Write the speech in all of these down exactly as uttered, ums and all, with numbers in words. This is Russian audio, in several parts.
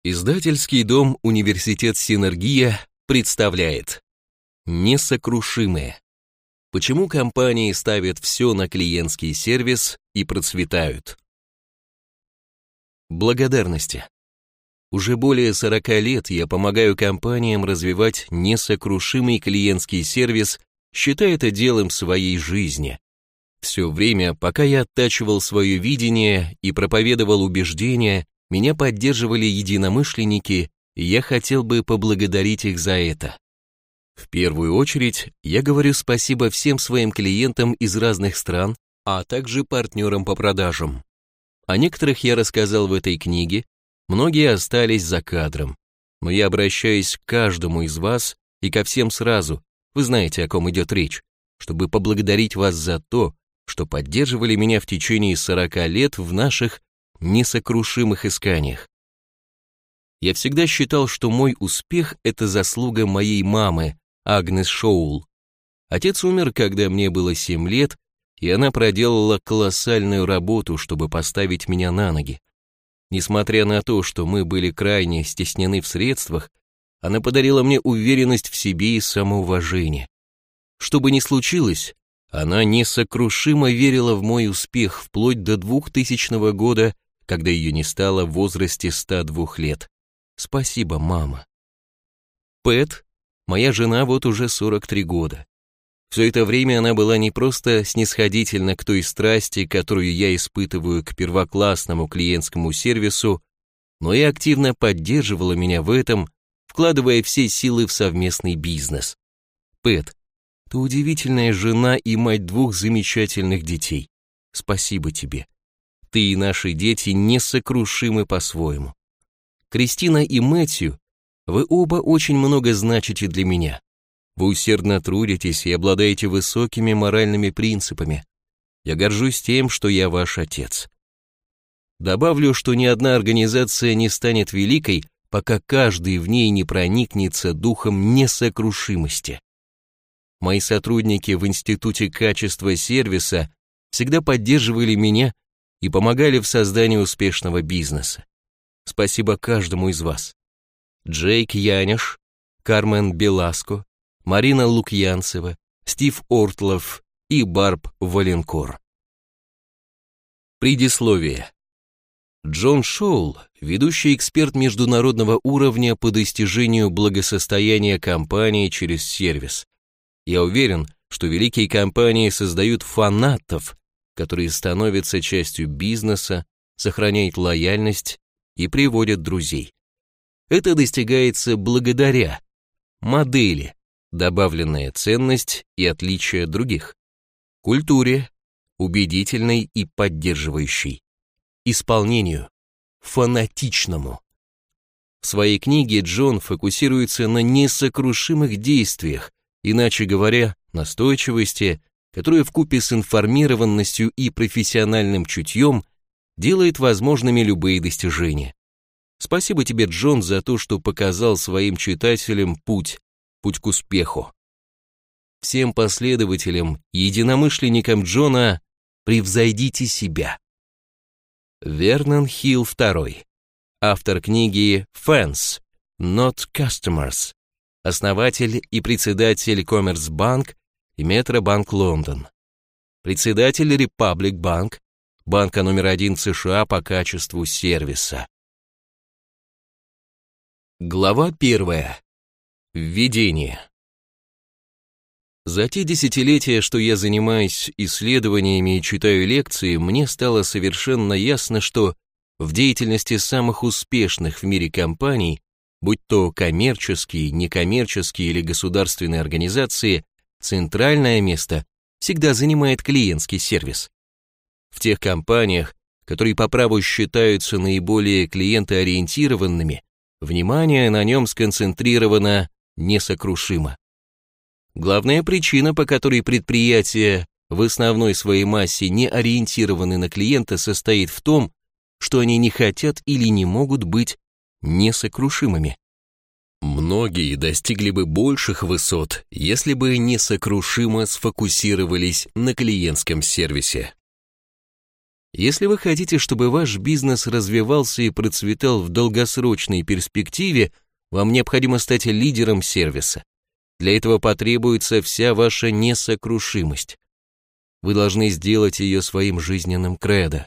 Издательский дом «Университет Синергия» представляет Несокрушимые. Почему компании ставят все на клиентский сервис и процветают? Благодарности. Уже более сорока лет я помогаю компаниям развивать несокрушимый клиентский сервис, считая это делом своей жизни. Все время, пока я оттачивал свое видение и проповедовал убеждения, меня поддерживали единомышленники, и я хотел бы поблагодарить их за это. В первую очередь, я говорю спасибо всем своим клиентам из разных стран, а также партнерам по продажам. О некоторых я рассказал в этой книге, многие остались за кадром, но я обращаюсь к каждому из вас и ко всем сразу, вы знаете, о ком идет речь, чтобы поблагодарить вас за то, что поддерживали меня в течение сорока лет в наших несокрушимых исканиях. Я всегда считал, что мой успех – это заслуга моей мамы, Агнес Шоул. Отец умер, когда мне было семь лет, и она проделала колоссальную работу, чтобы поставить меня на ноги. Несмотря на то, что мы были крайне стеснены в средствах, она подарила мне уверенность в себе и самоуважение. Что бы ни случилось, она несокрушимо верила в мой успех вплоть до двухтысячного года, когда ее не стало в возрасте ста двух лет. Спасибо, мама. Пэт, моя жена, вот уже сорок три года. Все это время она была не просто снисходительна к той страсти, которую я испытываю к первоклассному клиентскому сервису, но и активно поддерживала меня в этом, вкладывая все силы в совместный бизнес. Пэт, ты удивительная жена и мать двух замечательных детей. Спасибо тебе. Ты и наши дети несокрушимы по-своему. Кристина и Мэтью, вы оба очень много значите для меня. Вы усердно трудитесь и обладаете высокими моральными принципами. Я горжусь тем, что я ваш отец. Добавлю, что ни одна организация не станет великой, пока каждый в ней не проникнется духом несокрушимости. Мои сотрудники в Институте качества сервиса всегда поддерживали меня и помогали в создании успешного бизнеса. Спасибо каждому из вас. Джейк Яниш, Кармен Беласко, Марина Лукьянцева, Стив Ортлов и Барб Валенкор. Предисловие. Джон Шоул, ведущий эксперт международного уровня по достижению благосостояния компании через сервис. Я уверен, что великие компании создают фанатов, которые становятся частью бизнеса, сохраняют лояльность и приводят друзей. Это достигается благодаря модели, добавленная ценность и отличие от других, культуре, убедительной и поддерживающей, исполнению, фанатичному. В своей книге Джон фокусируется на несокрушимых действиях, иначе говоря, настойчивости, которая вкупе с информированностью и профессиональным чутьем делает возможными любые достижения. Спасибо тебе, Джон, за то, что показал своим читателям путь, путь к успеху. Всем последователям и единомышленникам Джона превзойдите себя. Вернон Хилл второй, автор книги Fans, Not Customers, основатель и председатель Коммерсбанк и Метробанк Лондон, председатель Republic Bank, банка номер один в США по качеству сервиса. Глава первая. Введение. За те десятилетия, что я занимаюсь исследованиями и читаю лекции, мне стало совершенно ясно, что в деятельности самых успешных в мире компаний, будь то коммерческие, некоммерческие или государственные организации, центральное место всегда занимает клиентский сервис. В тех компаниях, которые по праву считаются наиболее клиентоориентированными, внимание на нем сконцентрировано несокрушимо. Главная причина, по которой предприятия в основной своей массе не ориентированы на клиента, состоит в том, что они не хотят или не могут быть несокрушимыми. Многие достигли бы больших высот, если бы несокрушимо сфокусировались на клиентском сервисе. Если вы хотите, чтобы ваш бизнес развивался и процветал в долгосрочной перспективе, вам необходимо стать лидером сервиса. Для этого потребуется вся ваша несокрушимость. Вы должны сделать ее своим жизненным кредо.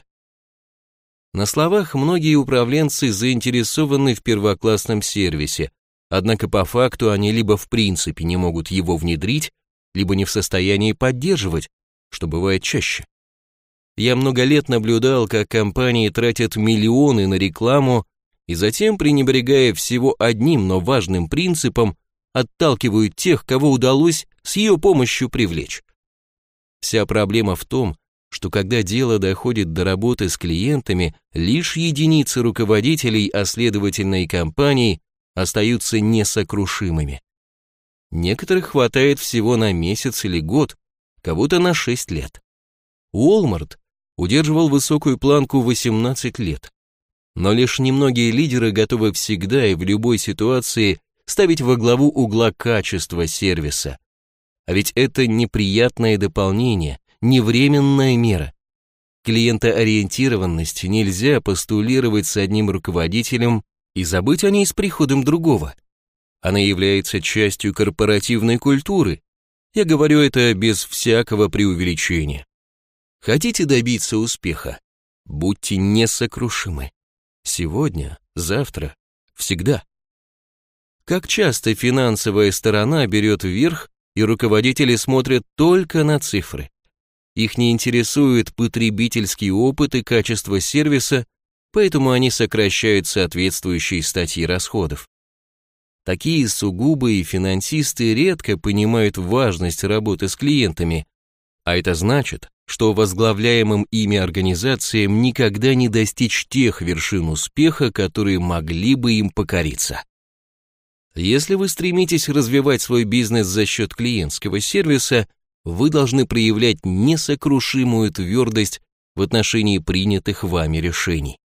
На словах многие управленцы заинтересованы в первоклассном сервисе, однако по факту они либо в принципе не могут его внедрить, либо не в состоянии поддерживать, что бывает чаще. Я много лет наблюдал, как компании тратят миллионы на рекламу и затем, пренебрегая всего одним, но важным принципом, отталкивают тех, кого удалось с ее помощью привлечь. Вся проблема в том, что когда дело доходит до работы с клиентами, лишь единицы руководителей, а следовательно и компаний, остаются несокрушимыми. Некоторых хватает всего на месяц или год, кого-то на шесть лет. Walmart удерживал высокую планку восемнадцать лет. Но лишь немногие лидеры готовы всегда и в любой ситуации ставить во главу угла качества сервиса. А ведь это неприятное дополнение, не временная мера. Клиентоориентированность нельзя постулировать с одним руководителем и забыть о ней с приходом другого. Она является частью корпоративной культуры. Я говорю это без всякого преувеличения. Хотите добиться успеха? Будьте несокрушимы. Сегодня, завтра, всегда. Как часто финансовая сторона берет вверх, и руководители смотрят только на цифры. Их не интересует потребительский опыт и качество сервиса, поэтому они сокращают соответствующие статьи расходов. Такие сугубые финансисты редко понимают важность работы с клиентами, а это значит, что возглавляемым ими организациям никогда не достичь тех вершин успеха, которые могли бы им покориться. Если вы стремитесь развивать свой бизнес за счет клиентского сервиса, вы должны проявлять несокрушимую твердость в отношении принятых вами решений.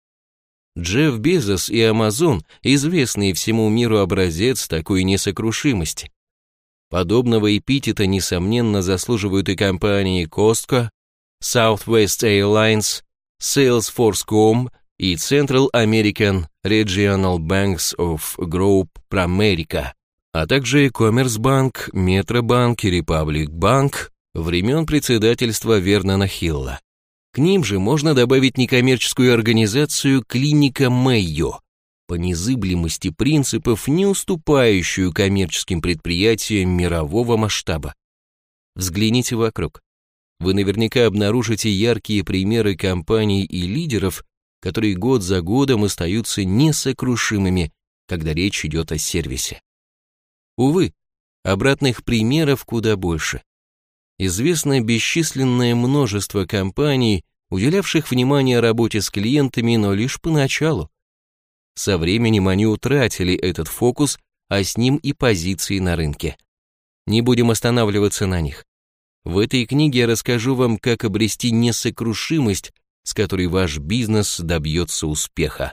Джефф Безос и Amazon – известный всему миру образец такой несокрушимости. Подобного эпитета, несомненно, заслуживают и компании Costco, Southwest Airlines, Salesforce точка ком и Central American Regional Banks of Group Pramerica, а также Commerzbank, Metrobank и Republic Bank времен председательства Вернона Хилла. К ним же можно добавить некоммерческую организацию Клиника Мэйо, по незыблемости принципов, не уступающую коммерческим предприятиям мирового масштаба. Взгляните вокруг. Вы наверняка обнаружите яркие примеры компаний и лидеров, которые год за годом остаются несокрушимыми, когда речь идет о сервисе. Увы, обратных примеров куда больше. Известно бесчисленное множество компаний, уделявших внимание работе с клиентами, но лишь поначалу. Со временем они утратили этот фокус, а с ним и позиции на рынке. Не будем останавливаться на них. В этой книге я расскажу вам, как обрести несокрушимость, с которой ваш бизнес добьется успеха.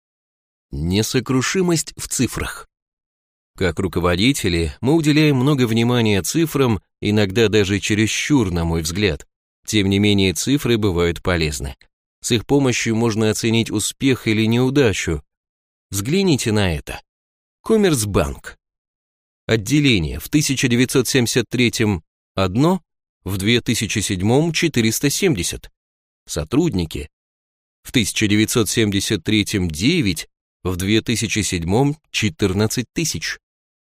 Несокрушимость в цифрах. Как руководители, мы уделяем много внимания цифрам, иногда даже чересчур, на мой взгляд. Тем не менее, цифры бывают полезны. С их помощью можно оценить успех или неудачу. Взгляните на это. Commerzbank. Отделение в тысяча девятьсот семьдесят третьем одно, в две тысячи седьмом четыреста семьдесят. Сотрудники в тысяча девятьсот семьдесят третьем девять, в две тысячи седьмом четырнадцать тысяч.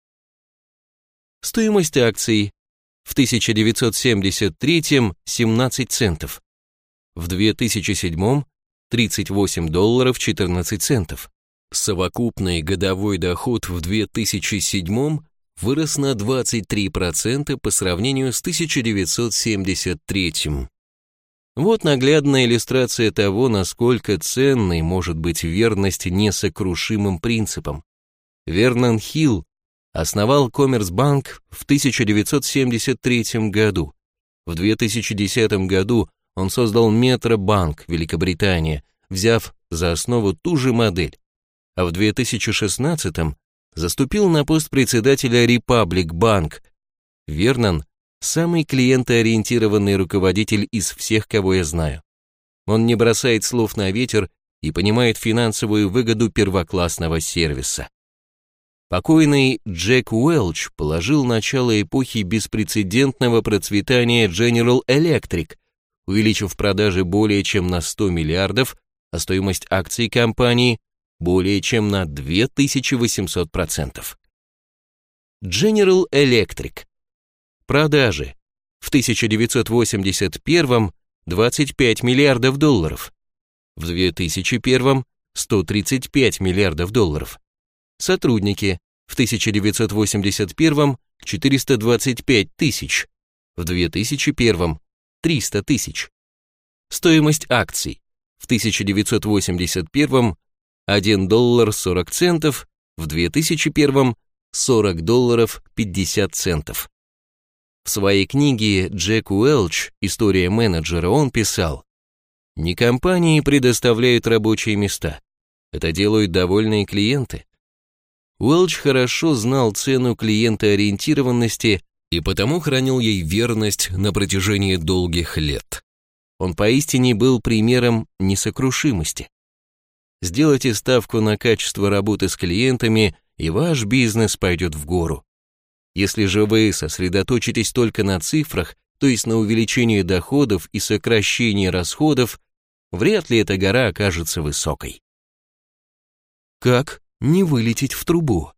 Стоимость акций в тысяча девятьсот семьдесят третьем семнадцать центов, в две тысячи седьмом тридцать восемь долларов четырнадцать центов. Совокупный годовой доход в две тысячи седьмом вырос на двадцать три процента по сравнению с тысяча девятьсот семьдесят третьим. Вот наглядная иллюстрация того, насколько ценной может быть верность несокрушимым принципам. Вернон Хилл основал Commerzbank в тысяча девятьсот семьдесят третьем году. В две тысячи десятом году он создал Metrobank, Великобритания, взяв за основу ту же модель. А в две тысячи шестнадцатом заступил на пост председателя Republic Bank. Вернон – самый клиентоориентированный руководитель из всех, кого я знаю. Он не бросает слов на ветер и понимает финансовую выгоду первоклассного сервиса. Покойный Джек Уэлч положил начало эпохи беспрецедентного процветания General Electric, увеличив продажи более чем на сто миллиардов, а стоимость акций компании более чем на две тысячи восемьсот процентов. General Electric. Продажи. В тысяча девятьсот восемьдесят первом двадцать пять миллиардов долларов. В две тысячи первом сто тридцать пять миллиардов долларов. Сотрудники. В тысяча девятьсот восемьдесят первом четыреста двадцать пять тысяч. В две тысячи первом триста тысяч. Стоимость акций. В тысяча девятьсот восемьдесят первом один доллар сорок центов, в две тысячи первом сорок долларов пятьдесят центов. В своей книге Джек Уэлч «История менеджера» он писал: «Не компании предоставляют рабочие места, это делают довольные клиенты». Уэлч хорошо знал цену клиентоориентированности и потому хранил ей верность на протяжении долгих лет. Он поистине был примером несокрушимости. Сделайте ставку на качество работы с клиентами, и ваш бизнес пойдет в гору. Если же вы сосредоточитесь только на цифрах, то есть на увеличении доходов и сокращении расходов, вряд ли эта гора окажется высокой. Как не вылететь в трубу?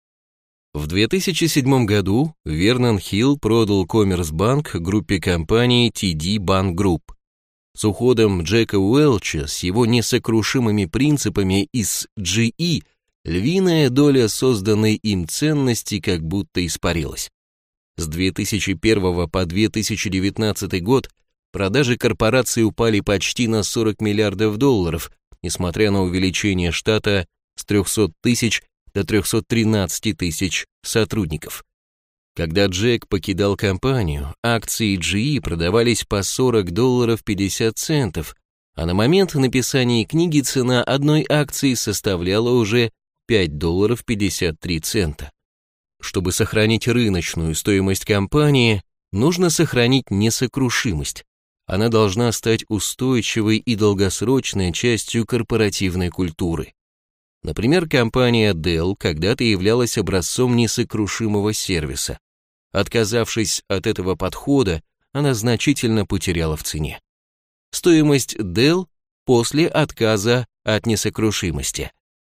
В две тысячи седьмом году Вернон Хилл продал Коммерсбанк группе компаний ти ди Bank Group. С уходом Джека Уэлча с его несокрушимыми принципами из джи и львиная доля созданной им ценности как будто испарилась. С две тысячи первого по две тысячи девятнадцатый год продажи корпорации упали почти на сорок миллиардов долларов, несмотря на увеличение штата с трехсот тысяч до трехсот тринадцати тысяч сотрудников. Когда Джек покидал компанию, акции джи и продавались по сорок долларов пятьдесят центов, а на момент написания книги цена одной акции составляла уже пять долларов пятьдесят три цента. Чтобы сохранить рыночную стоимость компании, нужно сохранить несокрушимость. Она должна стать устойчивой и долгосрочной частью корпоративной культуры. Например, компания Dell когда-то являлась образцом несокрушимого сервиса. Отказавшись от этого подхода, она значительно потеряла в цене. Стоимость Dell после отказа от несокрушимости.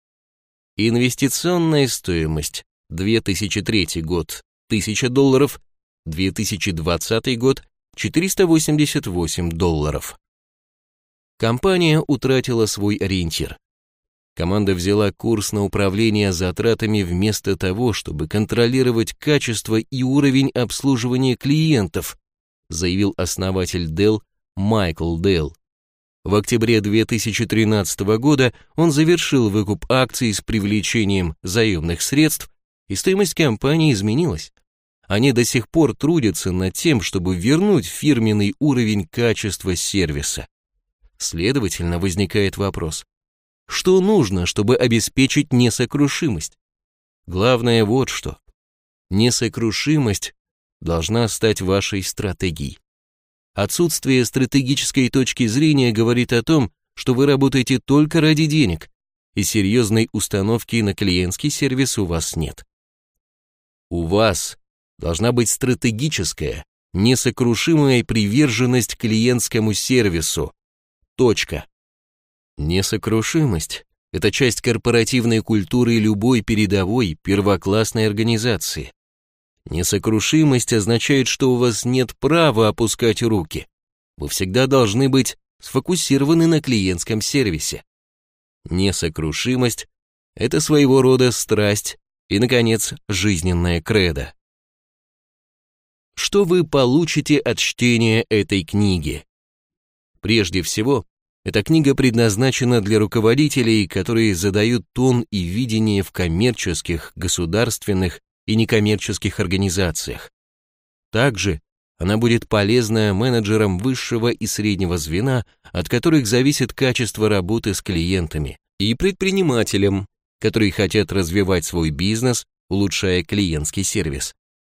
Инвестиционная стоимость две тысячи третий год тысяча долларов, две тысячи двадцатый год четыреста восемьдесят восемь долларов. Компания утратила свой ориентир. Команда взяла курс на управление затратами вместо того, чтобы контролировать качество и уровень обслуживания клиентов, заявил основатель Dell Майкл Делл. В октябре две тысячи тринадцатого года он завершил выкуп акций с привлечением заемных средств, и стоимость компании изменилась. Они до сих пор трудятся над тем, чтобы вернуть фирменный уровень качества сервиса. Следовательно, возникает вопрос: что нужно, чтобы обеспечить несокрушимость? Главное вот что. Несокрушимость должна стать вашей стратегией. Отсутствие стратегической точки зрения говорит о том, что вы работаете только ради денег, и серьезной установки на клиентский сервис у вас нет. У вас должна быть стратегическая, несокрушимая приверженность клиентскому сервису. Точка. Несокрушимость – это часть корпоративной культуры любой передовой, первоклассной организации. Несокрушимость означает, что у вас нет права опускать руки. Вы всегда должны быть сфокусированы на клиентском сервисе. Несокрушимость – это своего рода страсть и, наконец, жизненная кредо. Что вы получите от чтения этой книги? Прежде всего, эта книга предназначена для руководителей, которые задают тон и видение в коммерческих, государственных и некоммерческих организациях. Также она будет полезна менеджерам высшего и среднего звена, от которых зависит качество работы с клиентами, и предпринимателям, которые хотят развивать свой бизнес, улучшая клиентский сервис.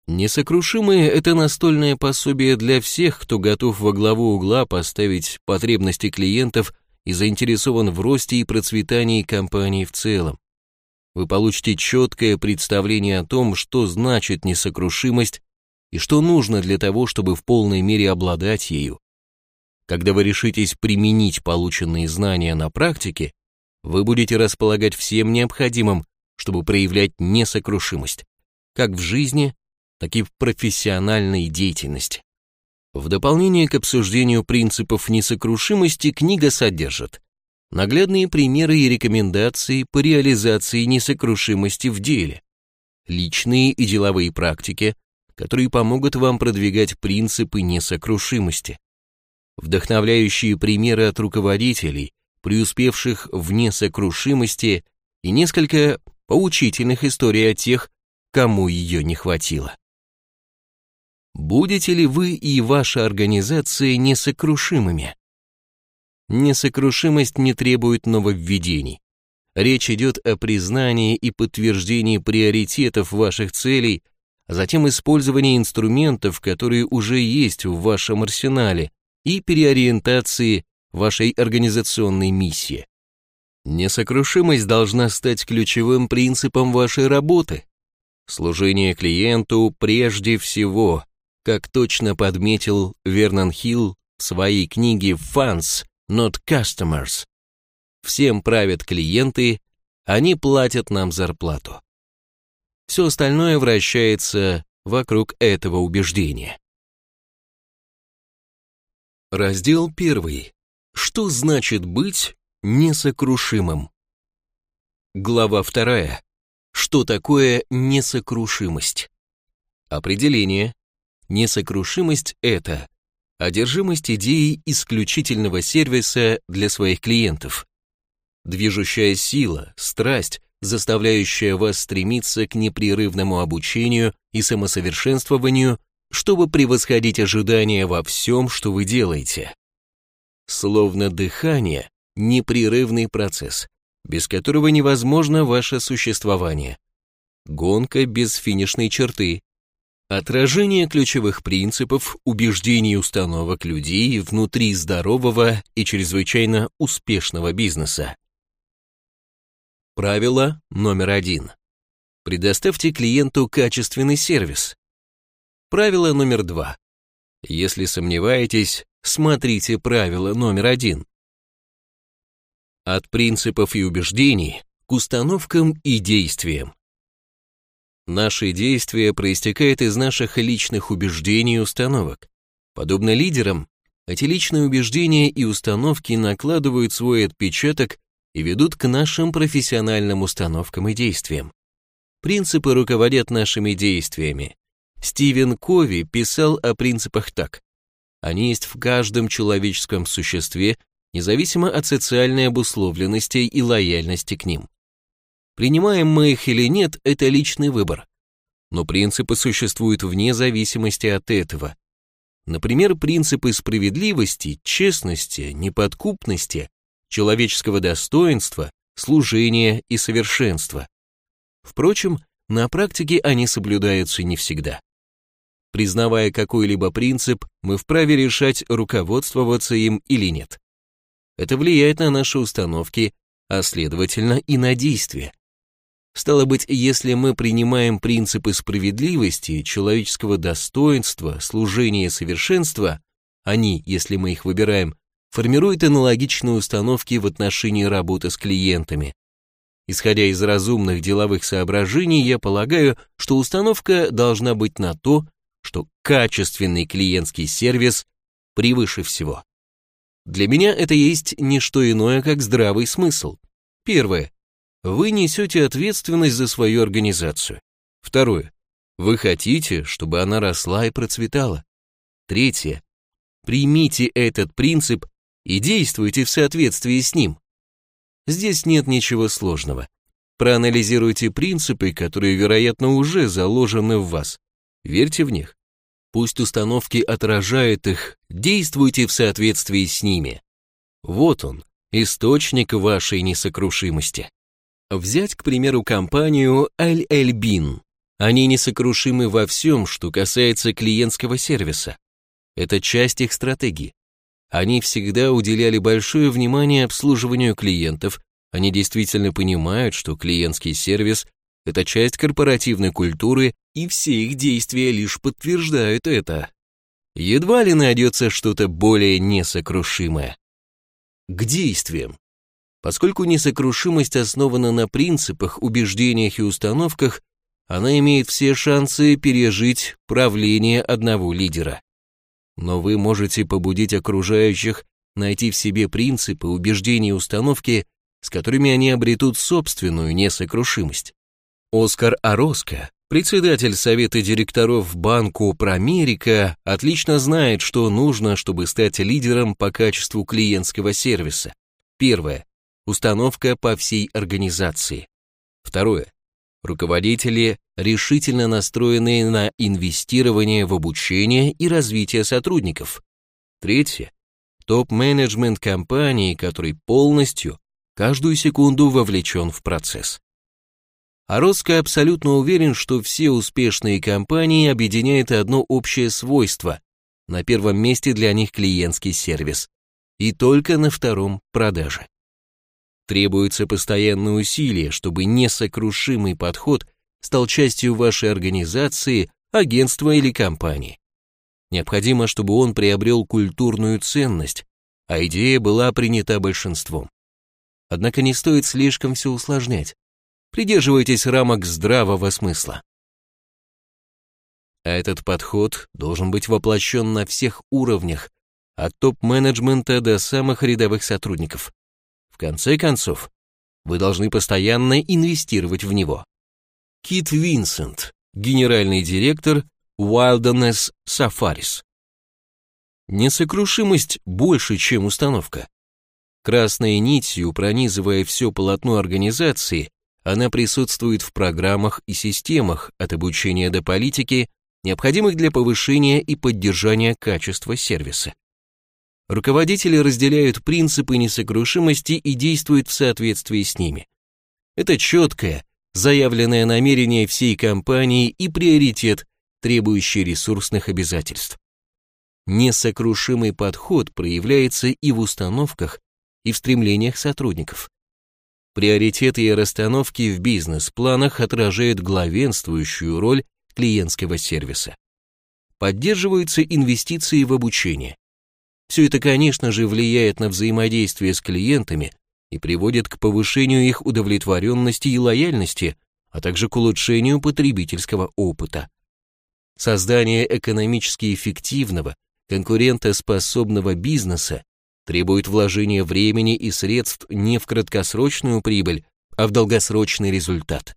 Несокрушимые – это настольное пособие для всех, кто готов во главу угла поставить потребности клиентов и заинтересован в росте и процветании компании в целом. Вы получите четкое представление о том, что значит несокрушимость и что нужно для того, чтобы в полной мере обладать ею. Когда вы решитесь применить полученные знания на практике, вы будете располагать всем необходимым, чтобы проявлять несокрушимость, как в жизни, так и в профессиональной деятельности. В дополнение к обсуждению принципов несокрушимости книга содержит наглядные примеры и рекомендации по реализации несокрушимости в деле, личные и деловые практики, которые помогут вам продвигать принципы несокрушимости, вдохновляющие примеры от руководителей, преуспевших в несокрушимости, и несколько поучительных историй о тех, кому ее не хватило. Будете ли вы и ваша организация несокрушимыми? Несокрушимость не требует нововведений. Речь идет о признании и подтверждении приоритетов ваших целей, а затем использовании инструментов, которые уже есть в вашем арсенале, и переориентации вашей организационной миссии. Несокрушимость должна стать ключевым принципом вашей работы. Служение клиенту прежде всего, как точно подметил Вернон Хилл в своей книге «Funds, not customers». Всем правят клиенты, они платят нам зарплату. Все остальное вращается вокруг этого убеждения. Раздел первый. Что значит быть несокрушимым? Глава вторая. Что такое несокрушимость? Определение. Несокрушимость – это одержимость идеей исключительного сервиса для своих клиентов, движущая сила, страсть, заставляющая вас стремиться к непрерывному обучению и самосовершенствованию, чтобы превосходить ожидания во всем, что вы делаете. Словно дыхание – непрерывный процесс, без которого невозможно ваше существование. Гонка без финишной черты. Отражение ключевых принципов, убеждений и установок людей внутри здорового и чрезвычайно успешного бизнеса. Правило номер один. Предоставьте клиенту качественный сервис. Правило номер два. Если сомневаетесь, смотрите правило номер один. От принципов и убеждений к установкам и действиям. Наши действия проистекают из наших личных убеждений и установок. Подобно лидерам, эти личные убеждения и установки накладывают свой отпечаток и ведут к нашим профессиональным установкам и действиям. Принципы руководят нашими действиями. Стивен Кови писал о принципах так. Они есть в каждом человеческом существе, независимо от социальной обусловленности и лояльности к ним. Принимаем мы их или нет, это личный выбор. Но принципы существуют вне зависимости от этого. Например, принципы справедливости, честности, неподкупности, человеческого достоинства, служения и совершенства. Впрочем, на практике они соблюдаются не всегда. Признавая какой-либо принцип, мы вправе решать, руководствоваться им или нет. Это влияет на наши установки, а следовательно и на действия. Стало быть, если мы принимаем принципы справедливости, человеческого достоинства, служения и совершенства, они, если мы их выбираем, формируют аналогичные установки в отношении работы с клиентами. Исходя из разумных деловых соображений, я полагаю, что установка должна быть на то, что качественный клиентский сервис превыше всего. Для меня это есть не что иное, как здравый смысл. Первое. Вы несете ответственность за свою организацию. Второе. Вы хотите, чтобы она росла и процветала. Третье. Примите этот принцип и действуйте в соответствии с ним. Здесь нет ничего сложного. Проанализируйте принципы, которые, вероятно, уже заложены в вас. Верьте в них. Пусть установки отражают их, действуйте в соответствии с ними. Вот он, источник вашей несокрушимости. Взять, к примеру, компанию Аль-Эль Бин. Они несокрушимы во всем, что касается клиентского сервиса. Это часть их стратегии. Они всегда уделяли большое внимание обслуживанию клиентов, они действительно понимают, что клиентский сервис – это часть корпоративной культуры, и все их действия лишь подтверждают это. Едва ли найдется что-то более несокрушимое. К действиям. Поскольку несокрушимость основана на принципах, убеждениях и установках, она имеет все шансы пережить правление одного лидера. Но вы можете побудить окружающих найти в себе принципы, убеждения и установки, с которыми они обретут собственную несокрушимость. Оскар Ороско, председатель совета директоров Банку Промерика, отлично знает, что нужно, чтобы стать лидером по качеству клиентского сервиса. Первое. Установка по всей организации. Второе. Руководители, решительно настроенные на инвестирование в обучение и развитие сотрудников. Третье. Топ-менеджмент компании, который полностью, каждую секунду вовлечен в процесс. Ороско абсолютно уверен, что все успешные компании объединяет одно общее свойство. На первом месте для них клиентский сервис. И только на втором – продажи. Требуется постоянное усилие, чтобы несокрушимый подход стал частью вашей организации, агентства или компании. Необходимо, чтобы он приобрел культурную ценность, а идея была принята большинством. Однако не стоит слишком все усложнять. Придерживайтесь рамок здравого смысла. А этот подход должен быть воплощен на всех уровнях, от топ-менеджмента до самых рядовых сотрудников. В конце концов, вы должны постоянно инвестировать в него. Кит Винсент, генеральный директор Wilderness Safaris. Несокрушимость больше, чем установка. Красной нитью, пронизывая все полотно организации, она присутствует в программах и системах от обучения до политики, необходимых для повышения и поддержания качества сервиса. Руководители разделяют принципы несокрушимости и действуют в соответствии с ними. Это четкое, заявленное намерение всей компании и приоритет, требующий ресурсных обязательств. Несокрушимый подход проявляется и в установках, и в стремлениях сотрудников. Приоритеты и расстановки в бизнес-планах отражают главенствующую роль клиентского сервиса. Поддерживаются инвестиции в обучение. Все это, конечно же, влияет на взаимодействие с клиентами и приводит к повышению их удовлетворенности и лояльности, а также к улучшению потребительского опыта. Создание экономически эффективного, конкурентоспособного бизнеса требует вложения времени и средств не в краткосрочную прибыль, а в долгосрочный результат.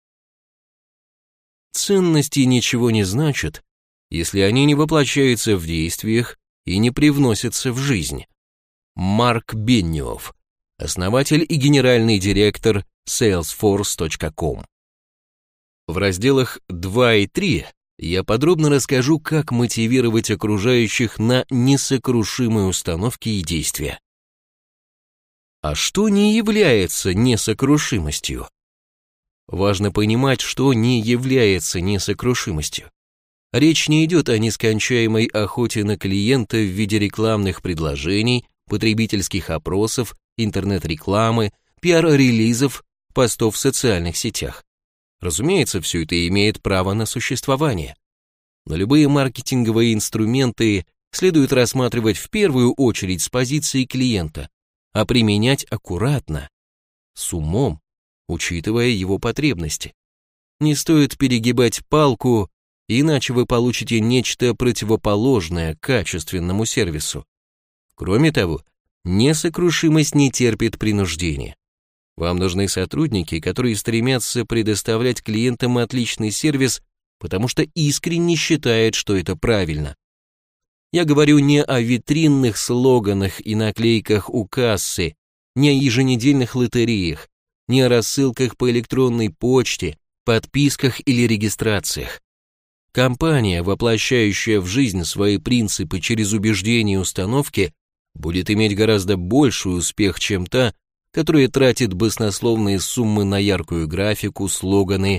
Ценности ничего не значат, если они не воплощаются в действиях и не привносятся в жизнь. Марк Бенниофф, основатель и генеральный директор Salesforce точка ком. В разделах два и три я подробно расскажу, как мотивировать окружающих на несокрушимые установки и действия. А что не является несокрушимостью? Важно понимать, что не является несокрушимостью. Речь не идет о нескончаемой охоте на клиента в виде рекламных предложений, потребительских опросов, интернет-рекламы, пиар-релизов, постов в социальных сетях. Разумеется, все это имеет право на существование. Но любые маркетинговые инструменты следует рассматривать в первую очередь с позиции клиента, а применять аккуратно, с умом, учитывая его потребности. Не стоит перегибать палку, иначе вы получите нечто противоположное качественному сервису. Кроме того, несокрушимость не терпит принуждения. Вам нужны сотрудники, которые стремятся предоставлять клиентам отличный сервис, потому что искренне считают, что это правильно. Я говорю не о витринных слоганах и наклейках у кассы, не о еженедельных лотереях, не о рассылках по электронной почте, подписках или регистрациях. Компания, воплощающая в жизнь свои принципы через убеждения и установки, будет иметь гораздо больший успех, чем та, которая тратит баснословные суммы на яркую графику, слоганы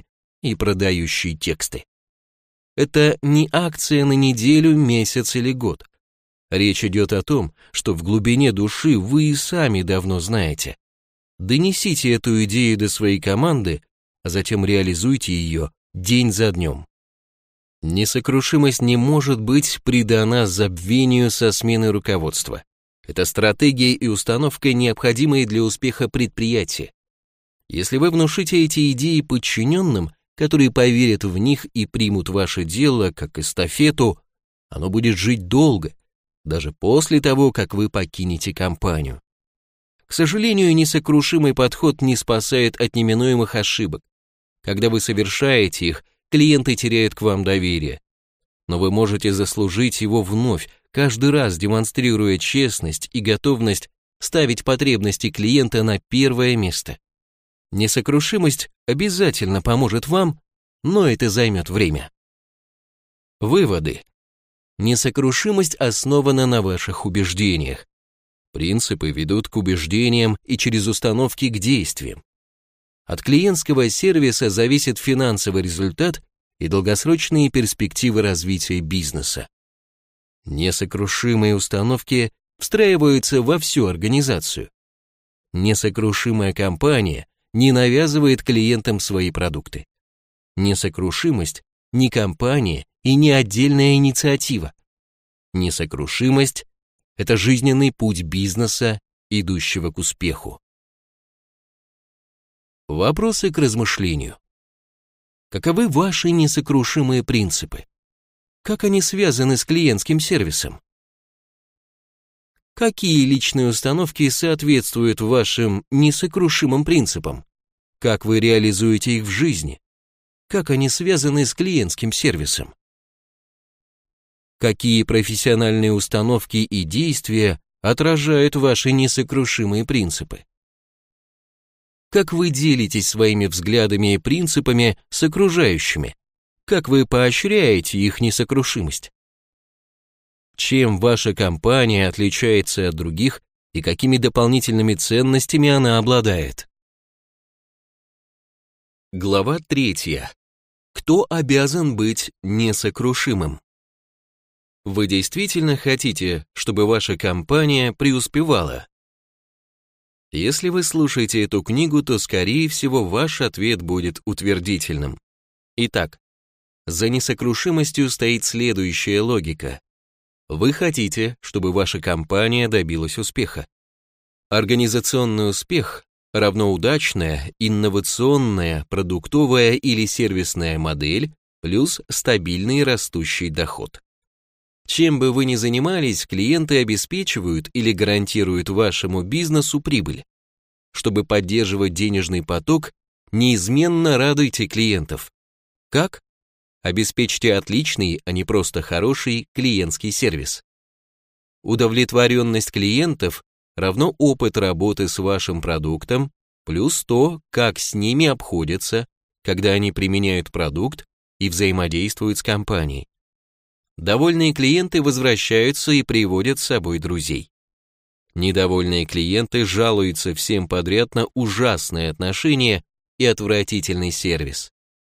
и продающий тексты. Это не акция на неделю, месяц или год. Речь идет о том, что в глубине души вы и сами давно знаете. Донесите эту идею до своей команды, а затем реализуйте ее день за днем. Несокрушимость не может быть придана забвению со сменой руководства. Это стратегия и установка, необходимые для успеха предприятия. Если вы внушите эти идеи подчиненным, которые поверят в них и примут ваше дело как эстафету, оно будет жить долго, даже после того, как вы покинете компанию. К сожалению, несокрушимый подход не спасает от неминуемых ошибок. Когда вы совершаете их, клиенты теряют к вам доверие. Но вы можете заслужить его вновь, каждый раз демонстрируя честность и готовность ставить потребности клиента на первое место. Несокрушимость обязательно поможет вам, но это займет время. Выводы. Несокрушимость основана на ваших убеждениях. Принципы ведут к убеждениям и через установки к действиям. От клиентского сервиса зависит финансовый результат и долгосрочные перспективы развития бизнеса. Несокрушимые установки встраиваются во всю организацию. Несокрушимая компания не навязывает клиентам свои продукты. Несокрушимость не компания и не отдельная инициатива. Несокрушимость – это жизненный путь бизнеса, идущего к успеху. Вопросы к размышлению. Каковы ваши несокрушимые принципы? Как они связаны с клиентским сервисом? Какие личные установки соответствуют вашим несокрушимым принципам? Как вы реализуете их в жизни? Как они связаны с клиентским сервисом? Какие профессиональные установки и действия отражают ваши несокрушимые принципы? Как вы делитесь своими взглядами и принципами с окружающими? Как вы поощряете их несокрушимость? Чем ваша компания отличается от других и какими дополнительными ценностями она обладает? Глава третья. Кто обязан быть несокрушимым? Вы действительно хотите, чтобы ваша компания преуспевала? Если вы слушаете эту книгу, то, скорее всего, ваш ответ будет утвердительным. Итак, за несокрушимостью стоит следующая логика. Вы хотите, чтобы ваша компания добилась успеха. Организационный успех равно удачная, инновационная, продуктовая или сервисная модель плюс стабильный растущий доход. Чем бы вы ни занимались, клиенты обеспечивают или гарантируют вашему бизнесу прибыль. Чтобы поддерживать денежный поток, неизменно радуйте клиентов. Как? Обеспечьте отличный, а не просто хороший клиентский сервис. Удовлетворенность клиентов равно опыт работы с вашим продуктом плюс то, как с ними обходятся, когда они применяют продукт и взаимодействуют с компанией. Довольные клиенты возвращаются и приводят с собой друзей. Недовольные клиенты жалуются всем подряд на ужасное отношение и отвратительный сервис.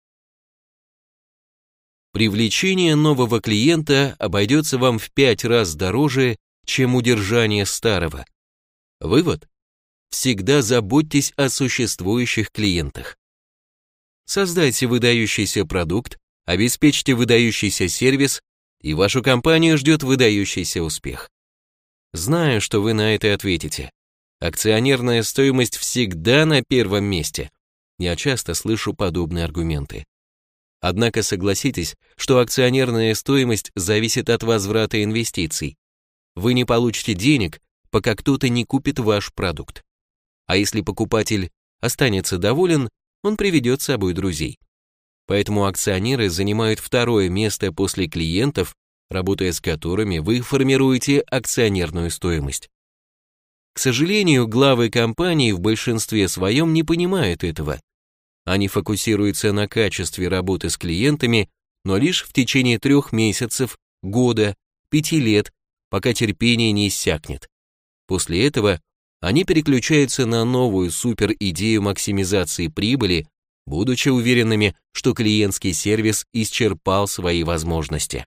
Привлечение нового клиента обойдется вам в пять раз дороже, чем удержание старого. Вывод: всегда заботьтесь о существующих клиентах. Создайте выдающийся продукт, обеспечьте выдающийся сервис, и вашу компанию ждет выдающийся успех. Знаю, что вы на это ответите. Акционерная стоимость всегда на первом месте. Я часто слышу подобные аргументы. Однако согласитесь, что акционерная стоимость зависит от возврата инвестиций. Вы не получите денег, пока кто-то не купит ваш продукт. А если покупатель останется доволен, он приведет с собой друзей. Поэтому акционеры занимают второе место после клиентов, работая с которыми вы формируете акционерную стоимость. К сожалению, главы компаний в большинстве своем не понимают этого. Они фокусируются на качестве работы с клиентами, но лишь в течение трех месяцев, года, пяти лет, пока терпение не иссякнет. После этого они переключаются на новую суперидею максимизации прибыли, будучи уверенными, что клиентский сервис исчерпал свои возможности.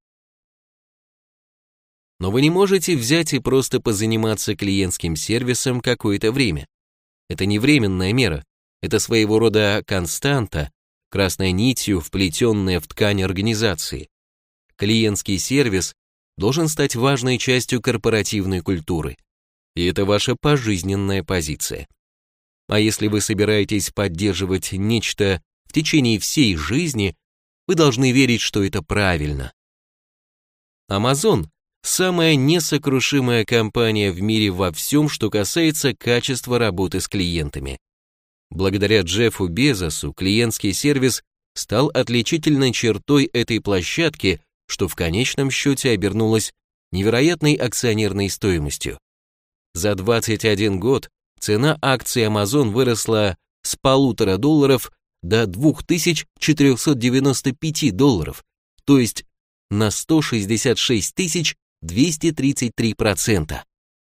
Но вы не можете взять и просто позаниматься клиентским сервисом какое-то время. Это не временная мера, это своего рода константа, красной нитью, вплетенная в ткань организации. Клиентский сервис должен стать важной частью корпоративной культуры, и это ваша пожизненная позиция. А если вы собираетесь поддерживать нечто в течение всей жизни, вы должны верить, что это правильно. Amazon – самая несокрушимая компания в мире во всем, что касается качества работы с клиентами. Благодаря Джеффу Безосу клиентский сервис стал отличительной чертой этой площадки, что в конечном счете обернулось невероятной акционерной стоимостью. За двадцать один год цена акций Amazon выросла с полутора долларов до двух тысяч четырехсот девяноста пяти долларов, то есть на сто шестьдесят шесть тысяч двести тридцать три процента.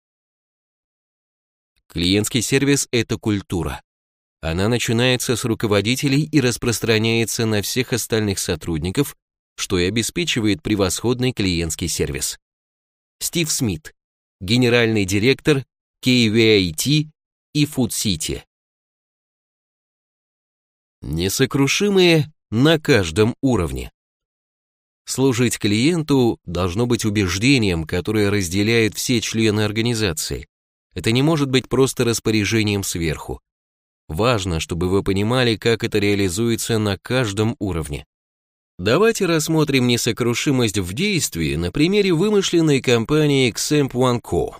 Клиентский сервис – это культура. Она начинается с руководителей и распространяется на всех остальных сотрудников, что и обеспечивает превосходный клиентский сервис. Стив Смит, генеральный директор кей ви эй ти и Food City. Несокрушимые на каждом уровне. Служить клиенту должно быть убеждением, которое разделяют все члены организации. Это не может быть просто распоряжением сверху. Важно, чтобы вы понимали, как это реализуется на каждом уровне. Давайте рассмотрим несокрушимость в действии на примере вымышленной компании Xampp One Co.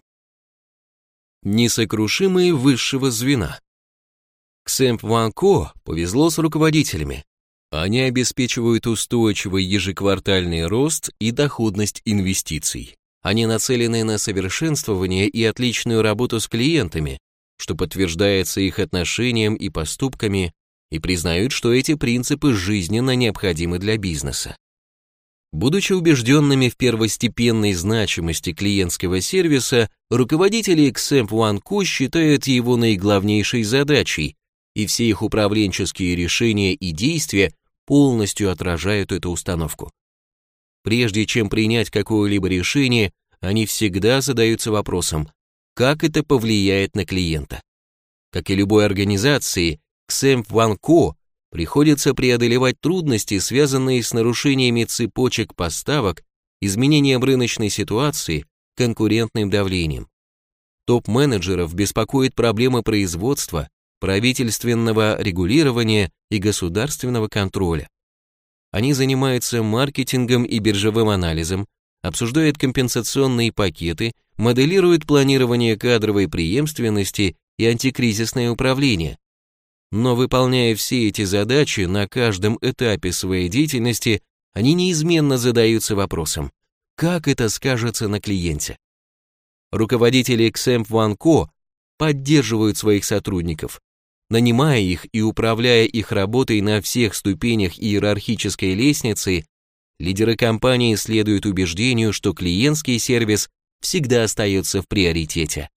Несокрушимые высшего звена. Xampp One Co повезло с руководителями. Они обеспечивают устойчивый ежеквартальный рост и доходность инвестиций. Они нацелены на совершенствование и отличную работу с клиентами, что подтверждается их отношением и поступками, и признают, что эти принципы жизненно необходимы для бизнеса. Будучи убежденными в первостепенной значимости клиентского сервиса, руководители Xampp One Co считают его наиглавнейшей задачей, и все их управленческие решения и действия полностью отражают эту установку. Прежде чем принять какое-либо решение, они всегда задаются вопросом, как это повлияет на клиента. Как и любой организации, Xampp One Co приходится преодолевать трудности, связанные с нарушениями цепочек поставок, изменением рыночной ситуации, конкурентным давлением. Топ-менеджеров беспокоит проблемы производства, правительственного регулирования и государственного контроля. Они занимаются маркетингом и биржевым анализом, обсуждают компенсационные пакеты, моделируют планирование кадровой преемственности и антикризисное управление. Но выполняя все эти задачи на каждом этапе своей деятельности, они неизменно задаются вопросом, как это скажется на клиенте. Руководители Xampp One Co поддерживают своих сотрудников, нанимая их и управляя их работой на всех ступенях иерархической лестницы. Лидеры компании следуют убеждению, что клиентский сервис всегда остается в приоритете.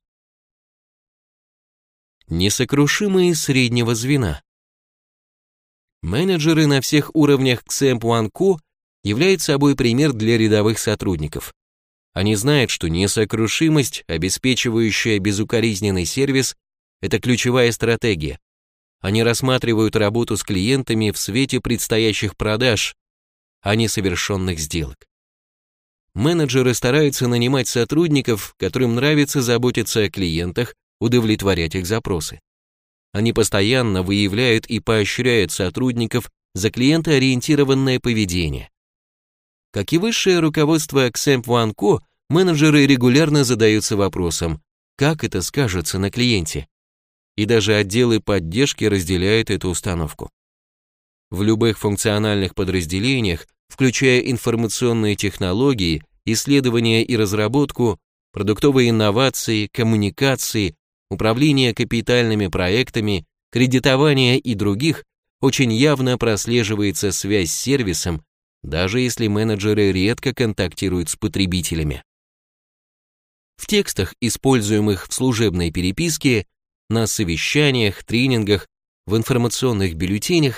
Несокрушимые среднего звена. Менеджеры на всех уровнях Xampp One Co являются собой пример для рядовых сотрудников. Они знают, что несокрушимость, обеспечивающая безукоризненный сервис, это ключевая стратегия. Они рассматривают работу с клиентами в свете предстоящих продаж, а не совершенных сделок. Менеджеры стараются нанимать сотрудников, которым нравится заботиться о клиентах, удовлетворять их запросы. Они постоянно выявляют и поощряют сотрудников за клиентоориентированное поведение. Как и высшее руководство Xampp One Co, менеджеры регулярно задаются вопросом, как это скажется на клиенте. И даже отделы поддержки разделяют эту установку. В любых функциональных подразделениях, включая информационные технологии, исследования и разработку, продуктовые инновации, коммуникации, управление капитальными проектами, кредитование и других, очень явно прослеживается связь с сервисом, даже если менеджеры редко контактируют с потребителями. В текстах, используемых в служебной переписке, на совещаниях, тренингах, в информационных бюллетенях,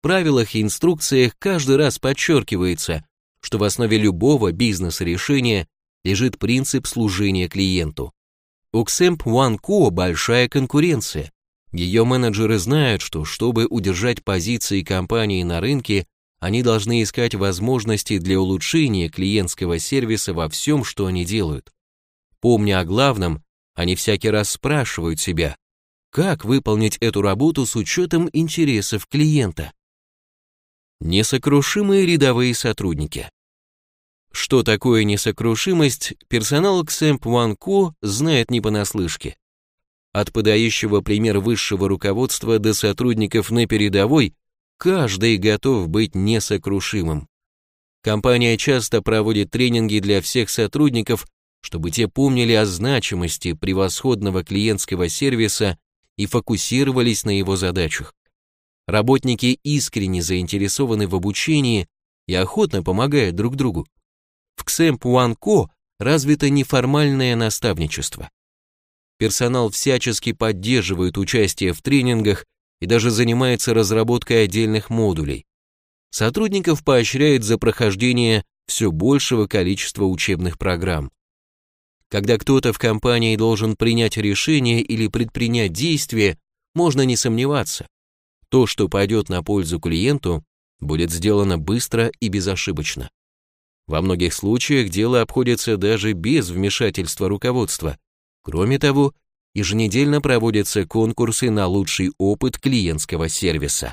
правилах и инструкциях каждый раз подчеркивается, что в основе любого бизнес-решения лежит принцип служения клиенту. У Xampp One Co большая конкуренция. Ее менеджеры знают, что чтобы удержать позиции компании на рынке, они должны искать возможности для улучшения клиентского сервиса во всем, что они делают. Помня о главном, они всякий раз спрашивают себя, как выполнить эту работу с учетом интересов клиента. Несокрушимые рядовые сотрудники. Что такое несокрушимость, персонал Xampp One Co знает не понаслышке. От подающего пример высшего руководства до сотрудников на передовой, каждый готов быть несокрушимым. Компания часто проводит тренинги для всех сотрудников, чтобы те помнили о значимости превосходного клиентского сервиса и фокусировались на его задачах. Работники искренне заинтересованы в обучении и охотно помогают друг другу. В Xampp One Co развито неформальное наставничество. Персонал всячески поддерживает участие в тренингах и даже занимается разработкой отдельных модулей. Сотрудников поощряют за прохождение все большего количества учебных программ. Когда кто-то в компании должен принять решение или предпринять действие, можно не сомневаться. То, что пойдет на пользу клиенту, будет сделано быстро и безошибочно. Во многих случаях дело обходится даже без вмешательства руководства. Кроме того, еженедельно проводятся конкурсы на лучший опыт клиентского сервиса.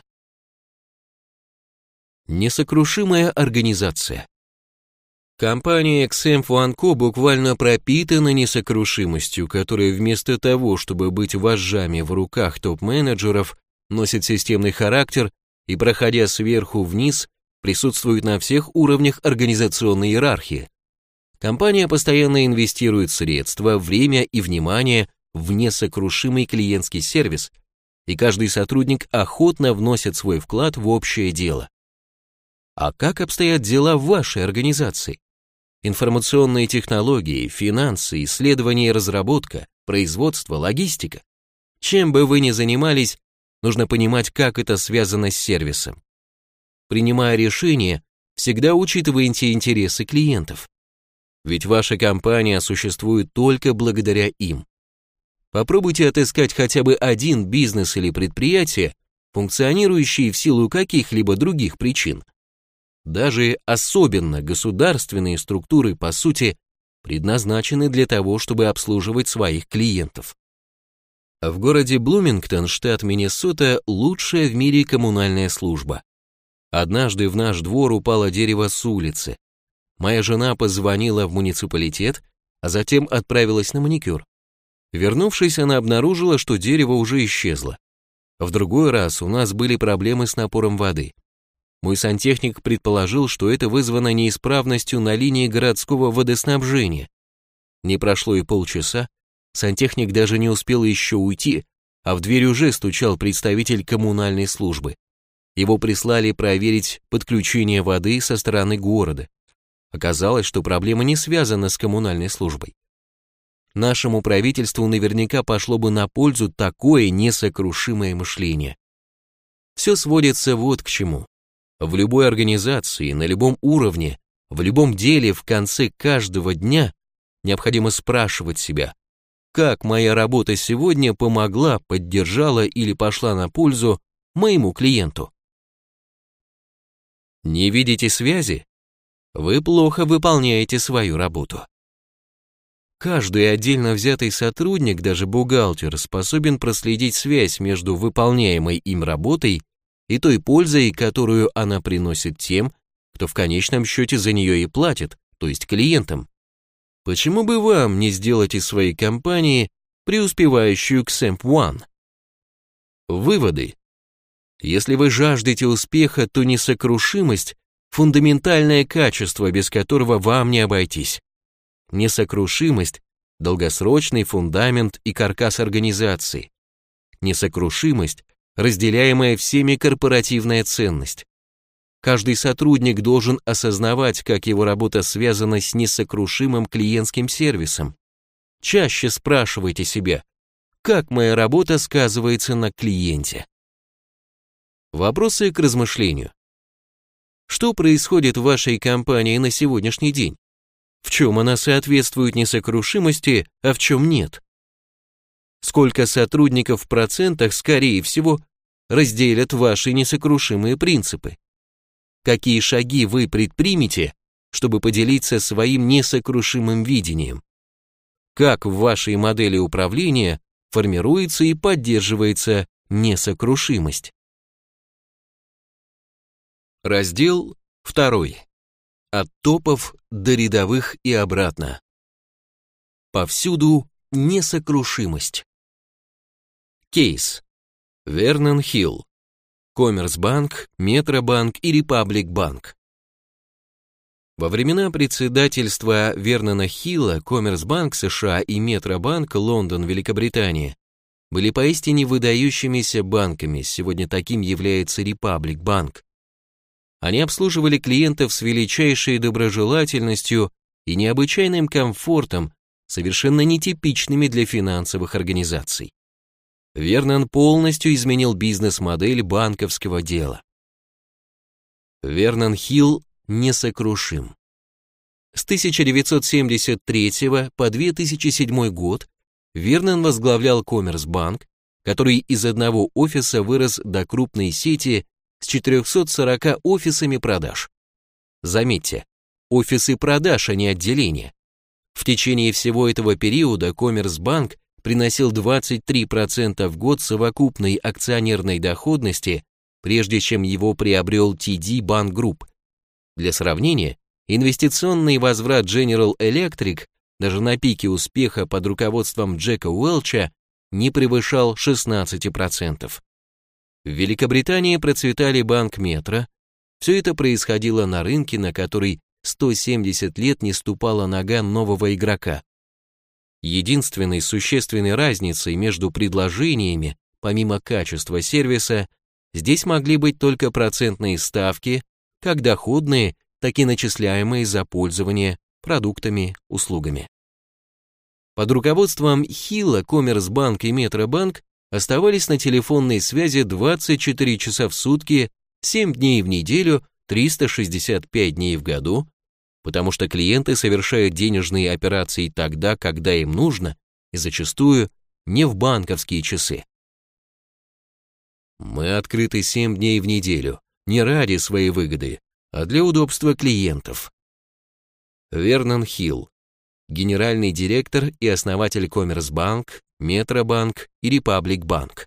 Несокрушимая организация. Компания Xampp One Co буквально пропитана несокрушимостью, которая вместо того, чтобы быть вожжами в руках топ-менеджеров, носит системный характер и, проходя сверху вниз, присутствует на всех уровнях организационной иерархии. Компания постоянно инвестирует средства, время и внимание в несокрушимый клиентский сервис, и каждый сотрудник охотно вносит свой вклад в общее дело. А как обстоят дела в вашей организации? Информационные технологии, финансы, исследования и разработка, производство, логистика. Чем бы вы ни занимались, нужно понимать, как это связано с сервисом. Принимая решения, всегда учитывайте интересы клиентов. Ведь ваша компания существует только благодаря им. Попробуйте отыскать хотя бы один бизнес или предприятие, функционирующие в силу каких-либо других причин. Даже особенно государственные структуры, по сути, предназначены для того, чтобы обслуживать своих клиентов. В городе Блумингтон, штат Миннесота, лучшая в мире коммунальная служба. Однажды в наш двор упало дерево с улицы. Моя жена позвонила в муниципалитет, а затем отправилась на маникюр. Вернувшись, она обнаружила, что дерево уже исчезло. В другой раз у нас были проблемы с напором воды. Мой сантехник предположил, что это вызвано неисправностью на линии городского водоснабжения. Не прошло и полчаса, сантехник даже не успел еще уйти, а в дверь уже стучал представитель коммунальной службы. Его прислали проверить подключение воды со стороны города. Оказалось, что проблема не связана с коммунальной службой. Нашему правительству наверняка пошло бы на пользу такое несокрушимое мышление. Все сводится вот к чему. В любой организации, на любом уровне, в любом деле в конце каждого дня необходимо спрашивать себя, как моя работа сегодня помогла, поддержала или пошла на пользу моему клиенту. Не видите связи? Вы плохо выполняете свою работу. Каждый отдельно взятый сотрудник, даже бухгалтер, способен проследить связь между выполняемой им работой и той пользой, которую она приносит тем, кто в конечном счете за нее и платит, то есть клиентам. Почему бы вам не сделать из своей компании преуспевающую Xampp One? Выводы. Если вы жаждете успеха, то несокрушимость – фундаментальное качество, без которого вам не обойтись. Несокрушимость – долгосрочный фундамент и каркас организации. Несокрушимость – разделяемая всеми корпоративная ценность. Каждый сотрудник должен осознавать, как его работа связана с несокрушимым клиентским сервисом. Чаще спрашивайте себя, как моя работа сказывается на клиенте. Вопросы к размышлению. Что происходит в вашей компании на сегодняшний день? В чем она соответствует несокрушимости, а в чем нет? Сколько сотрудников в процентах, скорее всего, разделят ваши несокрушимые принципы? Какие шаги вы предпримете, чтобы поделиться своим несокрушимым видением? Как в вашей модели управления формируется и поддерживается несокрушимость? Раздел второй. От топов до рядовых и обратно. Повсюду несокрушимость. Кейс. Вернон Хилл. Коммерсбанк, Метробанк и Репаблик Банк. Во времена председательства Вернона Хилла Коммерсбанк США и Метробанк Лондон, Великобритания были поистине выдающимися банками, сегодня таким является Репаблик Банк. Они обслуживали клиентов с величайшей доброжелательностью и необычайным комфортом, совершенно нетипичными для финансовых организаций. Вернон полностью изменил бизнес-модель банковского дела. Вернон Хилл несокрушим. С тысяча девятьсот семьдесят третьего по две тысячи седьмой год Вернон возглавлял Коммерсбанк, который из одного офиса вырос до крупной сети с четырехсот сорока офисами продаж. Заметьте, офисы продаж, а не отделения. В течение всего этого периода Коммерсбанк приносил двадцать три процента в год совокупной акционерной доходности, прежде чем его приобрел ти ди Bank Group. Для сравнения, инвестиционный возврат General Electric даже на пике успеха под руководством Джека Уэлча не превышал шестнадцати процентов. В Великобритании процветали банк Метро. Все это происходило на рынке, на который сто семьдесят лет не ступала нога нового игрока. Единственной существенной разницей между предложениями, помимо качества сервиса, здесь могли быть только процентные ставки, как доходные, так и начисляемые за пользование продуктами, услугами. Под руководством Хилла Коммерсбанк и Метробанк оставались на телефонной связи двадцать четыре часа в сутки, семь дней в неделю, триста шестьдесят пять дней в году, потому что клиенты совершают денежные операции тогда, когда им нужно, и зачастую не в банковские часы. Мы открыты семь дней в неделю, не ради своей выгоды, а для удобства клиентов. Вернон Хилл, генеральный директор и основатель Коммерсбанк, Метробанк и Репаблик Банк.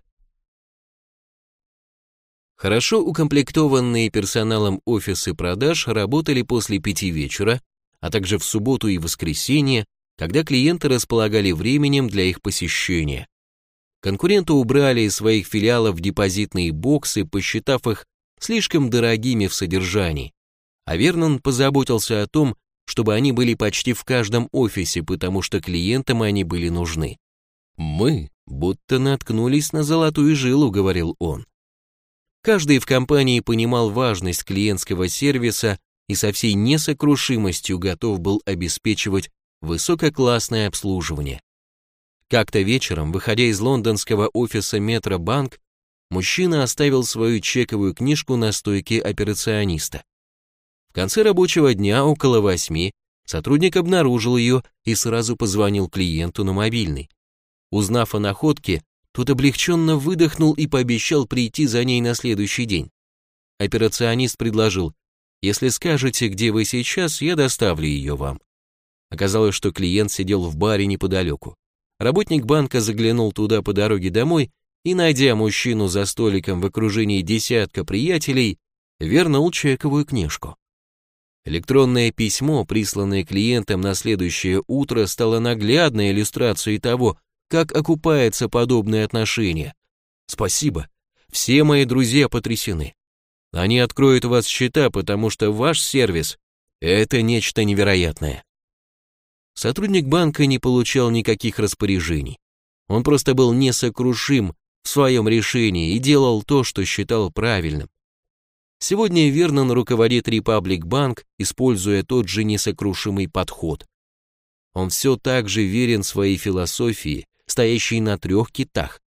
Хорошо укомплектованные персоналом офисы продаж работали после пяти вечера, а также в субботу и воскресенье, когда клиенты располагали временем для их посещения. Конкуренты убрали из своих филиалов депозитные боксы, посчитав их слишком дорогими в содержании, а Вернон позаботился о том, чтобы они были почти в каждом офисе, потому что клиентам они были нужны. «Мы будто наткнулись на золотую жилу», — говорил он. Каждый в компании понимал важность клиентского сервиса и со всей несокрушимостью готов был обеспечивать высококлассное обслуживание. Как-то вечером, выходя из лондонского офиса Метробанк, мужчина оставил свою чековую книжку на стойке операциониста. В конце рабочего дня, около восьми, сотрудник обнаружил ее и сразу позвонил клиенту на мобильный. Узнав о находке, тот облегченно выдохнул и пообещал прийти за ней на следующий день. Операционист предложил: «Если скажете, где вы сейчас, я доставлю ее вам». Оказалось, что клиент сидел в баре неподалеку. Работник банка заглянул туда по дороге домой и, найдя мужчину за столиком в окружении десятка приятелей, вернул чековую книжку. Электронное письмо, присланное клиентам на следующее утро, стало наглядной иллюстрацией того, как окупается подобное отношение. Спасибо. Все мои друзья потрясены. Они откроют у вас счета, потому что ваш сервис – это нечто невероятное. Сотрудник банка не получал никаких распоряжений. Он просто был несокрушим в своем решении и делал то, что считал правильным. Сегодня Вернон руководит Репаблик Банк, используя тот же несокрушимый подход. Он все так же верен своей философии, стоящей на трех китах.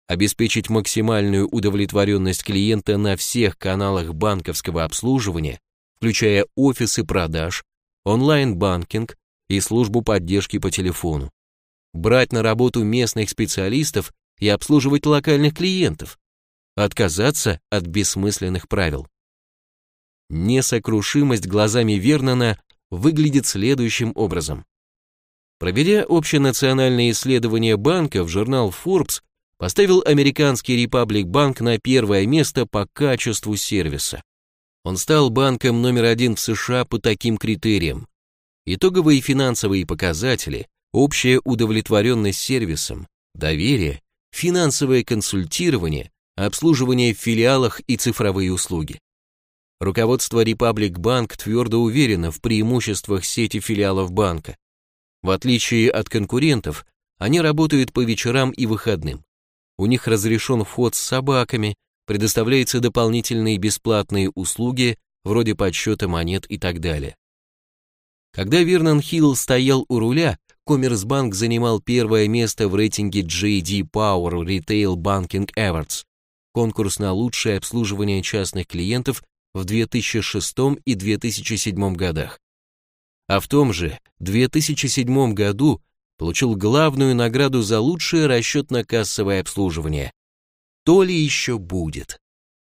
обеспечить максимальную удовлетворенность клиента на всех каналах банковского обслуживания, включая офисы продаж, онлайн-банкинг и службу поддержки по телефону, брать на работу местных специалистов и обслуживать локальных клиентов, отказаться от бессмысленных правил. Несокрушимость глазами Вернона выглядит следующим образом. Проведя общенациональное исследование банков, журнал Forbes поставил американский Republic Bank на первое место по качеству сервиса. Он стал банком номер один в США по таким критериям. Итоговые финансовые показатели, общая удовлетворенность сервисом, доверие, финансовое консультирование, обслуживание в филиалах и цифровые услуги. Руководство Republic Bank твердо уверено в преимуществах сети филиалов банка. В отличие от конкурентов, они работают по вечерам и выходным. У них разрешен вход с собаками, предоставляются дополнительные бесплатные услуги, вроде подсчета монет и так далее. Когда Вернон Хилл стоял у руля, Коммерсбанк занимал первое место в рейтинге джей ди Power Retail Banking Awards, конкурс на лучшее обслуживание частных клиентов в две тысячи шестом и две тысячи седьмом годах. А в том же две тысячи седьмом году получил главную награду за лучшее расчетно-кассовое обслуживание. То ли еще будет.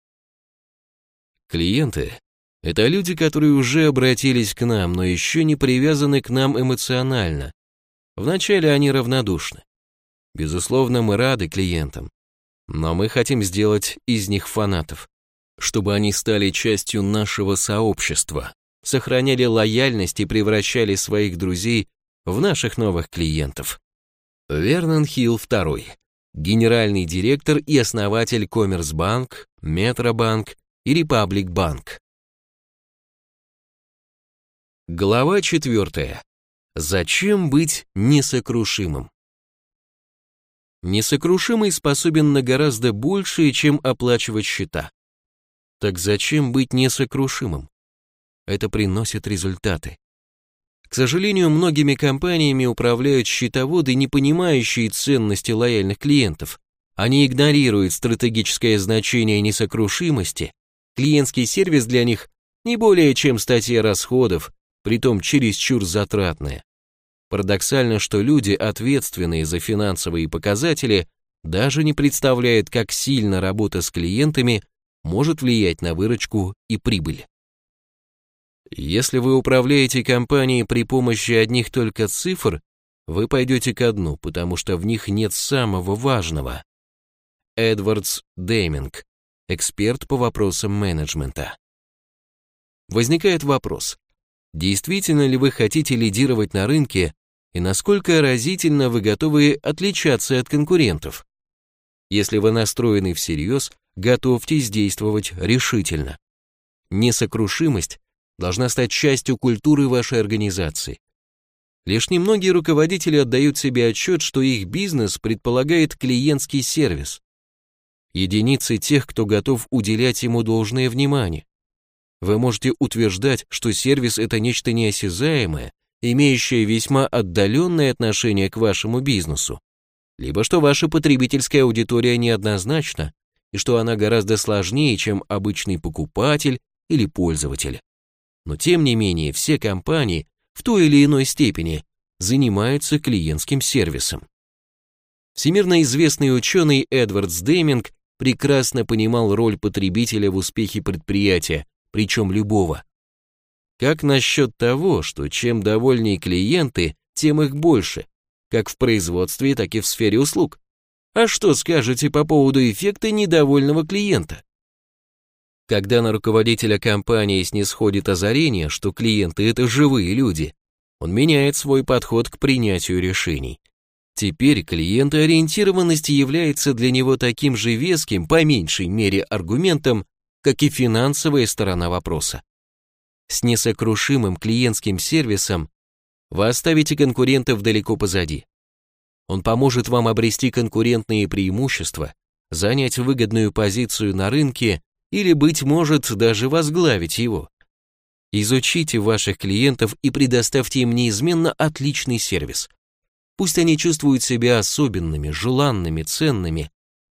Клиенты – это люди, которые уже обратились к нам, но еще не привязаны к нам эмоционально. Вначале они равнодушны. Безусловно, мы рады клиентам, но мы хотим сделать из них фанатов, чтобы они стали частью нашего сообщества, сохраняли лояльность и превращали своих друзей в наших новых клиентов. Вернон Хилл второй, генеральный директор и основатель Коммерсбанк, Метробанк и Republic Bank. Глава четвертая. Зачем быть несокрушимым? Несокрушимый способен на гораздо большее, чем оплачивать счета. Так зачем быть несокрушимым? Это приносит результаты. К сожалению, многими компаниями управляют счетоводы, не понимающие ценности лояльных клиентов. Они игнорируют стратегическое значение несокрушимости. Клиентский сервис для них не более чем статья расходов, притом чересчур затратная. Парадоксально, что люди, ответственные за финансовые показатели, даже не представляют, как сильно работа с клиентами может влиять на выручку и прибыль. Если вы управляете компанией при помощи одних только цифр, вы пойдете ко дну, потому что в них нет самого важного. Эдвардс Дейминг, эксперт по вопросам менеджмента. Возникает вопрос, действительно ли вы хотите лидировать на рынке и насколько разительно вы готовы отличаться от конкурентов? Если вы настроены всерьез, готовьтесь действовать решительно. Несокрушимость должна стать частью культуры вашей организации. Лишь немногие руководители отдают себе отчет, что их бизнес предполагает клиентский сервис. Единицы тех, кто готов уделять ему должное внимание. Вы можете утверждать, что сервис – это нечто неосязаемое, имеющее весьма отдаленное отношение к вашему бизнесу, либо что ваша потребительская аудитория неоднозначна, и что она гораздо сложнее, чем обычный покупатель или пользователь. Но тем не менее все компании в той или иной степени занимаются клиентским сервисом. Всемирно известный ученый Эдвардс Дейминг прекрасно понимал роль потребителя в успехе предприятия, причем любого. Как насчет того, что чем довольнее клиенты, тем их больше, как в производстве, так и в сфере услуг? А что скажете по поводу эффекта недовольного клиента? Когда на руководителя компании снисходит озарение, что клиенты – это живые люди, он меняет свой подход к принятию решений. Теперь клиентоориентированность является для него таким же веским, по меньшей мере, аргументом, как и финансовая сторона вопроса. С несокрушимым клиентским сервисом вы оставите конкурентов далеко позади. Он поможет вам обрести конкурентные преимущества, занять выгодную позицию на рынке или, быть может, даже возглавить его. Изучите ваших клиентов и предоставьте им неизменно отличный сервис. Пусть они чувствуют себя особенными, желанными, ценными.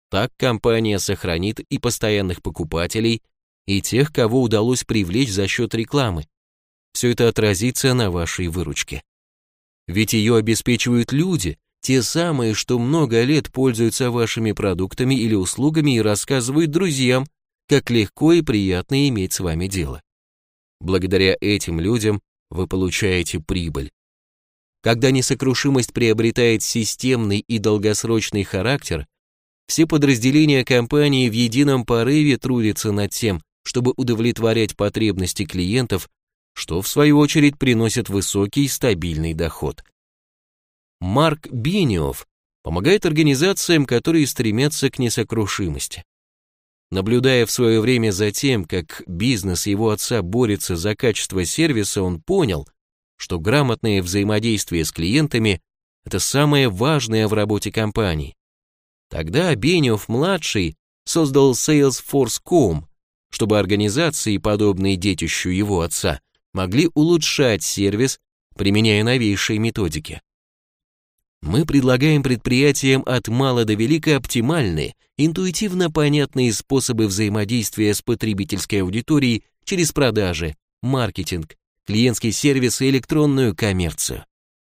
Так компания сохранит и постоянных покупателей, и тех, кого удалось привлечь за счет рекламы. Все это отразится на вашей выручке. Ведь ее обеспечивают люди, те самые, что много лет пользуются вашими продуктами или услугами и рассказывают друзьям, как легко и приятно иметь с вами дело. Благодаря этим людям вы получаете прибыль. Когда несокрушимость приобретает системный и долгосрочный характер, все подразделения компании в едином порыве трудятся над тем, чтобы удовлетворять потребности клиентов, что в свою очередь приносит высокий стабильный доход. Марк Бениофф помогает организациям, которые стремятся к несокрушимости. Наблюдая в свое время за тем, как бизнес его отца борется за качество сервиса, он понял, что грамотное взаимодействие с клиентами – это самое важное в работе компании. Тогда Бениофф-младший создал Salesforce точка ком, чтобы организации, подобные детищу его отца, могли улучшать сервис, применяя новейшие методики. Мы предлагаем предприятиям от мала до велика оптимальные, интуитивно понятные способы взаимодействия с потребительской аудиторией через продажи, маркетинг, клиентский сервис и электронную коммерцию.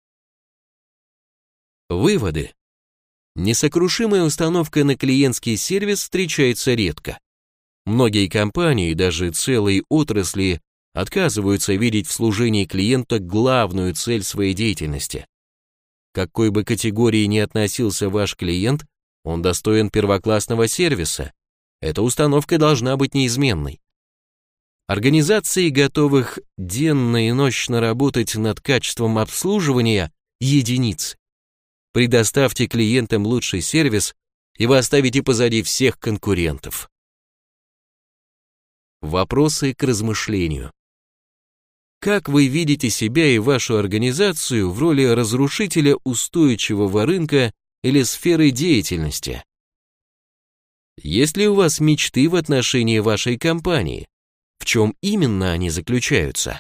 Выводы. Несокрушимая установка на клиентский сервис встречается редко. Многие компании, даже целые отрасли, отказываются видеть в служении клиента главную цель своей деятельности. К какой бы категории ни относился ваш клиент, он достоин первоклассного сервиса. Эта установка должна быть неизменной. Организации, готовых денно и ночно работать над качеством обслуживания, единицы. Предоставьте клиентам лучший сервис, и вы оставите позади всех конкурентов. Вопросы к размышлению. Как вы видите себя и вашу организацию в роли разрушителя устойчивого рынка или сферы деятельности? Есть ли у вас мечты в отношении вашей компании? В чем именно они заключаются?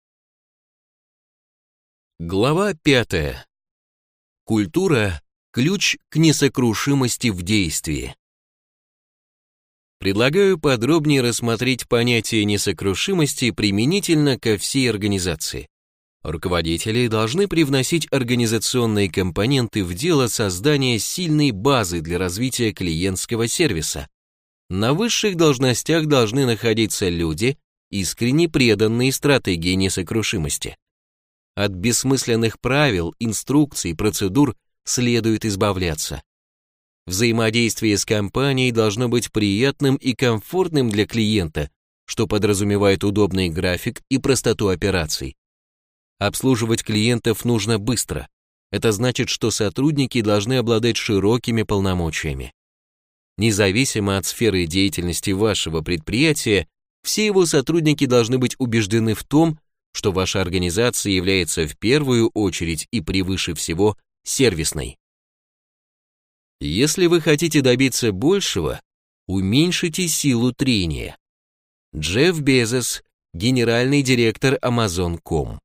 Глава пятая. Культура – ключ к несокрушимости в действии. Предлагаю подробнее рассмотреть понятие несокрушимости применительно ко всей организации. Руководители должны привносить организационные компоненты в дело создания сильной базы для развития клиентского сервиса. На высших должностях должны находиться люди, искренне преданные стратегии несокрушимости. От бессмысленных правил, инструкций, процедур следует избавляться. Взаимодействие с компанией должно быть приятным и комфортным для клиента, что подразумевает удобный график и простоту операций. Обслуживать клиентов нужно быстро. Это значит, что сотрудники должны обладать широкими полномочиями. Независимо от сферы деятельности вашего предприятия, все его сотрудники должны быть убеждены в том, что ваша организация является в первую очередь и превыше всего сервисной. Если вы хотите добиться большего, уменьшите силу трения. Джефф Безос, генеральный директор Amazon точка ком.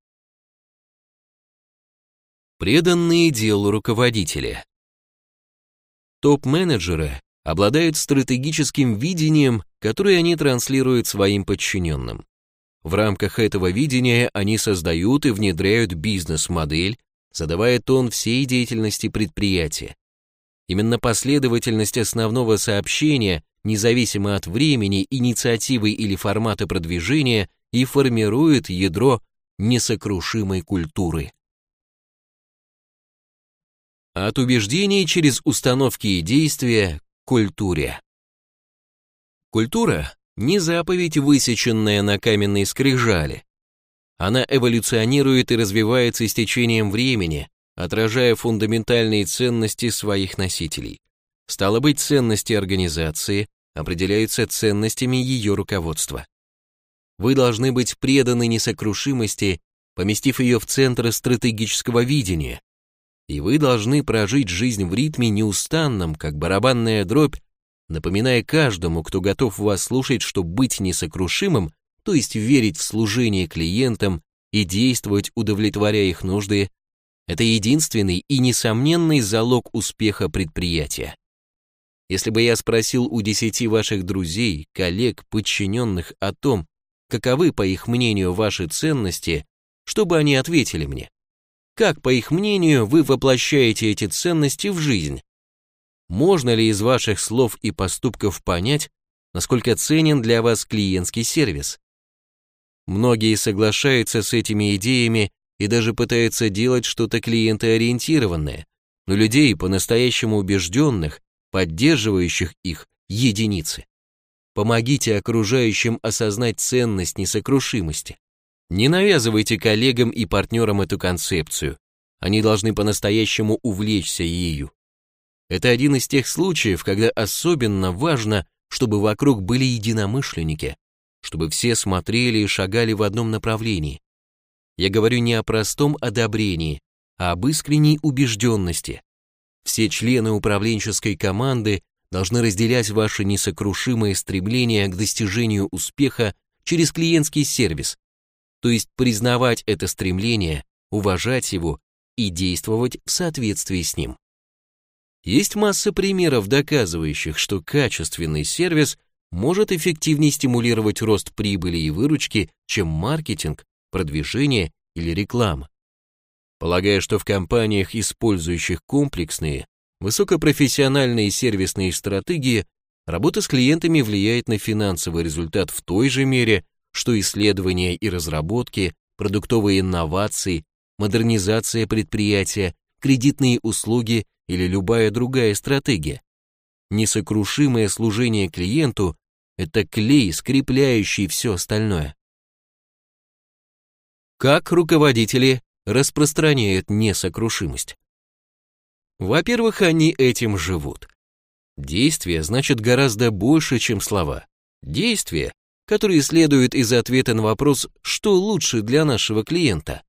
Преданные делу руководители. Топ-менеджеры обладают стратегическим видением, которое они транслируют своим подчиненным. В рамках этого видения они создают и внедряют бизнес-модель, задавая тон всей деятельности предприятия. Именно последовательность основного сообщения, независимо от времени, инициативы или формата продвижения, и формирует ядро несокрушимой культуры. От убеждений через установки и действия к культуре. Культура – не заповедь, высеченная на каменной скрижали. Она эволюционирует и развивается с течением времени, отражая фундаментальные ценности своих носителей. Стало быть, ценности организации определяются ценностями ее руководства. Вы должны быть преданы несокрушимости, поместив ее в центр стратегического видения. И вы должны прожить жизнь в ритме неустанном, как барабанная дробь, напоминая каждому, кто готов вас слушать, что быть несокрушимым, то есть верить в служение клиентам и действовать, удовлетворяя их нужды, это единственный и несомненный залог успеха предприятия. Если бы я спросил у десяти ваших друзей, коллег, подчиненных о том, каковы, по их мнению, ваши ценности, что бы они ответили мне? Как, по их мнению, вы воплощаете эти ценности в жизнь? Можно ли из ваших слов и поступков понять, насколько ценен для вас клиентский сервис? Многие соглашаются с этими идеями и даже пытаются делать что-то клиентоориентированное, но людей, по-настоящему убежденных, поддерживающих их, единицы. Помогите окружающим осознать ценность несокрушимости. Не навязывайте коллегам и партнерам эту концепцию. Они должны по-настоящему увлечься ею. Это один из тех случаев, когда особенно важно, чтобы вокруг были единомышленники, чтобы все смотрели и шагали в одном направлении. Я говорю не о простом одобрении, а об искренней убежденности. Все члены управленческой команды должны разделять ваше несокрушимое стремление к достижению успеха через клиентский сервис, то есть признавать это стремление, уважать его и действовать в соответствии с ним. Есть масса примеров, доказывающих, что качественный сервис может эффективнее стимулировать рост прибыли и выручки, чем маркетинг, продвижение или реклама. Полагаю, что в компаниях, использующих комплексные, высокопрофессиональные сервисные стратегии, работа с клиентами влияет на финансовый результат в той же мере, что исследования и разработки, продуктовые инновации, модернизация предприятия, кредитные услуги или любая другая стратегия. Несокрушимое служение клиенту – это клей, скрепляющий все остальное. Как руководители распространяют несокрушимость? Во-первых, они этим живут. Действие значит гораздо больше, чем слова. Действия, которые следуют из ответа на вопрос, что лучше для нашего клиента.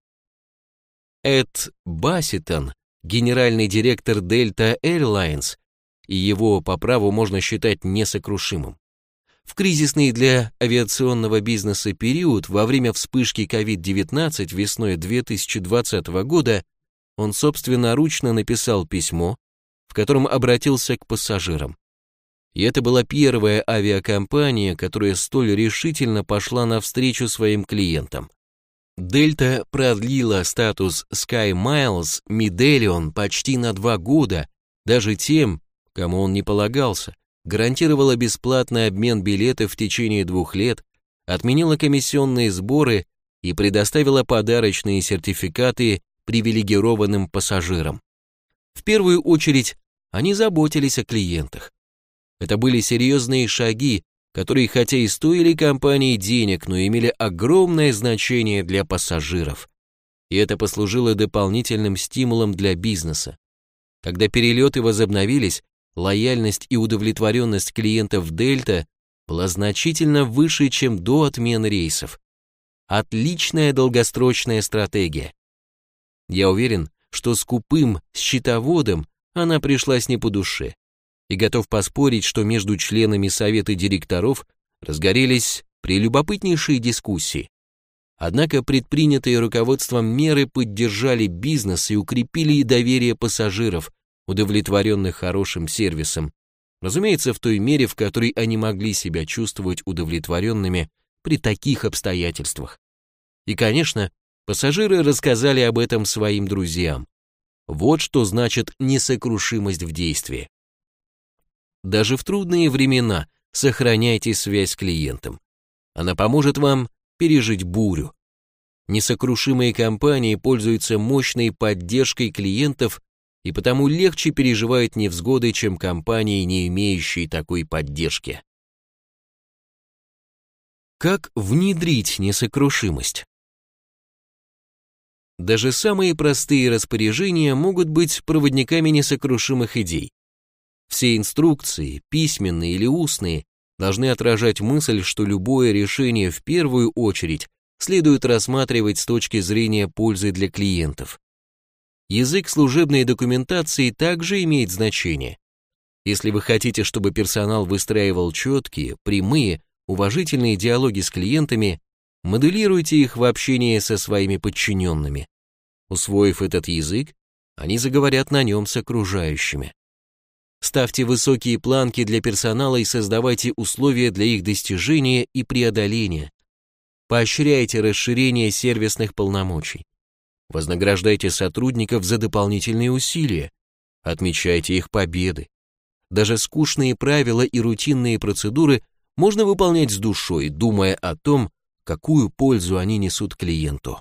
Эд Бассетон, генеральный директор Delta Airlines, и его по праву можно считать несокрушимым. В кризисный для авиационного бизнеса период во время вспышки ковид девятнадцать весной две тысячи двадцатого года он собственноручно написал письмо, в котором обратился к пассажирам. И это была первая авиакомпания, которая столь решительно пошла навстречу своим клиентам. Delta продлила статус SkyMiles Medallion почти на два года, даже тем, кому он не полагался, гарантировала бесплатный обмен билетов в течение двух лет, отменила комиссионные сборы и предоставила подарочные сертификаты привилегированным пассажирам. В первую очередь, они заботились о клиентах. Это были серьезные шаги, которые хотя и стоили компании денег, но имели огромное значение для пассажиров. И это послужило дополнительным стимулом для бизнеса. Когда перелеты возобновились, лояльность и удовлетворенность клиентов Delta была значительно выше, чем до отмены рейсов. Отличная долгосрочная стратегия. Я уверен, что скупым счетоводам она пришлась не по душе, и готов поспорить, что между членами совета директоров разгорелись прелюбопытнейшие дискуссии. Однако предпринятые руководством меры поддержали бизнес и укрепили доверие пассажиров, удовлетворенных хорошим сервисом, разумеется, в той мере, в которой они могли себя чувствовать удовлетворенными при таких обстоятельствах. И, конечно, пассажиры рассказали об этом своим друзьям. Вот что значит несокрушимость в действии. Даже в трудные времена сохраняйте связь с клиентом. Она поможет вам пережить бурю. Несокрушимые компании пользуются мощной поддержкой клиентов и потому легче переживают невзгоды, чем компании, не имеющие такой поддержки. Как внедрить несокрушимость? Даже самые простые распоряжения могут быть проводниками несокрушимых идей. Все инструкции, письменные или устные, должны отражать мысль, что любое решение в первую очередь следует рассматривать с точки зрения пользы для клиентов. Язык служебной документации также имеет значение. Если вы хотите, чтобы персонал выстраивал четкие, прямые, уважительные диалоги с клиентами, моделируйте их в общении со своими подчиненными. Усвоив этот язык, они заговорят на нем с окружающими. Ставьте высокие планки для персонала и создавайте условия для их достижения и преодоления. Поощряйте расширение сервисных полномочий. Вознаграждайте сотрудников за дополнительные усилия. Отмечайте их победы. Даже скучные правила и рутинные процедуры можно выполнять с душой, думая о том, какую пользу они несут клиенту.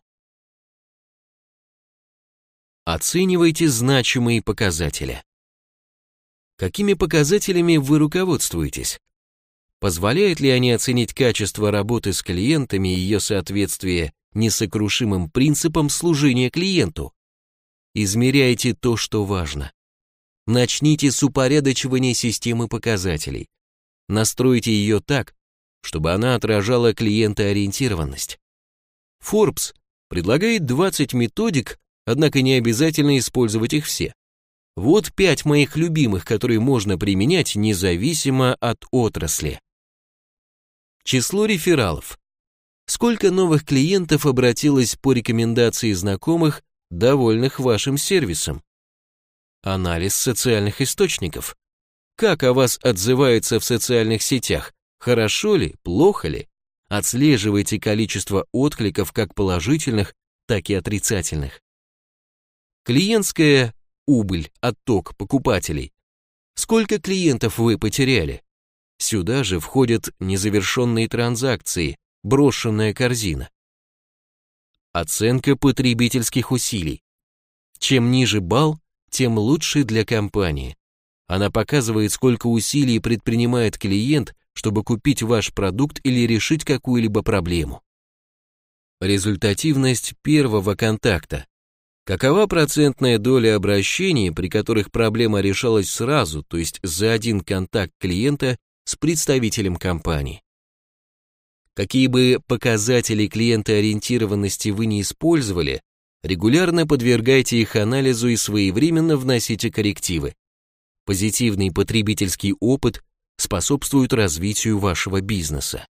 Оценивайте значимые показатели. Какими показателями вы руководствуетесь? Позволяют ли они оценить качество работы с клиентами и ее соответствие несокрушимым принципам служения клиенту? Измеряйте то, что важно. Начните с упорядочивания системы показателей. Настройте ее так, чтобы она отражала клиентоориентированность. Forbes предлагает двадцать методик, однако не обязательно использовать их все. Вот пять моих любимых, которые можно применять независимо от отрасли. Число рефералов. Сколько новых клиентов обратилось по рекомендации знакомых, довольных вашим сервисом? Анализ социальных источников. Как о вас отзываются в социальных сетях? Хорошо ли, плохо ли? Отслеживайте количество откликов как положительных, так и отрицательных. Клиентская убыль, отток покупателей. Сколько клиентов вы потеряли? Сюда же входят незавершенные транзакции, брошенная корзина. Оценка потребительских усилий. Чем ниже балл, тем лучше для компании. Она показывает, сколько усилий предпринимает клиент, чтобы купить ваш продукт или решить какую-либо проблему. Результативность первого контакта. Какова процентная доля обращений, при которых проблема решалась сразу, то есть за один контакт клиента с представителем компании? Какие бы показатели клиентоориентированности вы не использовали, регулярно подвергайте их анализу и своевременно вносите коррективы. Позитивный потребительский опыт способствует развитию вашего бизнеса.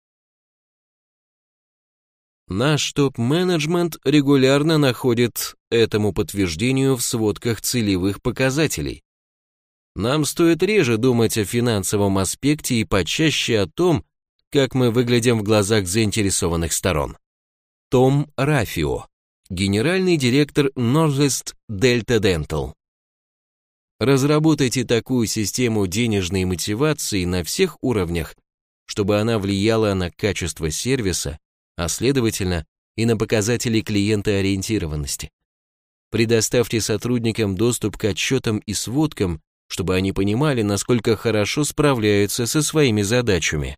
Наш топ-менеджмент регулярно находит этому подтверждению в сводках целевых показателей. Нам стоит реже думать о финансовом аспекте и почаще о том, как мы выглядим в глазах заинтересованных сторон. Том Рафио, генеральный директор Northwest Delta Dental. Разработайте такую систему денежной мотивации на всех уровнях, чтобы она влияла на качество сервиса, а следовательно и на показатели клиентоориентированности. Предоставьте сотрудникам доступ к отчетам и сводкам, чтобы они понимали, насколько хорошо справляются со своими задачами.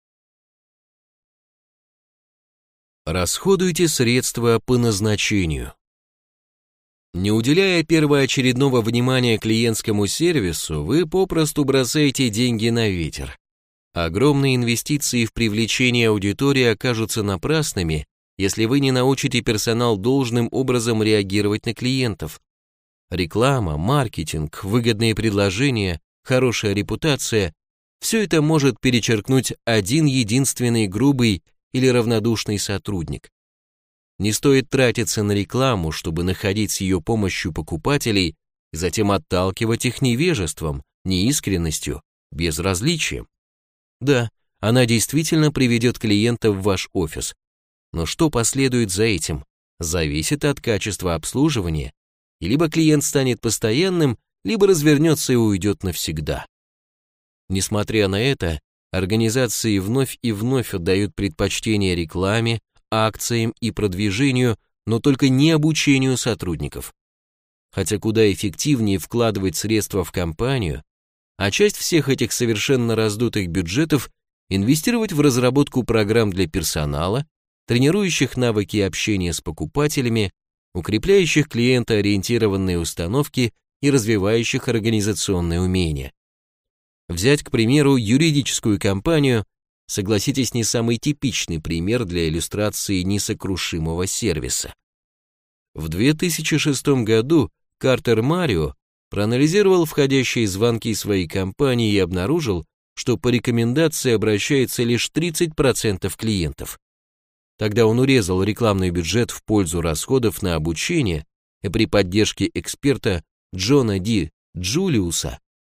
Расходуйте средства по назначению. Не уделяя первоочередного внимания клиентскому сервису, вы попросту бросаете деньги на ветер. Огромные инвестиции в привлечение аудитории окажутся напрасными, если вы не научите персонал должным образом реагировать на клиентов. Реклама, маркетинг, выгодные предложения, хорошая репутация – все это может перечеркнуть один единственный грубый или равнодушный сотрудник. Не стоит тратиться на рекламу, чтобы находить с ее помощью покупателей и затем отталкивать их невежеством, неискренностью, безразличием. Да, она действительно приведет клиента в ваш офис, но что последует за этим, зависит от качества обслуживания, и либо клиент станет постоянным, либо развернется и уйдет навсегда. Несмотря на это, организации вновь и вновь отдают предпочтение рекламе, акциям и продвижению, но только не обучению сотрудников. Хотя куда эффективнее вкладывать средства в компанию, а часть всех этих совершенно раздутых бюджетов инвестировать в разработку программ для персонала, тренирующих навыки общения с покупателями, укрепляющих клиентоориентированные установки и развивающих организационные умения. Взять, к примеру, юридическую компанию, согласитесь, не самый типичный пример для иллюстрации несокрушимого сервиса. В две тысячи шестом году Картер Марио проанализировал входящие звонки своей компании и обнаружил, что по рекомендации обращается лишь тридцать процентов клиентов. Тогда он урезал рекламный бюджет в пользу расходов на обучение и при поддержке эксперта Джона Ди Джулиуса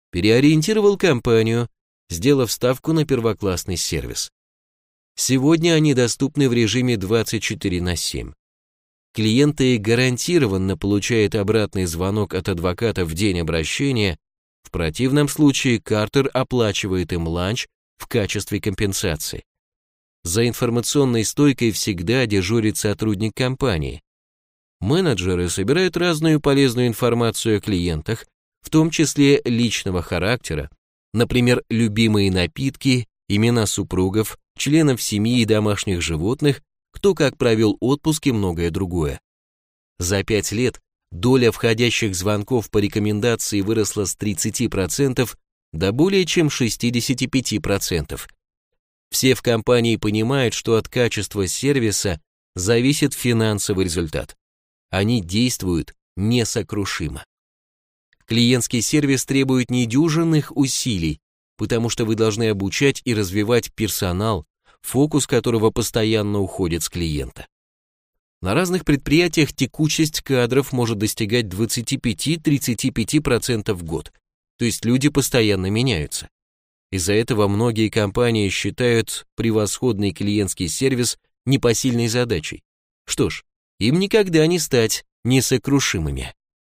переориентировал компанию, сделав ставку на первоклассный сервис. Сегодня они доступны в режиме двадцать четыре на семь. Клиенты гарантированно получают обратный звонок от адвоката в день обращения, в противном случае Картер оплачивает им ланч в качестве компенсации. За информационной стойкой всегда дежурит сотрудник компании. Менеджеры собирают разную полезную информацию о клиентах, в том числе личного характера, например, любимые напитки, имена супругов, членов семьи и домашних животных, кто как провел отпуск и многое другое. За пять лет доля входящих звонков по рекомендации выросла с тридцати процентов до более чем шестидесяти пяти процентов. Все в компании понимают, что от качества сервиса зависит финансовый результат. Они действуют несокрушимо. Клиентский сервис требует недюжинных усилий, потому что вы должны обучать и развивать персонал, фокус которого постоянно уходит с клиента. На разных предприятиях текучесть кадров может достигать двадцати пяти — тридцати пяти процентов в год, то есть люди постоянно меняются. Из-за этого многие компании считают превосходный клиентский сервис непосильной задачей. Что ж, им никогда не стать несокрушимыми.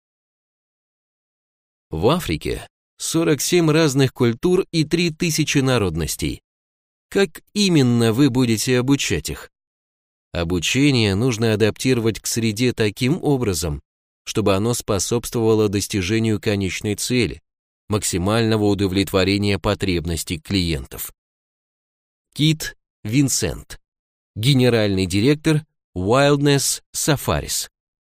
В Африке сорок семь разных культур и три тысячи народностей. Как именно вы будете обучать их? Обучение нужно адаптировать к среде таким образом, чтобы оно способствовало достижению конечной цели, максимального удовлетворения потребностей клиентов. Кит Винсент, генеральный директор Wildness Safaris.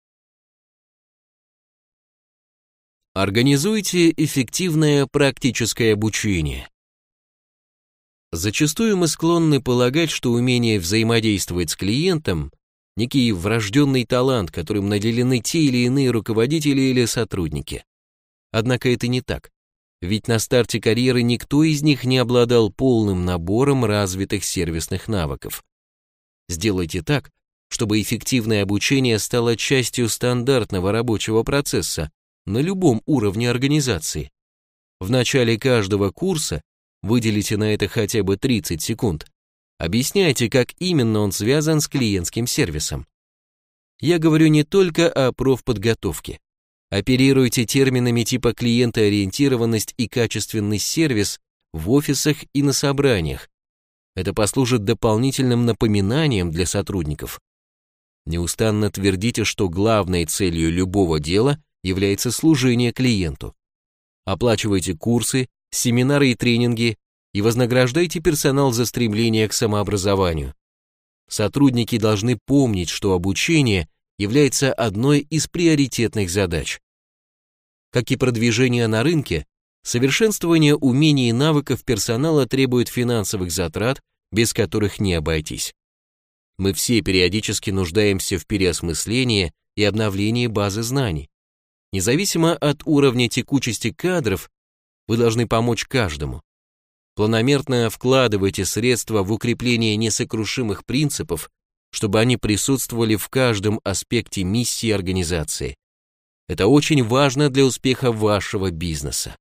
Организуйте эффективное практическое обучение. Зачастую мы склонны полагать, что умение взаимодействовать с клиентом – некий врожденный талант, которым наделены те или иные руководители или сотрудники. Однако это не так, ведь на старте карьеры никто из них не обладал полным набором развитых сервисных навыков. Сделайте так, чтобы эффективное обучение стало частью стандартного рабочего процесса на любом уровне организации. В начале каждого курса выделите на это хотя бы тридцать секунд. Объясняйте, как именно он связан с клиентским сервисом. Я говорю не только о профподготовке. Оперируйте терминами типа клиентоориентированность и качественный сервис в офисах и на собраниях. Это послужит дополнительным напоминанием для сотрудников. Неустанно твердите, что главной целью любого дела является служение клиенту. Оплачивайте курсы, семинары и тренинги и вознаграждайте персонал за стремление к самообразованию. Сотрудники должны помнить, что обучение является одной из приоритетных задач. Как и продвижение на рынке, совершенствование умений и навыков персонала требует финансовых затрат, без которых не обойтись. Мы все периодически нуждаемся в переосмыслении и обновлении базы знаний. Независимо от уровня текучести кадров, вы должны помочь каждому. Планомерно вкладывайте средства в укрепление несокрушимых принципов, чтобы они присутствовали в каждом аспекте миссии организации. Это очень важно для успеха вашего бизнеса.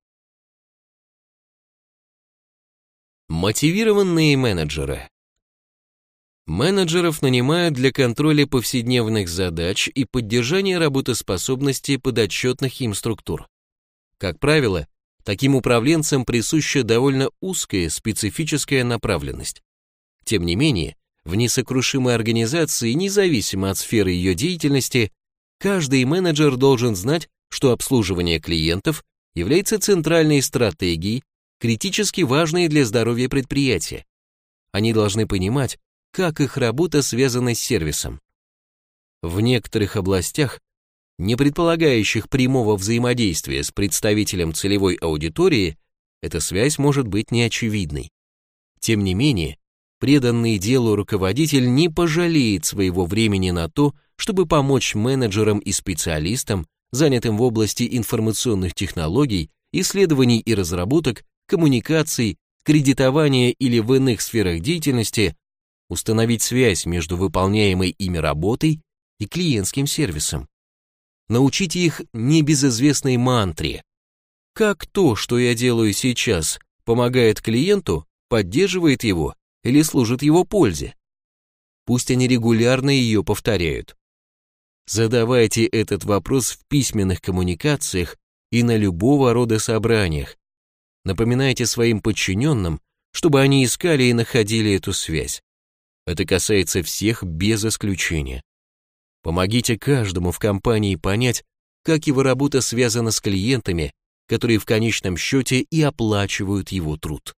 Мотивированные менеджеры. Менеджеров нанимают для контроля повседневных задач и поддержания работоспособности подотчетных им структур. Как правило, таким управленцам присуща довольно узкая специфическая направленность. Тем не менее, в несокрушимой организации, независимо от сферы ее деятельности, каждый менеджер должен знать, что обслуживание клиентов является центральной стратегией, критически важной для здоровья предприятия. Они должны понимать, как их работа связана с сервисом. В некоторых областях, не предполагающих прямого взаимодействия с представителем целевой аудитории, эта связь может быть неочевидной. Тем не менее, преданный делу руководитель не пожалеет своего времени на то, чтобы помочь менеджерам и специалистам, занятым в области информационных технологий, исследований и разработок, коммуникаций, кредитования или в иных сферах деятельности, установить связь между выполняемой ими работой и клиентским сервисом. Научите их небезызвестной мантре. как то, что я делаю сейчас, помогает клиенту, поддерживает его или служит его пользе. Пусть они регулярно ее повторяют. Задавайте этот вопрос в письменных коммуникациях и на любого рода собраниях. Напоминайте своим подчиненным, чтобы они искали и находили эту связь. Это касается всех без исключения. Помогите каждому в компании понять, как его работа связана с клиентами, которые в конечном счете и оплачивают его труд.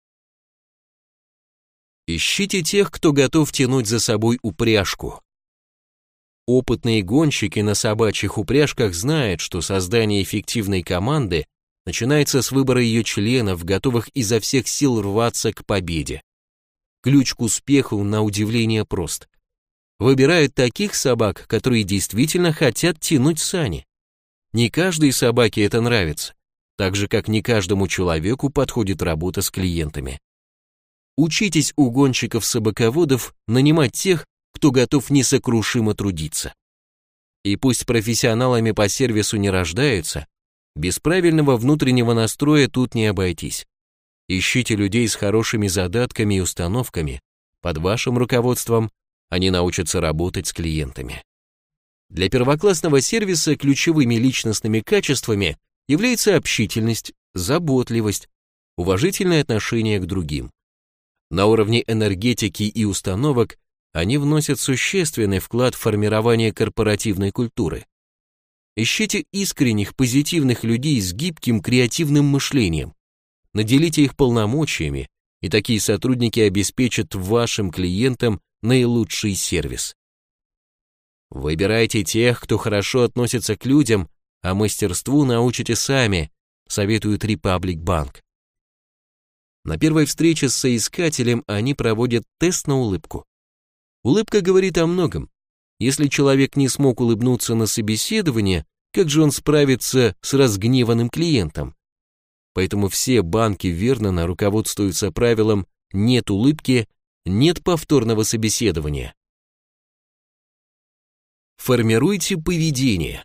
Ищите тех, кто готов тянуть за собой упряжку. Опытные гонщики на собачьих упряжках знают, что создание эффективной команды начинается с выбора ее членов, готовых изо всех сил рваться к победе. Ключ к успеху, на удивление, прост. Выбирают таких собак, которые действительно хотят тянуть сани. Не каждой собаке это нравится, так же, как не каждому человеку подходит работа с клиентами. Учитесь у гонщиков-собаководов нанимать тех, кто готов несокрушимо трудиться. И пусть профессионалами по сервису не рождаются, без правильного внутреннего настроя тут не обойтись. Ищите людей с хорошими задатками и установками. Под вашим руководством они научатся работать с клиентами. Для первоклассного сервиса ключевыми личностными качествами является общительность, заботливость, уважительное отношение к другим. На уровне энергетики и установок они вносят существенный вклад в формирование корпоративной культуры. Ищите искренних, позитивных людей с гибким, креативным мышлением. Наделите их полномочиями, и такие сотрудники обеспечат вашим клиентам наилучший сервис. Выбирайте тех, кто хорошо относится к людям, а мастерству научите сами, советует Republic Bank. На первой встрече с соискателем они проводят тест на улыбку. Улыбка говорит о многом. Если человек не смог улыбнуться на собеседовании, как же он справится с разгневанным клиентом? Поэтому все банки верно руководствуются правилом «нет улыбки, нет повторного собеседования». Формируйте поведение.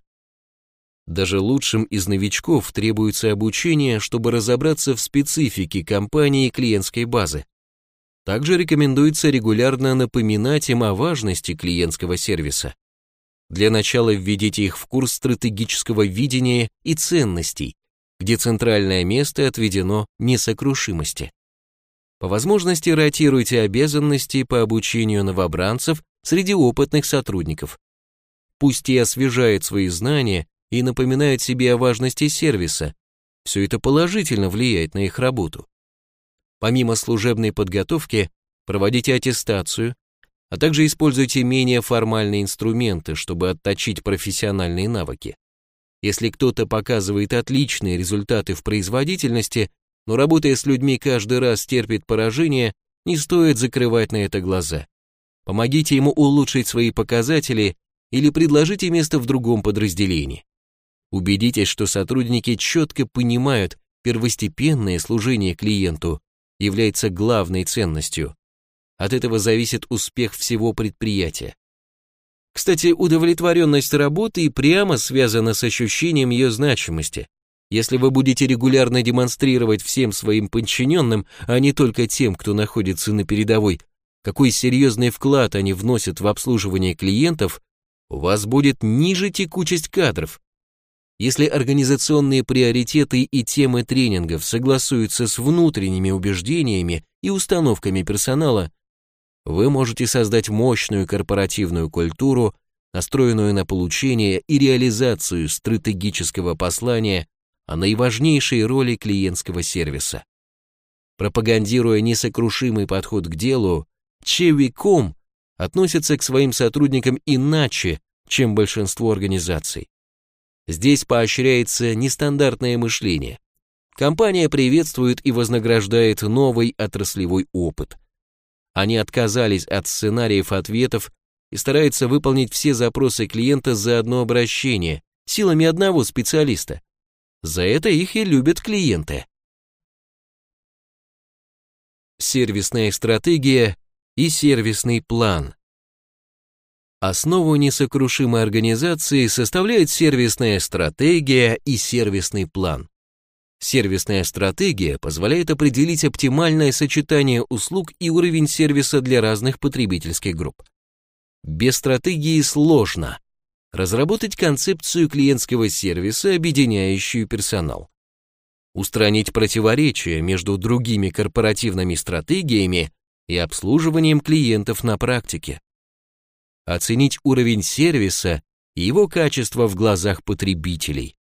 Даже лучшим из новичков требуется обучение, чтобы разобраться в специфике компании и клиентской базы. Также рекомендуется регулярно напоминать им о важности клиентского сервиса. Для начала введите их в курс стратегического видения и ценностей, где центральное место отведено несокрушимости. По возможности ротируйте обязанности по обучению новобранцев среди опытных сотрудников. Пусть и освежают свои знания и напоминают себе о важности сервиса. Все это положительно влияет на их работу. Помимо служебной подготовки, проводите аттестацию, а также используйте менее формальные инструменты, чтобы отточить профессиональные навыки. Если кто-то показывает отличные результаты в производительности, но работая с людьми каждый раз терпит поражение, не стоит закрывать на это глаза. Помогите ему улучшить свои показатели или предложите место в другом подразделении. Убедитесь, что сотрудники четко понимают, первостепенное служение клиенту является главной ценностью. От этого зависит успех всего предприятия. Кстати, удовлетворенность работы прямо связана с ощущением ее значимости. Если вы будете регулярно демонстрировать всем своим подчиненным, а не только тем, кто находится на передовой, какой серьезный вклад они вносят в обслуживание клиентов, у вас будет ниже текучесть кадров. Если организационные приоритеты и темы тренингов согласуются с внутренними убеждениями и установками персонала, вы можете создать мощную корпоративную культуру, настроенную на получение и реализацию стратегического послания о наиважнейшей роли клиентского сервиса. Пропагандируя несокрушимый подход к делу, Chewy точка ком относится к своим сотрудникам иначе, чем большинство организаций. Здесь поощряется нестандартное мышление. Компания приветствует и вознаграждает новый отраслевой опыт. Они отказались от сценариев ответов и стараются выполнить все запросы клиента за одно обращение, силами одного специалиста. За это их и любят клиенты. Сервисная стратегия и сервисный план. Основу несокрушимой организации составляет сервисная стратегия и сервисный план. Сервисная стратегия позволяет определить оптимальное сочетание услуг и уровень сервиса для разных потребительских групп. Без стратегии сложно разработать концепцию клиентского сервиса, объединяющую персонал, устранить противоречия между другими корпоративными стратегиями и обслуживанием клиентов на практике, оценить уровень сервиса и его качество в глазах потребителей.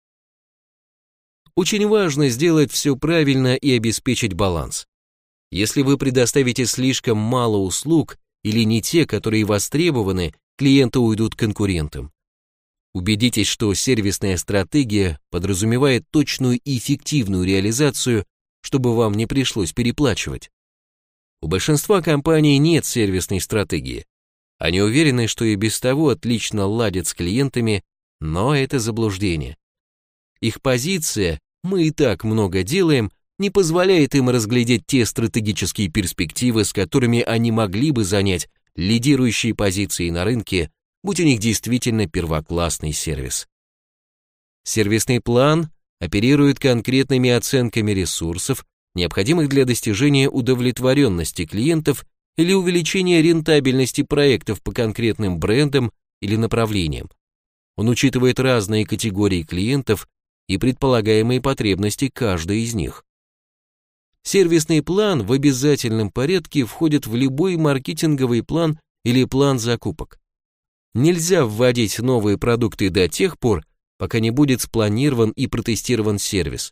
Очень важно сделать все правильно и обеспечить баланс. Если вы предоставите слишком мало услуг или не те, которые востребованы, клиенты уйдут к конкурентам. Убедитесь, что сервисная стратегия подразумевает точную и эффективную реализацию, чтобы вам не пришлось переплачивать. У большинства компаний нет сервисной стратегии. Они уверены, что и без того отлично ладят с клиентами, но это заблуждение. Их позиция «мы и так много делаем» не позволяет им разглядеть те стратегические перспективы, с которыми они могли бы занять лидирующие позиции на рынке, будь у них действительно первоклассный сервис. Сервисный план оперирует конкретными оценками ресурсов, необходимых для достижения удовлетворенности клиентов или увеличения рентабельности проектов по конкретным брендам или направлениям. Он учитывает разные категории клиентов и предполагаемые потребности каждой из них. Сервисный план в обязательном порядке входит в любой маркетинговый план или план закупок. Нельзя вводить новые продукты до тех пор, пока не будет спланирован и протестирован сервис.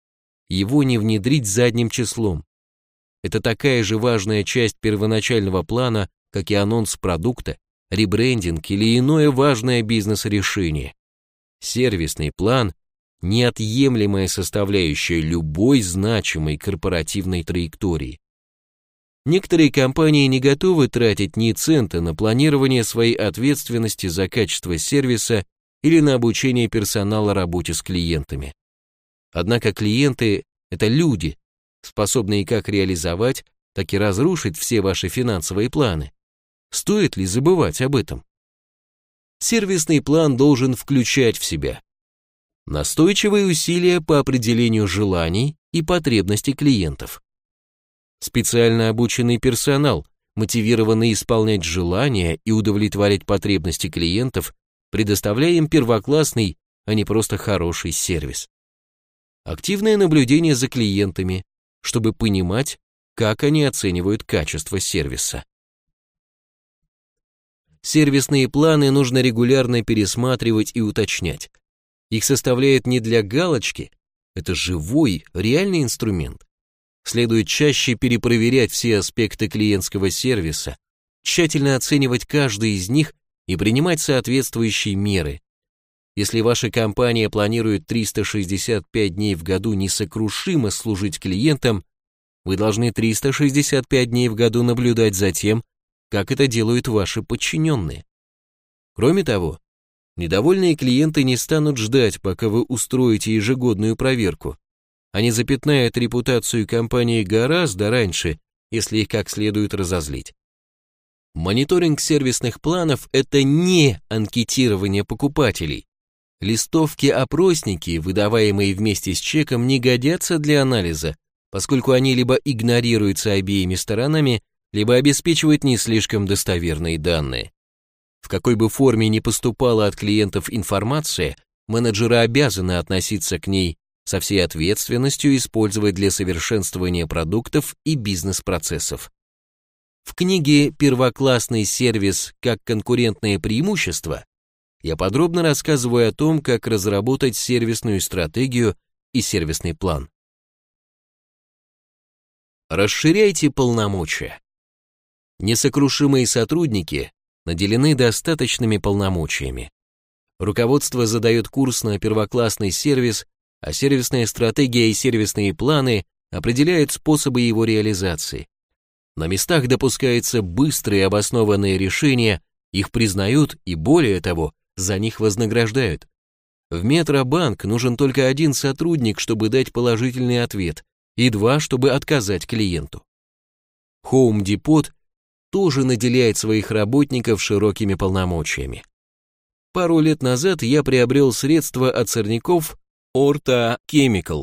Его не внедрить задним числом. Это такая же важная часть первоначального плана, как и анонс продукта, ребрендинг или иное важное бизнес-решение. Сервисный план – неотъемлемая составляющая любой значимой корпоративной траектории. Некоторые компании не готовы тратить ни цента на планирование своей ответственности за качество сервиса или на обучение персонала работе с клиентами. Однако клиенты – это люди, способные как реализовать, так и разрушить все ваши финансовые планы. Стоит ли забывать об этом? Сервисный план должен включать в себя настойчивые усилия по определению желаний и потребностей клиентов, специально обученный персонал, мотивированный исполнять желания и удовлетворять потребности клиентов, предоставляя им первоклассный, а не просто хороший сервис. Активное наблюдение за клиентами, чтобы понимать, как они оценивают качество сервиса. Сервисные планы нужно регулярно пересматривать и уточнять. Их составляют не для галочки, это живой, реальный инструмент. Следует чаще перепроверять все аспекты клиентского сервиса, тщательно оценивать каждый из них и принимать соответствующие меры. Если ваша компания планирует триста шестьдесят пять дней в году несокрушимо служить клиентам, вы должны триста шестьдесят пять дней в году наблюдать за тем, как это делают ваши подчиненные. Кроме того, недовольные клиенты не станут ждать, пока вы устроите ежегодную проверку. Они запятнают репутацию компании гораздо раньше, если их как следует разозлить. Мониторинг сервисных планов – это не анкетирование покупателей. Листовки-опросники, выдаваемые вместе с чеком, не годятся для анализа, поскольку они либо игнорируются обеими сторонами, либо обеспечивают не слишком достоверные данные. В какой бы форме ни поступала от клиентов информация, менеджеры обязаны относиться к ней со всей ответственностью и использовать для совершенствования продуктов и бизнес-процессов. В книге «Первоклассный сервис как конкурентное преимущество» я подробно рассказываю о том, как разработать сервисную стратегию и сервисный план. Расширяйте полномочия. Несокрушимые сотрудники наделены достаточными полномочиями. Руководство задает курс на первоклассный сервис, а сервисная стратегия и сервисные планы определяют способы его реализации. На местах допускаются быстрые обоснованные решения, их признают и, более того, за них вознаграждают. В Метробанк нужен только один сотрудник, чтобы дать положительный ответ, и два, чтобы отказать клиенту. Home Depot тоже наделяет своих работников широкими полномочиями. Пару лет назад я приобрел средства от сорняков Orta Chemical,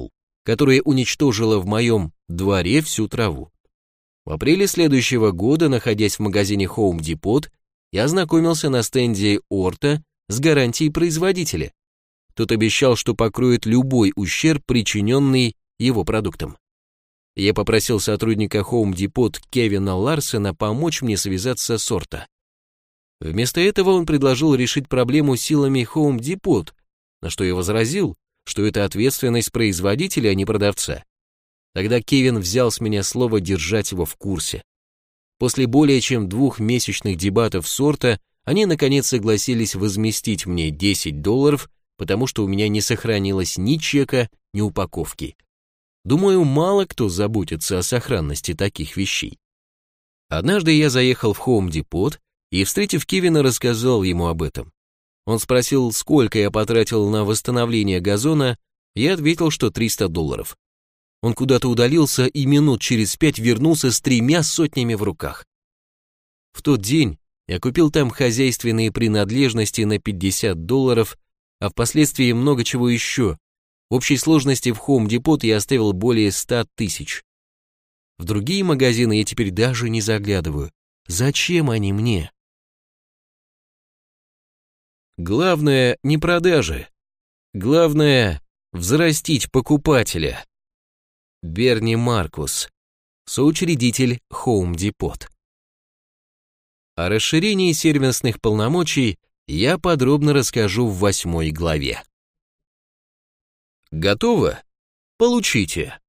которое уничтожило в моем дворе всю траву. В апреле следующего года, находясь в магазине Home Depot, я ознакомился на стенде Орта с гарантией производителя. Тот обещал, что покроет любой ущерб, причиненный его продуктам. Я попросил сотрудника Home Depot Кевина Ларсена помочь мне связаться с Орта. Вместо этого он предложил решить проблему силами Home Depot, на что я возразил, что это ответственность производителя, а не продавца. Тогда Кевин взял с меня слово держать его в курсе. После более чем двухмесячных дебатов с Орта они наконец согласились возместить мне десять долларов, потому что у меня не сохранилось ни чека, ни упаковки. Думаю, мало кто заботится о сохранности таких вещей. Однажды я заехал в Home Depot и, встретив Кевина, рассказал ему об этом. Он спросил, сколько я потратил на восстановление газона, я ответил, что триста долларов. Он куда-то удалился и минут через пять вернулся с тремя сотнями в руках. В тот день я купил там хозяйственные принадлежности на пятьдесят долларов, а впоследствии много чего еще. В общей сложности в Home Depot я оставил более ста тысяч. В другие магазины я теперь даже не заглядываю. Зачем они мне? Главное не продажи. Главное взрастить покупателя. Берни Маркус, соучредитель Home Depot. О расширении сервисных полномочий я подробно расскажу в восьмой главе. Готово? Получите.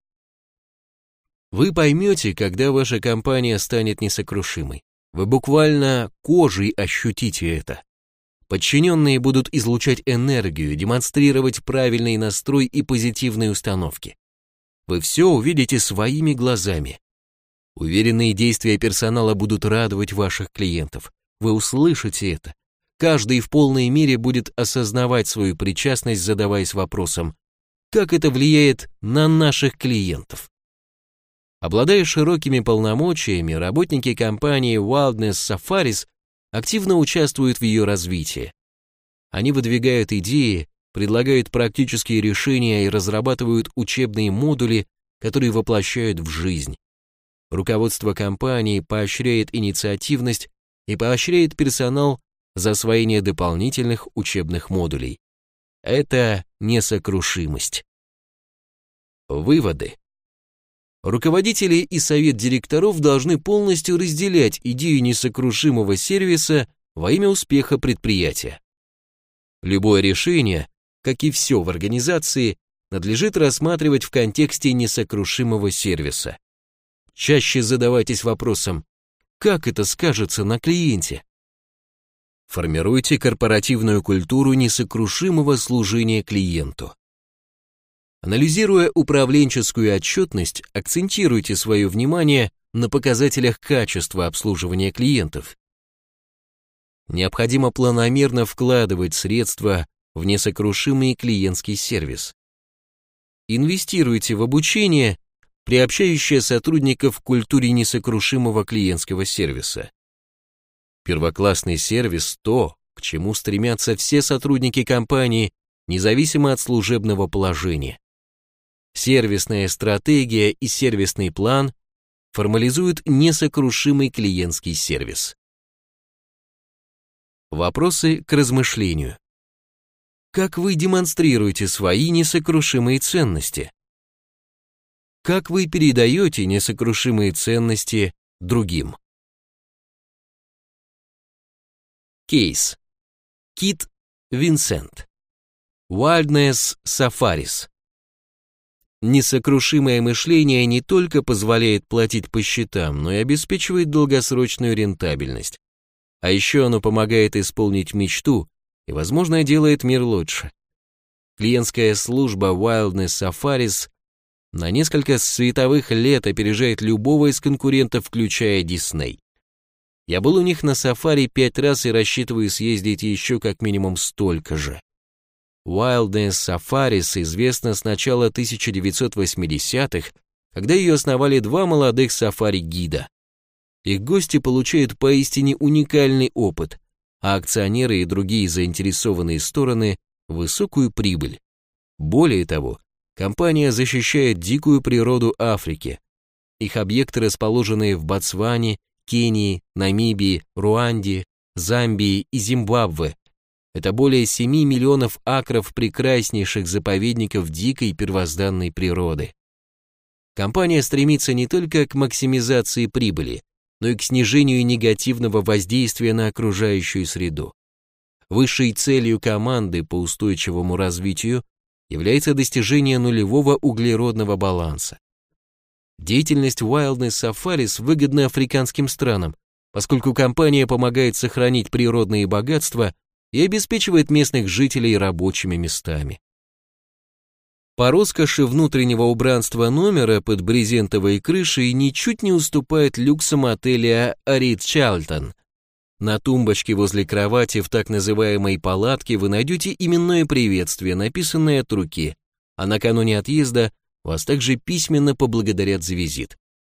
Вы поймете, когда ваша компания станет несокрушимой. Вы буквально кожей ощутите это. Подчиненные будут излучать энергию, демонстрировать правильный настрой и позитивные установки. Вы все увидите своими глазами. Уверенные действия персонала будут радовать ваших клиентов. Вы услышите это. Каждый в полной мере будет осознавать свою причастность, задаваясь вопросом, как это влияет на наших клиентов. Обладая широкими полномочиями, работники компании Wilderness Safaris активно участвуют в ее развитии. Они выдвигают идеи, предлагают практические решения и разрабатывают учебные модули, которые воплощают в жизнь. Руководство компании поощряет инициативность и поощряет персонал за освоение дополнительных учебных модулей. Это несокрушимость. Выводы. Руководители и совет директоров должны полностью разделять идею несокрушимого сервиса во имя успеха предприятия. Любое решение, как и все в организации, надлежит рассматривать в контексте несокрушимого сервиса. Чаще задавайтесь вопросом, как это скажется на клиенте? Формируйте корпоративную культуру несокрушимого служения клиенту. Анализируя управленческую отчетность, акцентируйте свое внимание на показателях качества обслуживания клиентов. Необходимо планомерно вкладывать средства в несокрушимый клиентский сервис. Инвестируйте в обучение, приобщающее сотрудников к культуре несокрушимого клиентского сервиса. Первоклассный сервис – то, к чему стремятся все сотрудники компании, независимо от служебного положения. Сервисная стратегия и сервисный план формализуют несокрушимый клиентский сервис. Вопросы к размышлению. Как вы демонстрируете свои несокрушимые ценности? Как вы передаете несокрушимые ценности другим? Кейс. Кит Винсент. Wilderness Safaris. Несокрушимое мышление не только позволяет платить по счетам, но и обеспечивает долгосрочную рентабельность. А еще оно помогает исполнить мечту и, возможно, делает мир лучше. Клиентская служба Wilderness Safaris на несколько световых лет опережает любого из конкурентов, включая Disney. Я был у них на сафари пять раз и рассчитываю съездить еще как минимум столько же. Wilderness Safaris известна с начала тысяча девятьсот восьмидесятых, когда ее основали два молодых сафари-гида. Их гости получают поистине уникальный опыт, а акционеры и другие заинтересованные стороны – высокую прибыль. Более того, компания защищает дикую природу Африки. Их объекты расположены в Ботсване, Кении, Намибии, Руанде, Замбии и Зимбабве. Это более семи миллионов акров прекраснейших заповедников дикой первозданной природы. Компания стремится не только к максимизации прибыли, но и к снижению негативного воздействия на окружающую среду. Высшей целью команды по устойчивому развитию является достижение нулевого углеродного баланса. Деятельность Wilderness Safaris выгодна африканским странам, поскольку компания помогает сохранить природные богатства и обеспечивает местных жителей рабочими местами. По роскоши внутреннего убранства номера под брезентовой крышей ничуть не уступает люксам отеля Ридс-Чарльтон. На тумбочке возле кровати в так называемой палатке вы найдете именное приветствие, написанное от руки, а накануне отъезда вас также письменно поблагодарят за визит.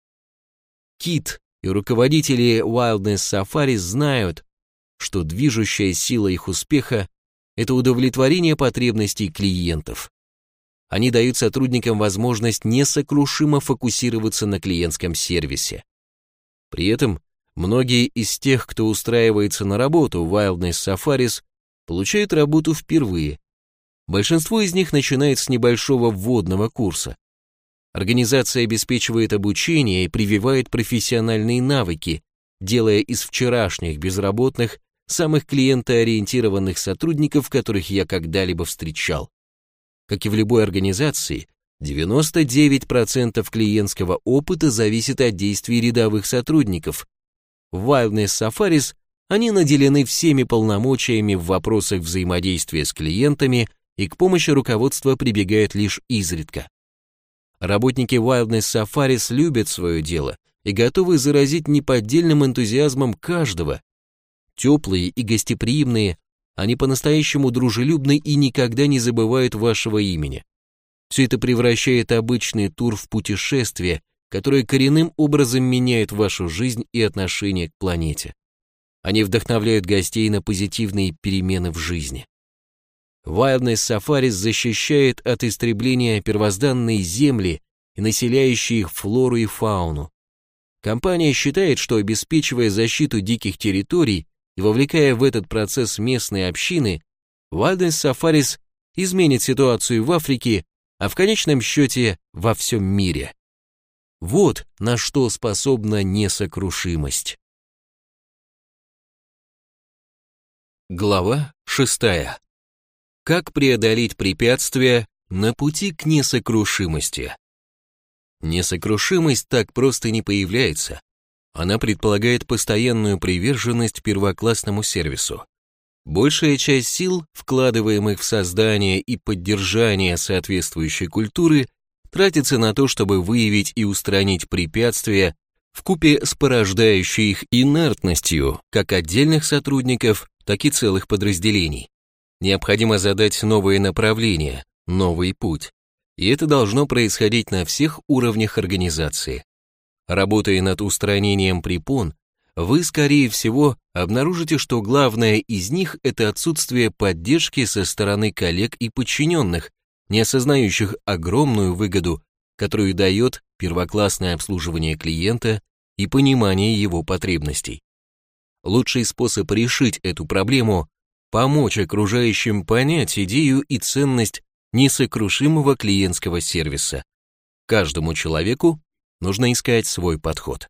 Кит и руководители Wilderness Safaris знают, что движущая сила их успеха – это удовлетворение потребностей клиентов. Они дают сотрудникам возможность несокрушимо фокусироваться на клиентском сервисе. При этом многие из тех, кто устраивается на работу в Wilderness Safaris, получают работу впервые. Большинство из них начинает с небольшого вводного курса. Организация обеспечивает обучение и прививает профессиональные навыки, делая из вчерашних безработных самых клиентоориентированных сотрудников, которых я когда-либо встречал. Как и в любой организации, девяносто девять процентов клиентского опыта зависит от действий рядовых сотрудников. В Wilderness Safaris они наделены всеми полномочиями в вопросах взаимодействия с клиентами и к помощи руководства прибегают лишь изредка. Работники Wilderness Safaris любят свое дело и готовы заразить неподдельным энтузиазмом каждого. Теплые и гостеприимные, они по-настоящему дружелюбны и никогда не забывают вашего имени. Все это превращает обычный тур в путешествие, которое коренным образом меняет вашу жизнь и отношение к планете. Они вдохновляют гостей на позитивные перемены в жизни. Wilderness Safaris защищает от истребления первозданные земли и населяющие их флору и фауну. Компания считает, что обеспечивая защиту диких территорий и вовлекая в этот процесс местные общины, Wilderness Safaris изменит ситуацию в Африке, а в конечном счете во всем мире. Вот на что способна несокрушимость. Глава шестая. Как преодолеть препятствия на пути к несокрушимости? Несокрушимость так просто не появляется. Она предполагает постоянную приверженность первоклассному сервису. Большая часть сил, вкладываемых в создание и поддержание соответствующей культуры, тратится на то, чтобы выявить и устранить препятствия вкупе с порождающей их инертностью как отдельных сотрудников, так и целых подразделений. Необходимо задать новые направления, новый путь. И это должно происходить на всех уровнях организации. Работая над устранением препон, вы, скорее всего, обнаружите, что главное из них – это отсутствие поддержки со стороны коллег и подчиненных, не осознающих огромную выгоду, которую дает первоклассное обслуживание клиента и понимание его потребностей. Лучший способ решить эту проблему – помочь окружающим понять идею и ценность несокрушимого клиентского сервиса. Каждому человеку нужно искать свой подход.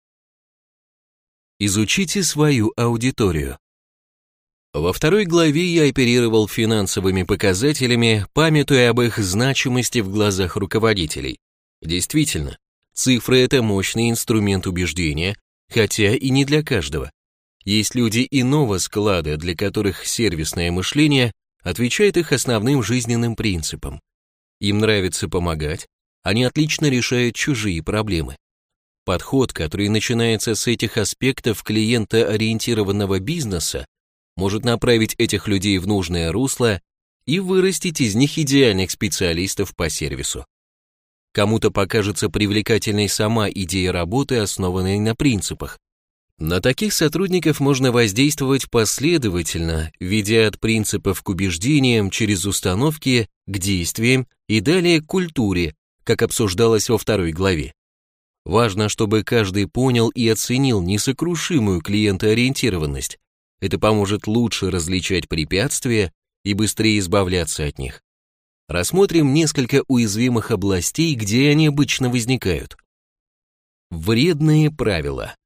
Изучите свою аудиторию. Во второй главе я оперировал финансовыми показателями, памятуя об их значимости в глазах руководителей. Действительно, цифры – это мощный инструмент убеждения, хотя и не для каждого. Есть люди иного склада, для которых сервисное мышление отвечает их основным жизненным принципам. Им нравится помогать, они отлично решают чужие проблемы. Подход, который начинается с этих аспектов клиентоориентированного бизнеса, может направить этих людей в нужное русло и вырастить из них идеальных специалистов по сервису. Кому-то покажется привлекательной сама идея работы, основанной на принципах. На таких сотрудников можно воздействовать последовательно, ведя от принципов к убеждениям через установки к действиям и далее к культуре, как обсуждалось во второй главе. Важно, чтобы каждый понял и оценил несокрушимую клиентоориентированность. Это поможет лучше различать препятствия и быстрее избавляться от них. Рассмотрим несколько уязвимых областей, где они обычно возникают. Вредные правила.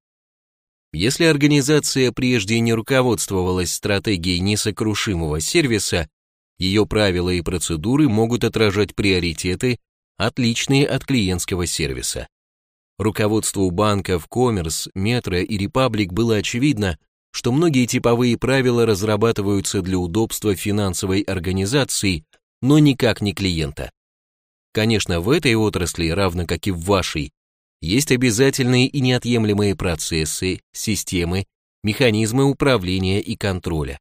Если организация прежде не руководствовалась стратегией несокрушимого сервиса, ее правила и процедуры могут отражать приоритеты, отличные от клиентского сервиса. Руководству банков Commerce, Metro и Republic было очевидно, что многие типовые правила разрабатываются для удобства финансовой организации, но никак не клиента. Конечно, в этой отрасли, равно как и в вашей, есть обязательные и неотъемлемые процессы, системы, механизмы управления и контроля.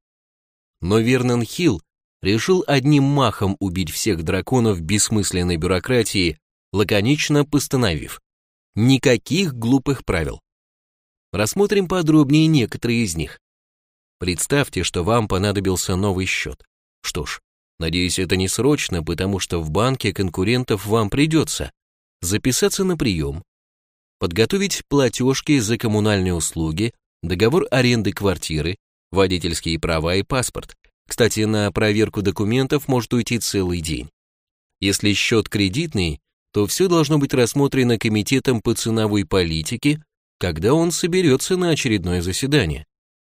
Но Вернон Хилл решил одним махом убить всех драконов бессмысленной бюрократии, лаконично постановив: никаких глупых правил. Рассмотрим подробнее некоторые из них. Представьте, что вам понадобился новый счет. Что ж, надеюсь, это не срочно, потому что в банке конкурентов вам придется записаться на прием, подготовить платежки за коммунальные услуги, договор аренды квартиры, водительские права и паспорт. Кстати, на проверку документов может уйти целый день. Если счет кредитный, то все должно быть рассмотрено комитетом по ценовой политике, когда он соберется на очередное заседание.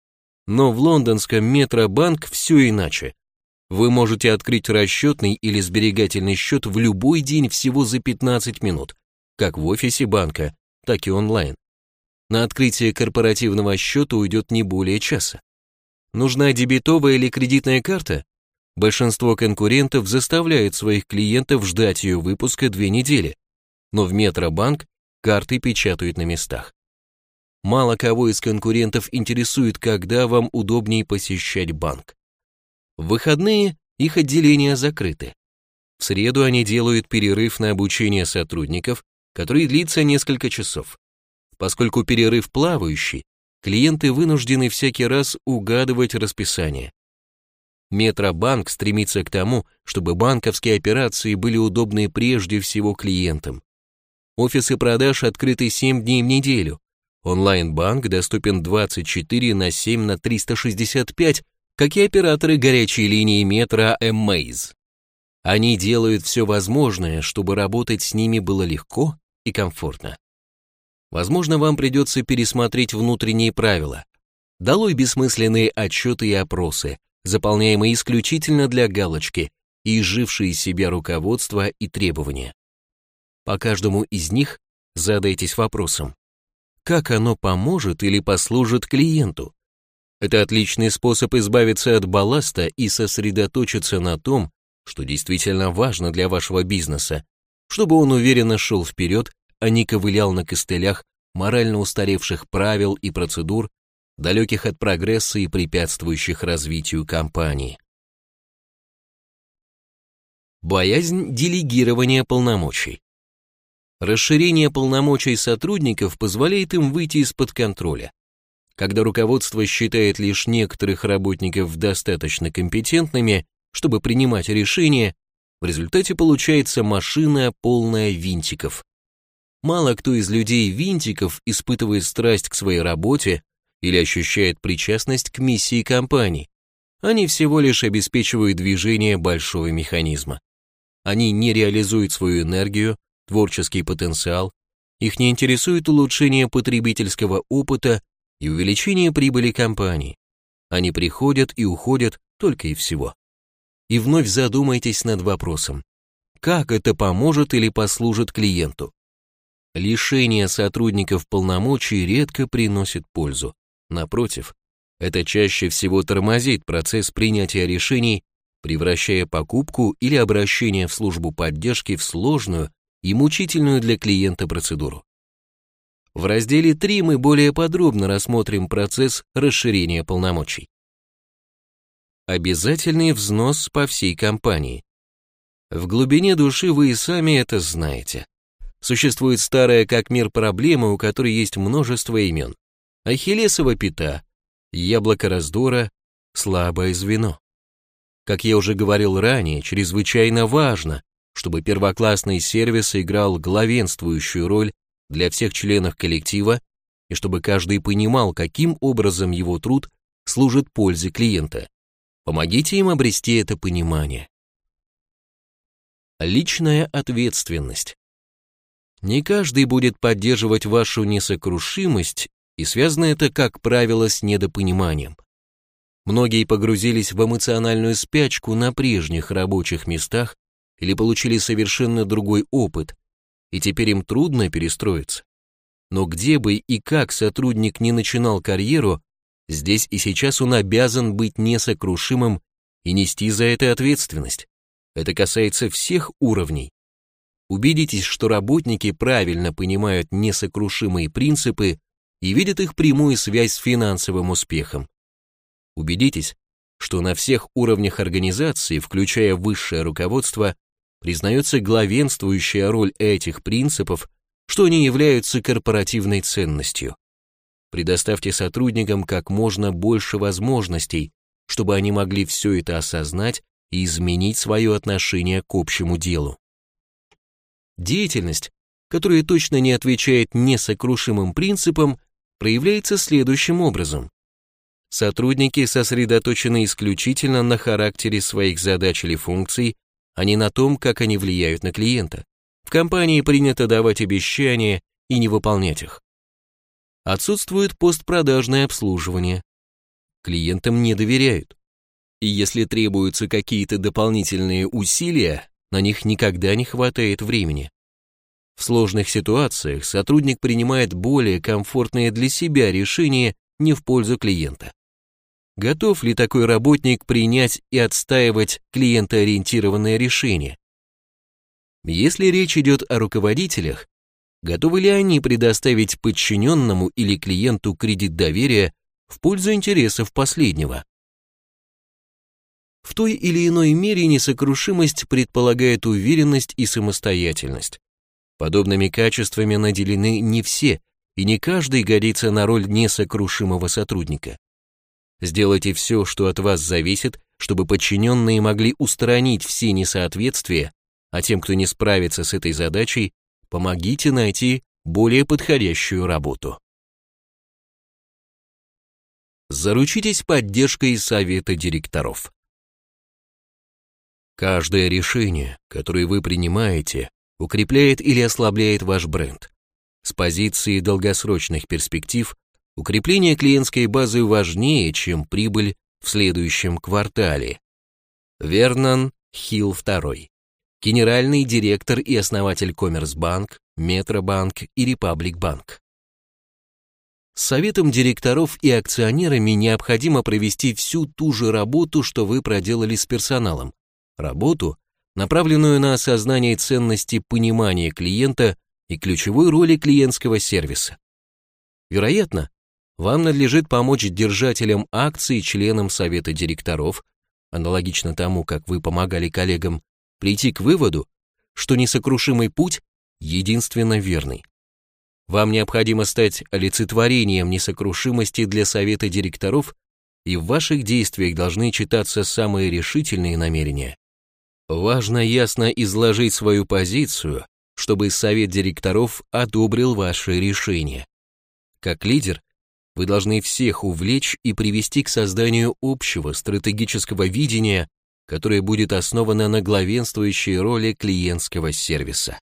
Но в лондонском Метробанк все иначе. Вы можете открыть расчетный или сберегательный счет в любой день всего за пятнадцать минут, как в офисе банка, так и онлайн. На открытие корпоративного счета уйдет не более часа. Нужна дебетовая или кредитная карта? Большинство конкурентов заставляют своих клиентов ждать ее выпуска две недели, но в Метробанк карты печатают на местах. Мало кого из конкурентов интересует, когда вам удобнее посещать банк. В выходные их отделения закрыты. В среду они делают перерыв на обучение сотрудников, который длится несколько часов. Поскольку перерыв плавающий, клиенты вынуждены всякий раз угадывать расписание. Метробанк стремится к тому, чтобы банковские операции были удобны прежде всего клиентам. Офисы продаж открыты семь дней в неделю. Онлайн-банк доступен двадцать четыре на семь на триста шестьдесят пять, как и операторы горячей линии Metro Amaze. Они делают все возможное, чтобы работать с ними было легко и комфортно. Возможно, вам придется пересмотреть внутренние правила. Долой бессмысленные отчеты и опросы, заполняемые исключительно для галочки, и изжившие из себя руководство и требования. По каждому из них задайтесь вопросом: как оно поможет или послужит клиенту? Это отличный способ избавиться от балласта и сосредоточиться на том, что действительно важно для вашего бизнеса, чтобы он уверенно шел вперед, а не ковылял на костылях морально устаревших правил и процедур, далеких от прогресса и препятствующих развитию компании. Боязнь делегирования полномочий. Расширение полномочий сотрудников позволяет им выйти из-под контроля. Когда руководство считает лишь некоторых работников достаточно компетентными, чтобы принимать решения, в результате получается машина, полная винтиков. Мало кто из людей-винтиков испытывает страсть к своей работе или ощущает причастность к миссии компании. Они всего лишь обеспечивают движение большого механизма. Они не реализуют свою энергию, творческий потенциал, их не интересует улучшение потребительского опыта и увеличение прибыли компании. Они приходят и уходят только и всего. И вновь задумайтесь над вопросом: как это поможет или послужит клиенту? Лишение сотрудников полномочий редко приносит пользу. Напротив, это чаще всего тормозит процесс принятия решений, превращая покупку или обращение в службу поддержки в сложную и мучительную для клиента процедуру. В разделе три мы более подробно рассмотрим процесс расширения полномочий. Обязательный взнос по всей компании. В глубине души вы и сами это знаете. Существует старая как мир проблема, у которой есть множество имен. Ахиллесова пята, яблоко раздора, слабое звено. Как я уже говорил ранее, чрезвычайно важно, чтобы первоклассный сервис играл главенствующую роль для всех членов коллектива и чтобы каждый понимал, каким образом его труд служит пользе клиента. Помогите им обрести это понимание. Личная ответственность. Не каждый будет поддерживать вашу несокрушимость, и связано это, как правило, с недопониманием. Многие погрузились в эмоциональную спячку на прежних рабочих местах или получили совершенно другой опыт, и теперь им трудно перестроиться. Но где бы и как сотрудник не начинал карьеру, здесь и сейчас он обязан быть несокрушимым и нести за это ответственность. Это касается всех уровней. Убедитесь, что работники правильно понимают несокрушимые принципы и видят их прямую связь с финансовым успехом. Убедитесь, что на всех уровнях организации, включая высшее руководство, признается главенствующая роль этих принципов, что они являются корпоративной ценностью. Предоставьте сотрудникам как можно больше возможностей, чтобы они могли все это осознать и изменить свое отношение к общему делу. Деятельность, которая точно не отвечает несокрушимым принципам, проявляется следующим образом. Сотрудники сосредоточены исключительно на характере своих задач или функций, а не на том, как они влияют на клиента. В компании принято давать обещания и не выполнять их. Отсутствует постпродажное обслуживание. Клиентам не доверяют. И если требуются какие-то дополнительные усилия, на них никогда не хватает времени. В сложных ситуациях сотрудник принимает более комфортные для себя решения не в пользу клиента. Готов ли такой работник принять и отстаивать клиентоориентированное решение? Если речь идет о руководителях, готовы ли они предоставить подчиненному или клиенту кредит доверия в пользу интересов последнего? В той или иной мере несокрушимость предполагает уверенность и самостоятельность. Подобными качествами наделены не все, и не каждый годится на роль несокрушимого сотрудника. Сделайте все, что от вас зависит, чтобы подчиненные могли устранить все несоответствия, а тем, кто не справится с этой задачей, помогите найти более подходящую работу. Заручитесь поддержкой совета директоров. Каждое решение, которое вы принимаете, укрепляет или ослабляет ваш бренд. С позиции долгосрочных перспектив укрепление клиентской базы важнее, чем прибыль в следующем квартале. Вернон Хилл второй, генеральный директор и основатель Коммерсбанк, Метробанк и Репаблик Банк. С советом директоров и акционерами необходимо провести всю ту же работу, что вы проделали с персоналом. Работу, направленную на осознание ценности понимания клиента и ключевой роли клиентского сервиса. Вероятно, вам надлежит помочь держателям акций и членам совета директоров, аналогично тому, как вы помогали коллегам, прийти к выводу, что несокрушимый путь единственно верный. Вам необходимо стать олицетворением несокрушимости для совета директоров, и в ваших действиях должны читаться самые решительные намерения. Важно ясно изложить свою позицию, чтобы совет директоров одобрил ваше решение. Как лидер, вы должны всех увлечь и привести к созданию общего стратегического видения, которое будет основано на главенствующей роли клиентского сервиса.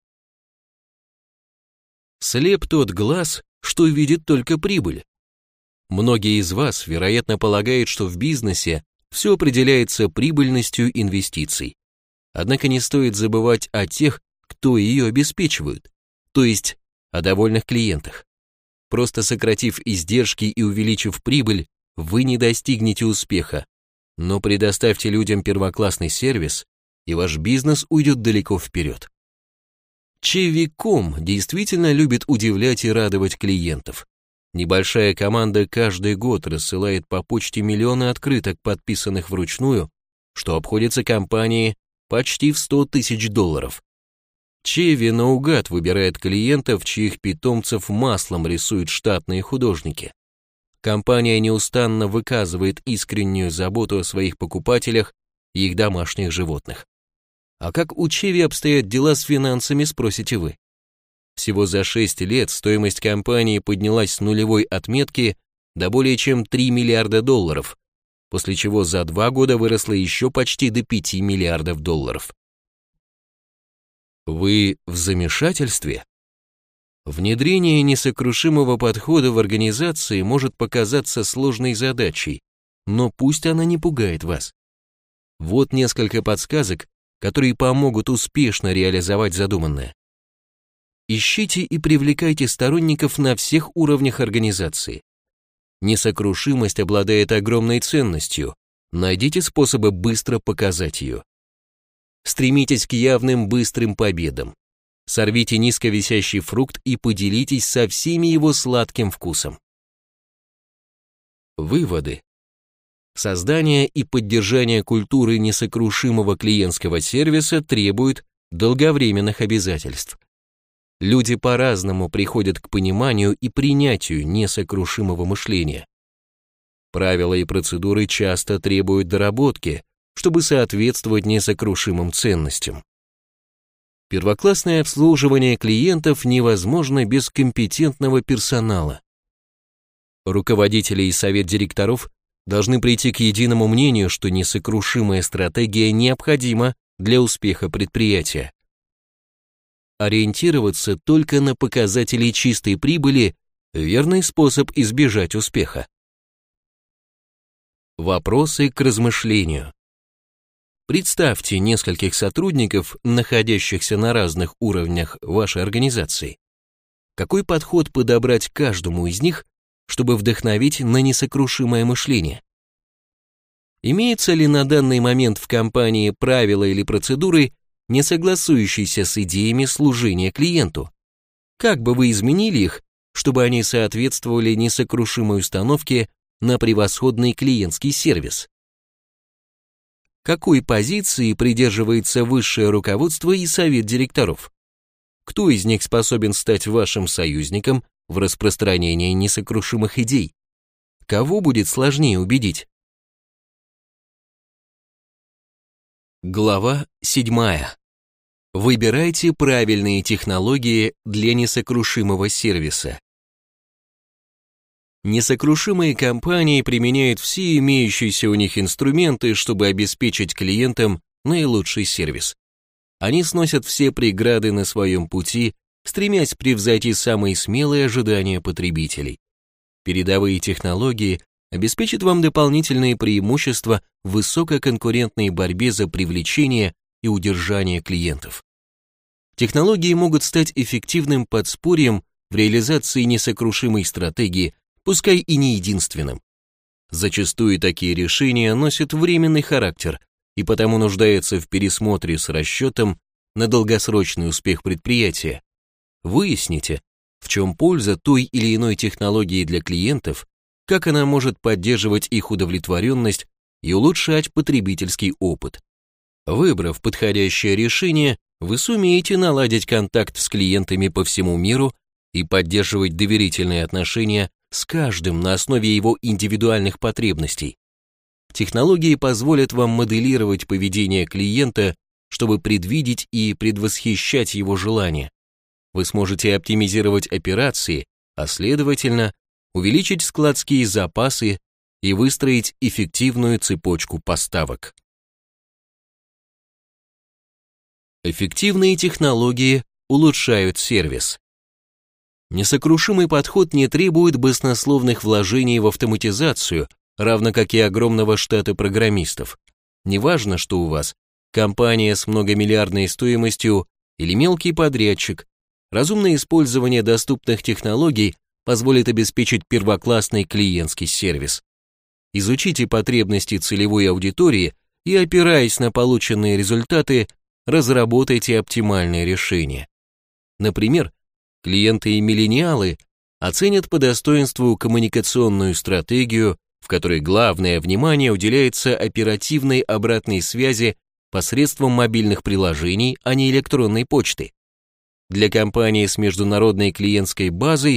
Слеп тот глаз, что видит только прибыль. Многие из вас, вероятно, полагают, что в бизнесе все определяется прибыльностью инвестиций. Однако не стоит забывать о тех, кто ее обеспечивают, то есть о довольных клиентах. Просто сократив издержки и увеличив прибыль, вы не достигнете успеха, но предоставьте людям первоклассный сервис, и ваш бизнес уйдет далеко вперед. Chevy точка ком действительно любит удивлять и радовать клиентов. Небольшая команда каждый год рассылает по почте миллионы открыток, подписанных вручную, что обходится компании почти в сто тысяч долларов. Chevy наугад выбирает клиентов, чьих питомцев маслом рисуют штатные художники. компания неустанно выказывает искреннюю заботу о своих покупателях и их домашних животных. А как у Чеви обстоят дела с финансами, спросите вы? Всего за шесть лет стоимость компании поднялась с нулевой отметки до более чем три миллиарда долларов, после чего за два года выросла еще почти до пяти миллиардов долларов. Вы в замешательстве? Внедрение несокрушимого подхода в организации может показаться сложной задачей, но пусть она не пугает вас. Вот несколько подсказок, которые помогут успешно реализовать задуманное. Ищите и привлекайте сторонников на всех уровнях организации. Несокрушимость обладает огромной ценностью. Найдите способы быстро показать ее. Стремитесь к явным быстрым победам. Сорвите низковисящий фрукт и поделитесь со всеми его сладким вкусом. Выводы. Создание и поддержание культуры несокрушимого клиентского сервиса требует долговременных обязательств. Люди по-разному приходят к пониманию и принятию несокрушимого мышления. Правила и процедуры часто требуют доработки, чтобы соответствовать несокрушимым ценностям. Первоклассное обслуживание клиентов невозможно без компетентного персонала. Руководители и совет директоров должны прийти к единому мнению, что несокрушимая стратегия необходима для успеха предприятия. Ориентироваться только на показатели чистой прибыли – верный способ избежать успеха. Вопросы к размышлению. Представьте нескольких сотрудников, находящихся на разных уровнях вашей организации. Какой подход подобрать каждому из них, чтобы вдохновить на несокрушимое мышление? Имеется ли на данный момент в компании правила или процедуры, не согласующиеся с идеями служения клиенту? Как бы вы изменили их, чтобы они соответствовали несокрушимой установке на превосходный клиентский сервис? Какой позиции придерживается высшее руководство и совет директоров? Кто из них способен стать вашим союзником в распространении несокрушимых идей? Кого будет сложнее убедить? Глава седьмая. Выбирайте правильные технологии для несокрушимого сервиса. Несокрушимые компании применяют все имеющиеся у них инструменты, чтобы обеспечить клиентам наилучший сервис. Они сносят все преграды на своем пути, стремясь превзойти самые смелые ожидания потребителей. Передовые технологии обеспечат вам дополнительные преимущества в высококонкурентной борьбе за привлечение и удержание клиентов. Технологии могут стать эффективным подспорьем в реализации несокрушимой стратегии, пускай и не единственным. Зачастую такие решения носят временный характер и потому нуждаются в пересмотре с расчетом на долгосрочный успех предприятия. Выясните, в чем польза той или иной технологии для клиентов, как она может поддерживать их удовлетворенность и улучшать потребительский опыт. Выбрав подходящее решение, вы сумеете наладить контакт с клиентами по всему миру и поддерживать доверительные отношения с каждым на основе его индивидуальных потребностей. Технологии позволят вам моделировать поведение клиента, чтобы предвидеть и предвосхищать его желания. Вы сможете оптимизировать операции, а следовательно, увеличить складские запасы и выстроить эффективную цепочку поставок. Эффективные технологии улучшают сервис. Несокрушимый подход не требует баснословных вложений в автоматизацию, равно как и огромного штата программистов. Неважно, что у вас компания с многомиллиардной стоимостью или мелкий подрядчик, разумное использование доступных технологий позволит обеспечить первоклассный клиентский сервис. Изучите потребности целевой аудитории и, опираясь на полученные результаты, разработайте оптимальные решения. Например, клиенты и миллениалы оценят по достоинству коммуникационную стратегию, в которой главное внимание уделяется оперативной обратной связи посредством мобильных приложений, а не электронной почты. Для компании с международной клиентской базой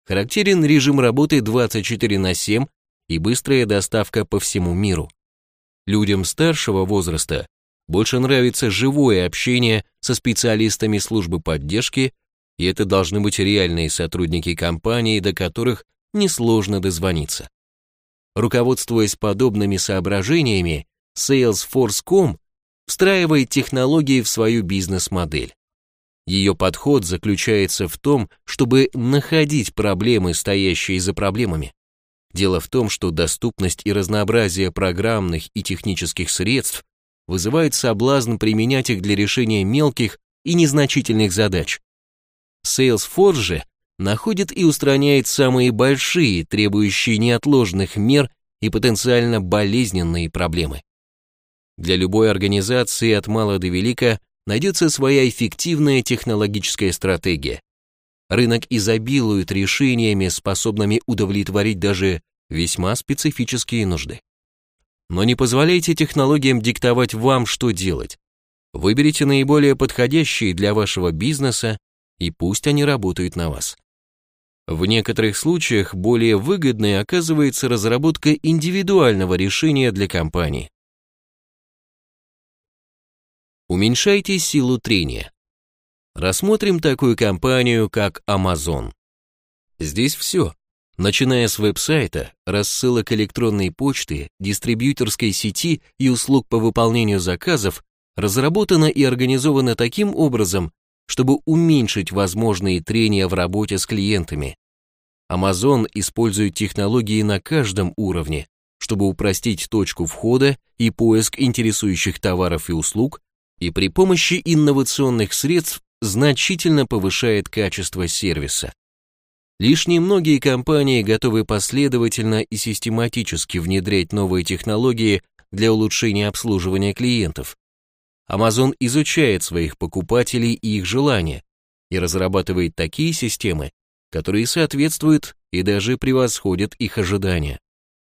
Характерен режим работы двадцать четыре на семь и быстрая доставка по всему миру. Людям старшего возраста больше нравится живое общение со специалистами службы поддержки, и это должны быть реальные сотрудники компании, до которых несложно дозвониться. Руководствуясь подобными соображениями, Salesforce точка ком встраивает технологии в свою бизнес-модель. Ее подход заключается в том, чтобы находить проблемы, стоящие за проблемами. Дело в том, что доступность и разнообразие программных и технических средств вызывает соблазн применять их для решения мелких и незначительных задач. Salesforce же находит и устраняет самые большие, требующие неотложных мер и потенциально болезненные проблемы. Для любой организации от мала до велика найдется своя эффективная технологическая стратегия. Рынок изобилует решениями, способными удовлетворить даже весьма специфические нужды. Но не позволяйте технологиям диктовать вам, что делать. Выберите наиболее подходящие для вашего бизнеса, и пусть они работают на вас. В некоторых случаях более выгодной оказывается разработка индивидуального решения для компании. Уменьшайте силу трения. Рассмотрим такую компанию, как Amazon. Здесь все, начиная с веб-сайта, рассылок электронной почты, дистрибьюторской сети и услуг по выполнению заказов, разработано и организовано таким образом, чтобы уменьшить возможные трения в работе с клиентами. Amazon использует технологии на каждом уровне, чтобы упростить точку входа и поиск интересующих товаров и услуг, и при помощи инновационных средств значительно повышает качество сервиса. Лишь немногие компании готовы последовательно и систематически внедрять новые технологии для улучшения обслуживания клиентов. Amazon изучает своих покупателей и их желания и разрабатывает такие системы, которые соответствуют и даже превосходят их ожидания.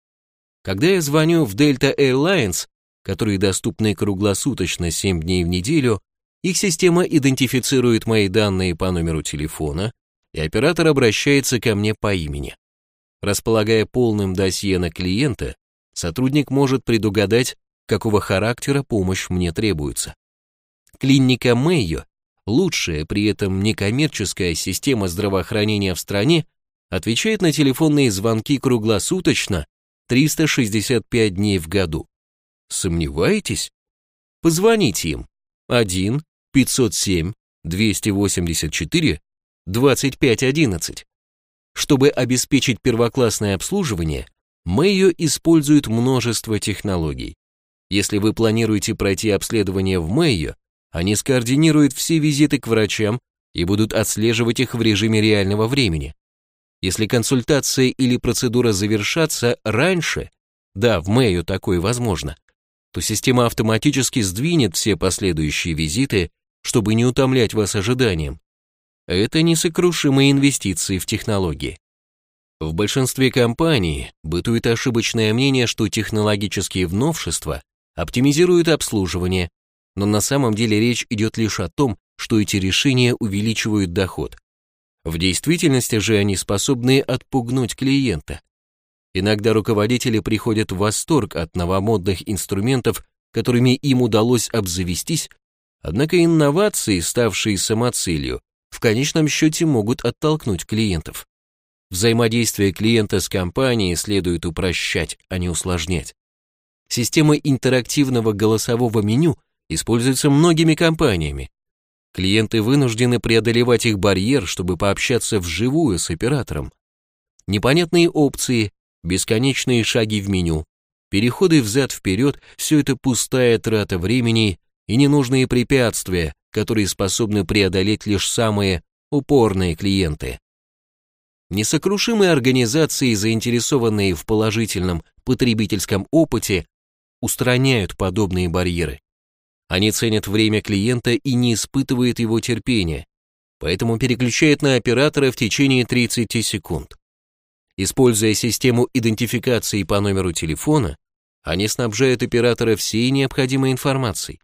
Когда я звоню в Delta Airlines, которые доступны круглосуточно семь дней в неделю, их система идентифицирует мои данные по номеру телефона, и оператор обращается ко мне по имени. Располагая полным досье на клиента, сотрудник может предугадать, какого характера помощь мне требуется. Клиника Mayo, лучшая при этом некоммерческая система здравоохранения в стране, отвечает на телефонные звонки круглосуточно триста шестьдесят пять дней в году. Сомневаетесь? Позвоните им один пятьсот семь двести восемьдесят четыре двадцать пять одиннадцать. Чтобы обеспечить первоклассное обслуживание, Mayo использует множество технологий. Если вы планируете пройти обследование в Mayo, они скоординируют все визиты к врачам и будут отслеживать их в режиме реального времени. Если консультация или процедура завершатся раньше, да, в Mayo такое возможно, то система автоматически сдвинет все последующие визиты, чтобы не утомлять вас ожиданием. Это несокрушимые инвестиции в технологии. В большинстве компаний бытует ошибочное мнение, что технологические новшества оптимизируют обслуживание, но на самом деле речь идет лишь о том, что эти решения увеличивают доход. В действительности же они способны отпугнуть клиента. Иногда руководители приходят в восторг от новомодных инструментов, которыми им удалось обзавестись, однако инновации, ставшие самоцелью, в конечном счете могут оттолкнуть клиентов. Взаимодействие клиента с компанией следует упрощать, а не усложнять. Система интерактивного голосового меню используется многими компаниями. Клиенты вынуждены преодолевать их барьер, чтобы пообщаться вживую с оператором. Непонятные опции, бесконечные шаги в меню, переходы взад-вперед – все это пустая трата времени и ненужные препятствия, которые способны преодолеть лишь самые упорные клиенты. Несокрушимые организации, заинтересованные в положительном потребительском опыте, устраняют подобные барьеры. Они ценят время клиента и не испытывают его терпения, поэтому переключают на оператора в течение тридцати секунд. Используя систему идентификации по номеру телефона, они снабжают оператора всей необходимой информацией.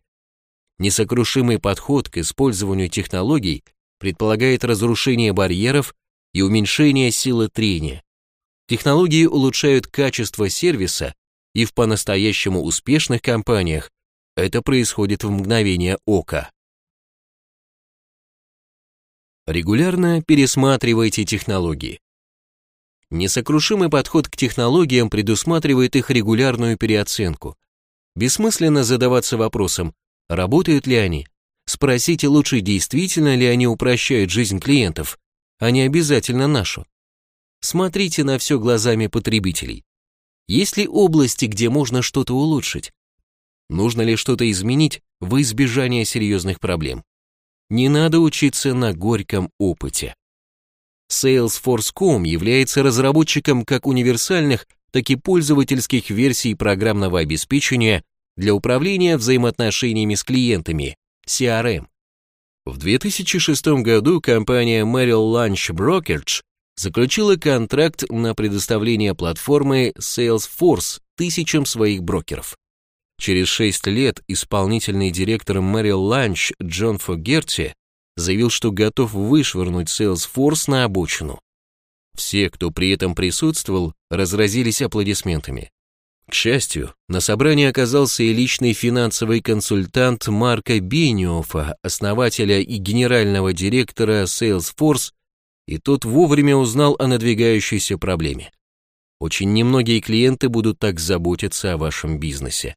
Несокрушимый подход к использованию технологий предполагает разрушение барьеров и уменьшение силы трения. Технологии улучшают качество сервиса, и в по-настоящему успешных компаниях это происходит в мгновение ока. Регулярно пересматривайте технологии. Несокрушимый подход к технологиям предусматривает их регулярную переоценку. Бессмысленно задаваться вопросом, работают ли они. Спросите лучше, действительно ли они упрощают жизнь клиентов, а не обязательно нашу. Смотрите на все глазами потребителей. Есть ли области, где можно что-то улучшить? Нужно ли что-то изменить во избежание серьезных проблем? Не надо учиться на горьком опыте. Salesforce точка ком является разработчиком как универсальных, так и пользовательских версий программного обеспечения для управления взаимоотношениями с клиентами, си ар эм. В две тысячи шестом году компания Merrill Lynch Brokerage заключила контракт на предоставление платформы Salesforce тысячам своих брокеров. Через шесть лет исполнительный директор Merrill Lynch Джон Фогерти заявил, что готов вышвырнуть Salesforce на обочину. Все, кто при этом присутствовал, разразились аплодисментами. К счастью, на собрании оказался и личный финансовый консультант Марка Бениоффа, основателя и генерального директора Salesforce, и тот вовремя узнал о надвигающейся проблеме. Очень немногие клиенты будут так заботиться о вашем бизнесе.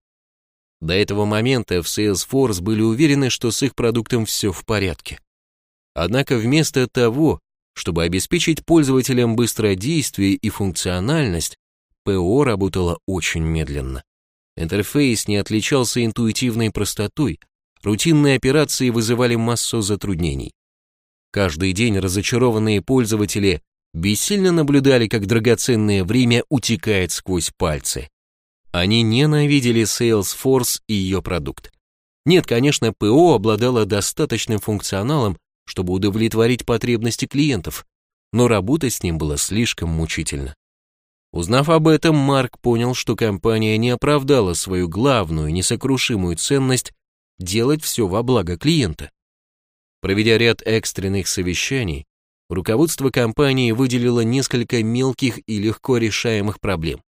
До этого момента в Salesforce были уверены, что с их продуктом все в порядке. Однако вместо того, чтобы обеспечить пользователям быстродействие и функциональность, ПО работало очень медленно. Интерфейс не отличался интуитивной простотой, рутинные операции вызывали массу затруднений. Каждый день разочарованные пользователи бессильно наблюдали, как драгоценное время утекает сквозь пальцы. Они ненавидели Salesforce и ее продукт. Нет, конечно, ПО обладало достаточным функционалом, чтобы удовлетворить потребности клиентов, но работать с ним было слишком мучительно. Узнав об этом, Марк понял, что компания не оправдала свою главную, несокрушимую ценность делать все во благо клиента. Проведя ряд экстренных совещаний, руководство компании выделило несколько мелких и легко решаемых проблем.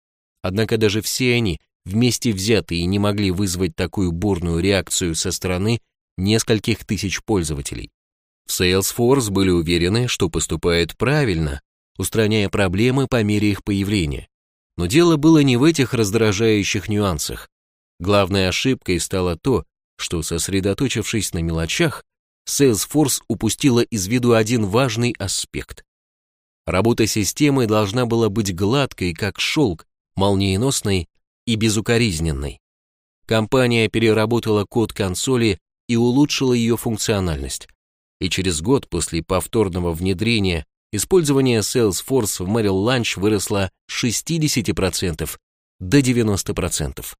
Однако даже все они, вместе взятые, не могли вызвать такую бурную реакцию со стороны нескольких тысяч пользователей. В Salesforce были уверены, что поступают правильно, устраняя проблемы по мере их появления. Но дело было не в этих раздражающих нюансах. Главной ошибкой стало то, что, сосредоточившись на мелочах, Salesforce упустила из виду один важный аспект. Работа системы должна была быть гладкой, как шелк, молниеносной и безукоризненной. Компания переработала код консоли и улучшила ее функциональность. И через год после повторного внедрения использование Salesforce в Merrill Lynch выросло с шестидесяти процентов до девяноста процентов.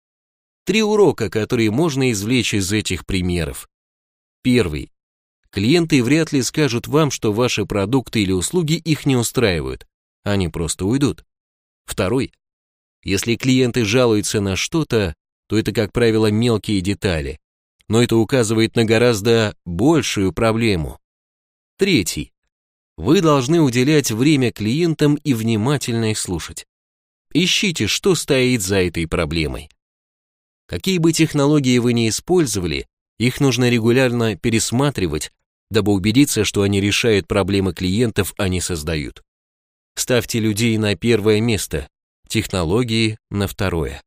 Три урока, которые можно извлечь из этих примеров. Первый. Клиенты вряд ли скажут вам, что ваши продукты или услуги их не устраивают. Они просто уйдут. Второй. Если клиенты жалуются на что-то, то это, как правило, мелкие детали, но это указывает на гораздо большую проблему. Третий. Вы должны уделять время клиентам и внимательно их слушать. Ищите, что стоит за этой проблемой. Какие бы технологии вы ни использовали, их нужно регулярно пересматривать, дабы убедиться, что они решают проблемы клиентов, а не создают. Ставьте людей на первое место, технологии на второе.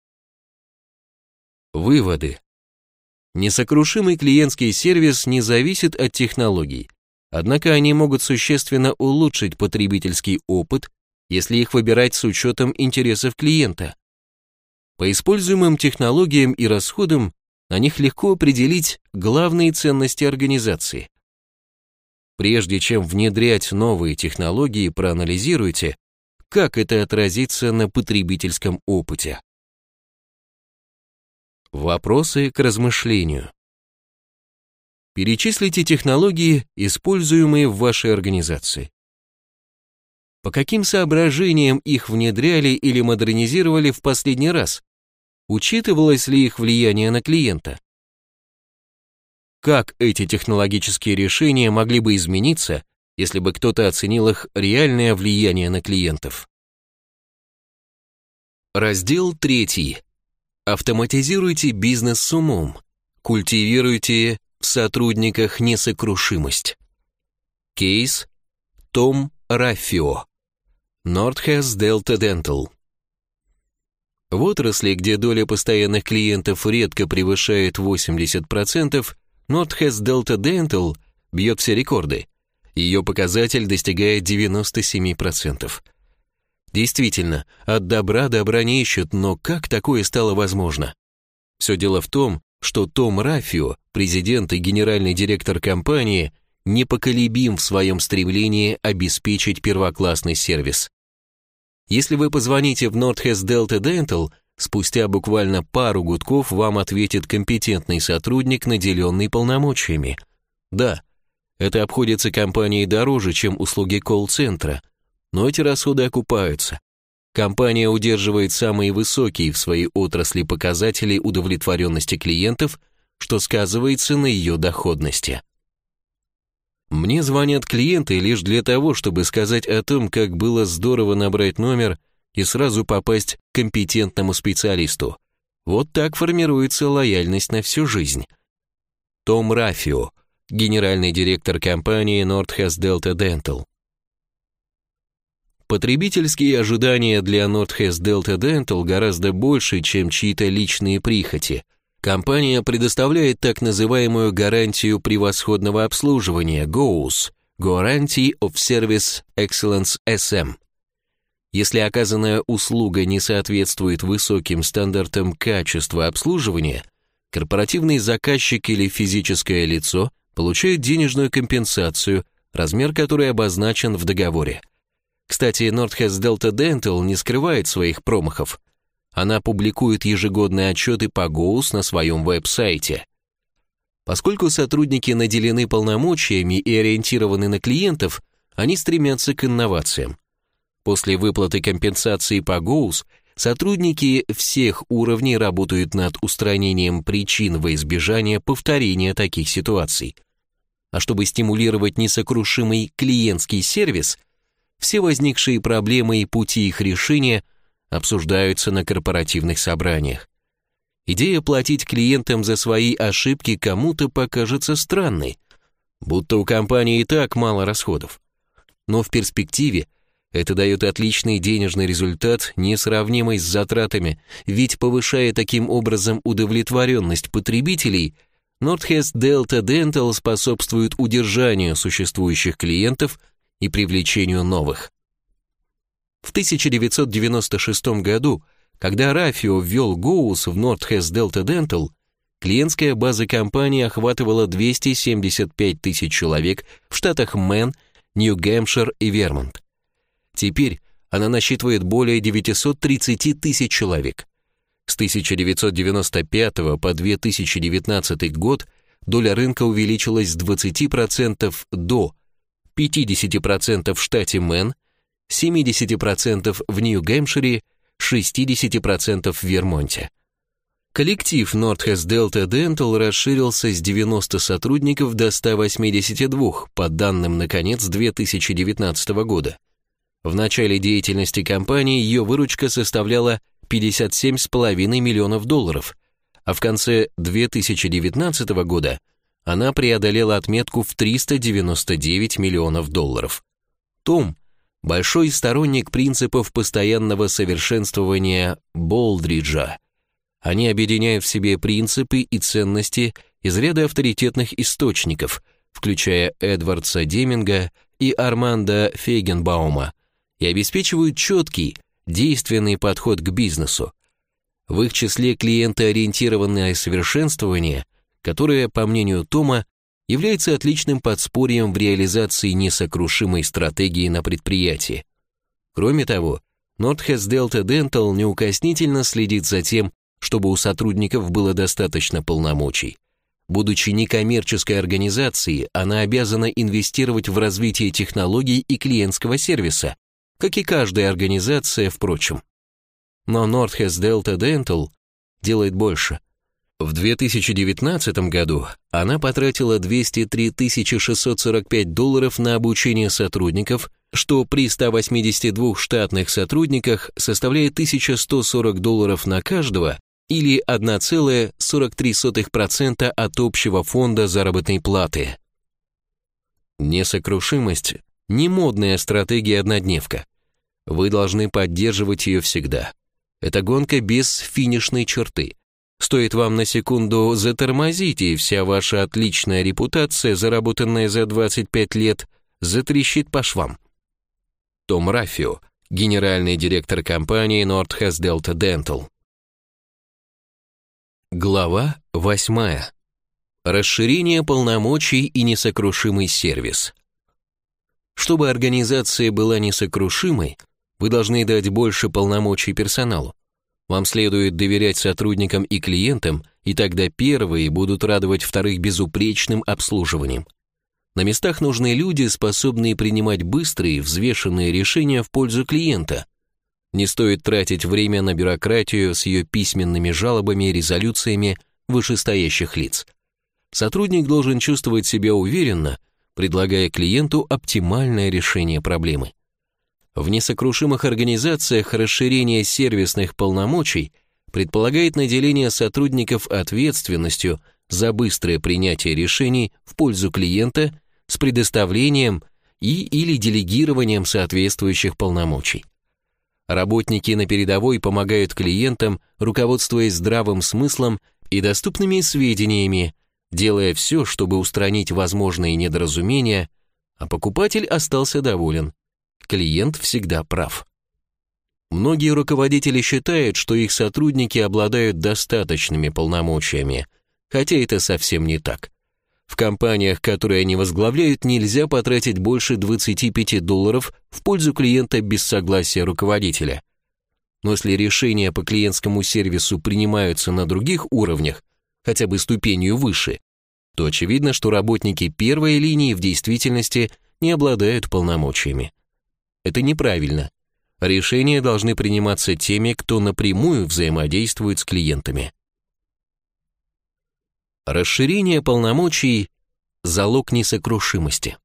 Выводы. Несокрушимый клиентский сервис не зависит от технологий, однако они могут существенно улучшить потребительский опыт, если их выбирать с учетом интересов клиента. По используемым технологиям и расходам на них легко определить главные ценности организации. Прежде чем внедрять новые технологии, проанализируйте, как это отразится на потребительском опыте. Вопросы к размышлению. Перечислите технологии, используемые в вашей организации. По каким соображениям их внедряли или модернизировали в последний раз? Учитывалось ли их влияние на клиента? Как эти технологические решения могли бы измениться, если бы кто-то оценил их реальное влияние на клиентов. Раздел третий. Автоматизируйте бизнес с умом. Культивируйте в сотрудниках несокрушимость. Кейс Том Раффио, Northwest Delta Dental. В отрасли, где доля постоянных клиентов редко превышает восемьдесят процентов, Northwest Delta Dental бьет все рекорды. Ее показатель достигает девяносто семь процентов. Действительно, от добра добра не ищут, но как такое стало возможно? Все дело в том, что Том Раффио, президент и генеральный директор компании, непоколебим в своем стремлении обеспечить первоклассный сервис. Если вы позвоните в Northwest Delta Dental, спустя буквально пару гудков вам ответит компетентный сотрудник, наделенный полномочиями. Да, это обходится компании дороже, чем услуги колл-центра, но эти расходы окупаются. Компания удерживает самые высокие в своей отрасли показатели удовлетворенности клиентов, что сказывается на ее доходности. Мне звонят клиенты лишь для того, чтобы сказать о том, как было здорово набрать номер и сразу попасть к компетентному специалисту. Вот так формируется лояльность на всю жизнь. Том Раффио, генеральный директор компании Northwest Delta Dental. Потребительские ожидания для Northwest Delta Dental гораздо больше, чем чьи-то личные прихоти. Компания предоставляет так называемую гарантию превосходного обслуживания гоус – Guarantee of Service Excellence эс эм. Если оказанная услуга не соответствует высоким стандартам качества обслуживания, корпоративный заказчик или физическое лицо получает денежную компенсацию, размер которой обозначен в договоре. Кстати, Northwest Delta Dental не скрывает своих промахов. Она публикует ежегодные отчеты по гоус на своем веб-сайте. Поскольку сотрудники наделены полномочиями и ориентированы на клиентов, они стремятся к инновациям. После выплаты компенсации по гоус сотрудники всех уровней работают над устранением причин во избежание повторения таких ситуаций. А чтобы стимулировать несокрушимый клиентский сервис, все возникшие проблемы и пути их решения обсуждаются на корпоративных собраниях. Идея платить клиентам за свои ошибки кому-то покажется странной, будто у компании и так мало расходов. Но в перспективе это дает отличный денежный результат, несравнимый с затратами, ведь повышая таким образом удовлетворенность потребителей, Northwest Delta Dental способствует удержанию существующих клиентов и привлечению новых. В тысяча девятьсот девяносто шестом году, когда Раффио ввел гоус в Northwest Delta Dental, клиентская база компании охватывала двести семьдесят пять тысяч человек в штатах Мэн, Нью-Гэмпшир и Вермонт. Теперь она насчитывает более девятьсот тридцать тысяч человек. С тысяча девятьсот девяносто пятого по две тысячи девятнадцатый год доля рынка увеличилась с двадцати процентов до пятидесяти процентов в штате Мэн, семидесяти процентов в Нью-Гэмпшире, шестидесяти процентов в Вермонте. Коллектив Northwest Delta Dental расширился с девяноста сотрудников до ста восьмидесяти двух, по данным на конец две тысячи девятнадцатого года. В начале деятельности компании ее выручка составляла пятьдесят семь целых пять десятых миллионов долларов, а в конце две тысячи девятнадцатого года она преодолела отметку в триста девяносто девять миллионов долларов. Том – большой сторонник принципов постоянного совершенствования Болдриджа. Они объединяют в себе принципы и ценности из ряда авторитетных источников, включая Эдвардса Деминга и Армандо Фейгенбаума, и обеспечивают четкий, действенный подход к бизнесу. В их числе клиентоориентированное совершенствование, которое, по мнению Тома, является отличным подспорьем в реализации несокрушимой стратегии на предприятии. Кроме того, Northwest Delta Dental неукоснительно следит за тем, чтобы у сотрудников было достаточно полномочий. Будучи некоммерческой организацией, она обязана инвестировать в развитие технологий и клиентского сервиса, как и каждая организация, впрочем. Но Northwest Delta Dental делает больше. В две тысячи девятнадцатом году она потратила двести три тысячи шестьсот сорок пять долларов на обучение сотрудников, что при ста восьмидесяти двух штатных сотрудниках составляет тысяча сто сорок долларов на каждого или одна целая сорок три сотых процента от общего фонда заработной платы. Несокрушимость – не модная стратегия-однодневка. Вы должны поддерживать ее всегда. Это гонка без финишной черты. Стоит вам на секунду затормозить, и вся ваша отличная репутация, заработанная за двадцать пять лет, затрещит по швам. Том Раффио, генеральный директор компании Northwest Delta Dental. Глава восьмая. Расширение полномочий и несокрушимый сервис. Чтобы организация была несокрушимой, вы должны дать больше полномочий персоналу. Вам следует доверять сотрудникам и клиентам, и тогда первые будут радовать вторых безупречным обслуживанием. На местах нужны люди, способные принимать быстрые, взвешенные решения в пользу клиента. Не стоит тратить время на бюрократию с ее письменными жалобами и резолюциями вышестоящих лиц. Сотрудник должен чувствовать себя уверенно, предлагая клиенту оптимальное решение проблемы. В несокрушимых организациях расширение сервисных полномочий предполагает наделение сотрудников ответственностью за быстрое принятие решений в пользу клиента с предоставлением и или делегированием соответствующих полномочий. Работники на передовой помогают клиентам, руководствуясь здравым смыслом и доступными сведениями, делая все, чтобы устранить возможные недоразумения, а покупатель остался доволен. Клиент всегда прав. Многие руководители считают, что их сотрудники обладают достаточными полномочиями, хотя это совсем не так. В компаниях, которые они возглавляют, нельзя потратить больше двадцати пяти долларов в пользу клиента без согласия руководителя. Но если решения по клиентскому сервису принимаются на других уровнях, хотя бы ступенью выше, то очевидно, что работники первой линии в действительности не обладают полномочиями. Это неправильно. Решения должны приниматься теми, кто напрямую взаимодействует с клиентами. Расширение полномочий – залог несокрушимости.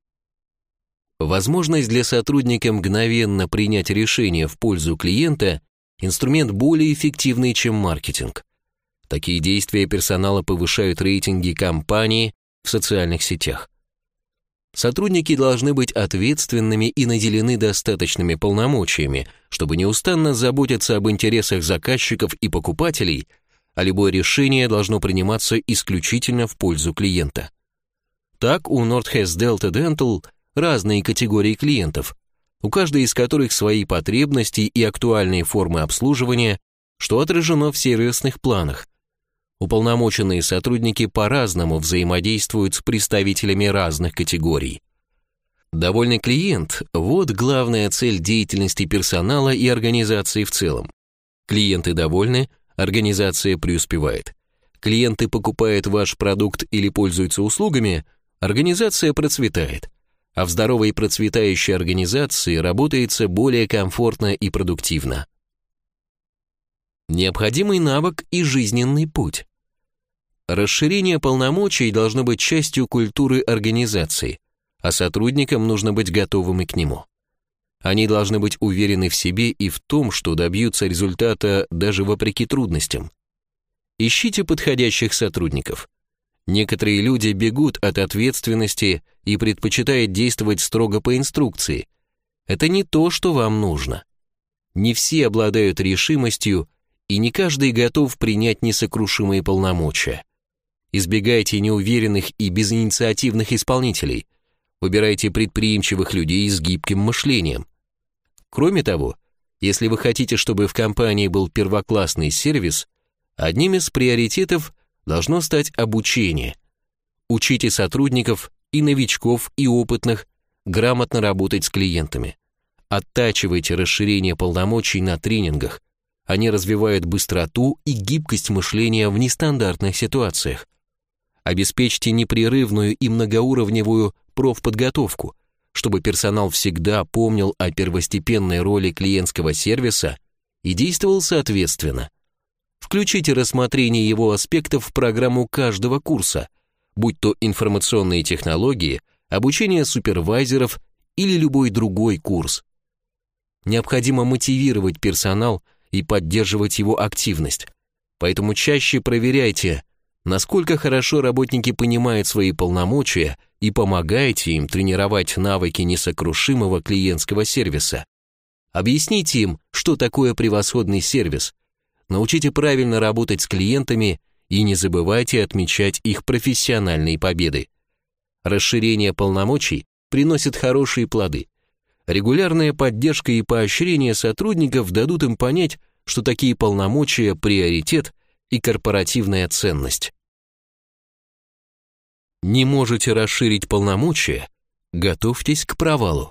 Возможность для сотрудника мгновенно принять решение в пользу клиента – инструмент более эффективный, чем маркетинг. Такие действия персонала повышают рейтинги компании в социальных сетях. Сотрудники должны быть ответственными и наделены достаточными полномочиями, чтобы неустанно заботиться об интересах заказчиков и покупателей, а любое решение должно приниматься исключительно в пользу клиента. Так, у Northwest Delta Dental разные категории клиентов, у каждой из которых свои потребности и актуальные формы обслуживания, что отражено в сервисных планах. Уполномоченные сотрудники по-разному взаимодействуют с представителями разных категорий. Довольный клиент – вот главная цель деятельности персонала и организации в целом. Клиенты довольны, организация преуспевает. Клиенты покупают ваш продукт или пользуются услугами, организация процветает. А в здоровой и процветающей организации работается более комфортно и продуктивно. Необходимый навык и жизненный путь. Расширение полномочий должно быть частью культуры организации, а сотрудникам нужно быть готовыми к нему. Они должны быть уверены в себе и в том, что добьются результата даже вопреки трудностям. Ищите подходящих сотрудников. Некоторые люди бегут от ответственности и предпочитают действовать строго по инструкции. Это не то, что вам нужно. Не все обладают решимостью, и не каждый готов принять несокрушимые полномочия. Избегайте неуверенных и безинициативных исполнителей. Выбирайте предприимчивых людей с гибким мышлением. Кроме того, если вы хотите, чтобы в компании был первоклассный сервис, одним из приоритетов должно стать обучение. Учите сотрудников, и новичков, и опытных, грамотно работать с клиентами. Оттачивайте расширение полномочий на тренингах. Они развивают быстроту и гибкость мышления в нестандартных ситуациях. Обеспечьте непрерывную и многоуровневую профподготовку, чтобы персонал всегда помнил о первостепенной роли клиентского сервиса и действовал соответственно. Включите рассмотрение его аспектов в программу каждого курса, будь то информационные технологии, обучение супервайзеров или любой другой курс. Необходимо мотивировать персонал и поддерживать его активность, поэтому чаще проверяйте, насколько хорошо работники понимают свои полномочия и помогайте им тренировать навыки несокрушимого клиентского сервиса. Объясните им, что такое превосходный сервис, научите правильно работать с клиентами и не забывайте отмечать их профессиональные победы. Расширение полномочий приносит хорошие плоды. Регулярная поддержка и поощрение сотрудников дадут им понять, что такие полномочия – приоритет и корпоративная ценность. Не можете расширить полномочия? Готовьтесь к провалу.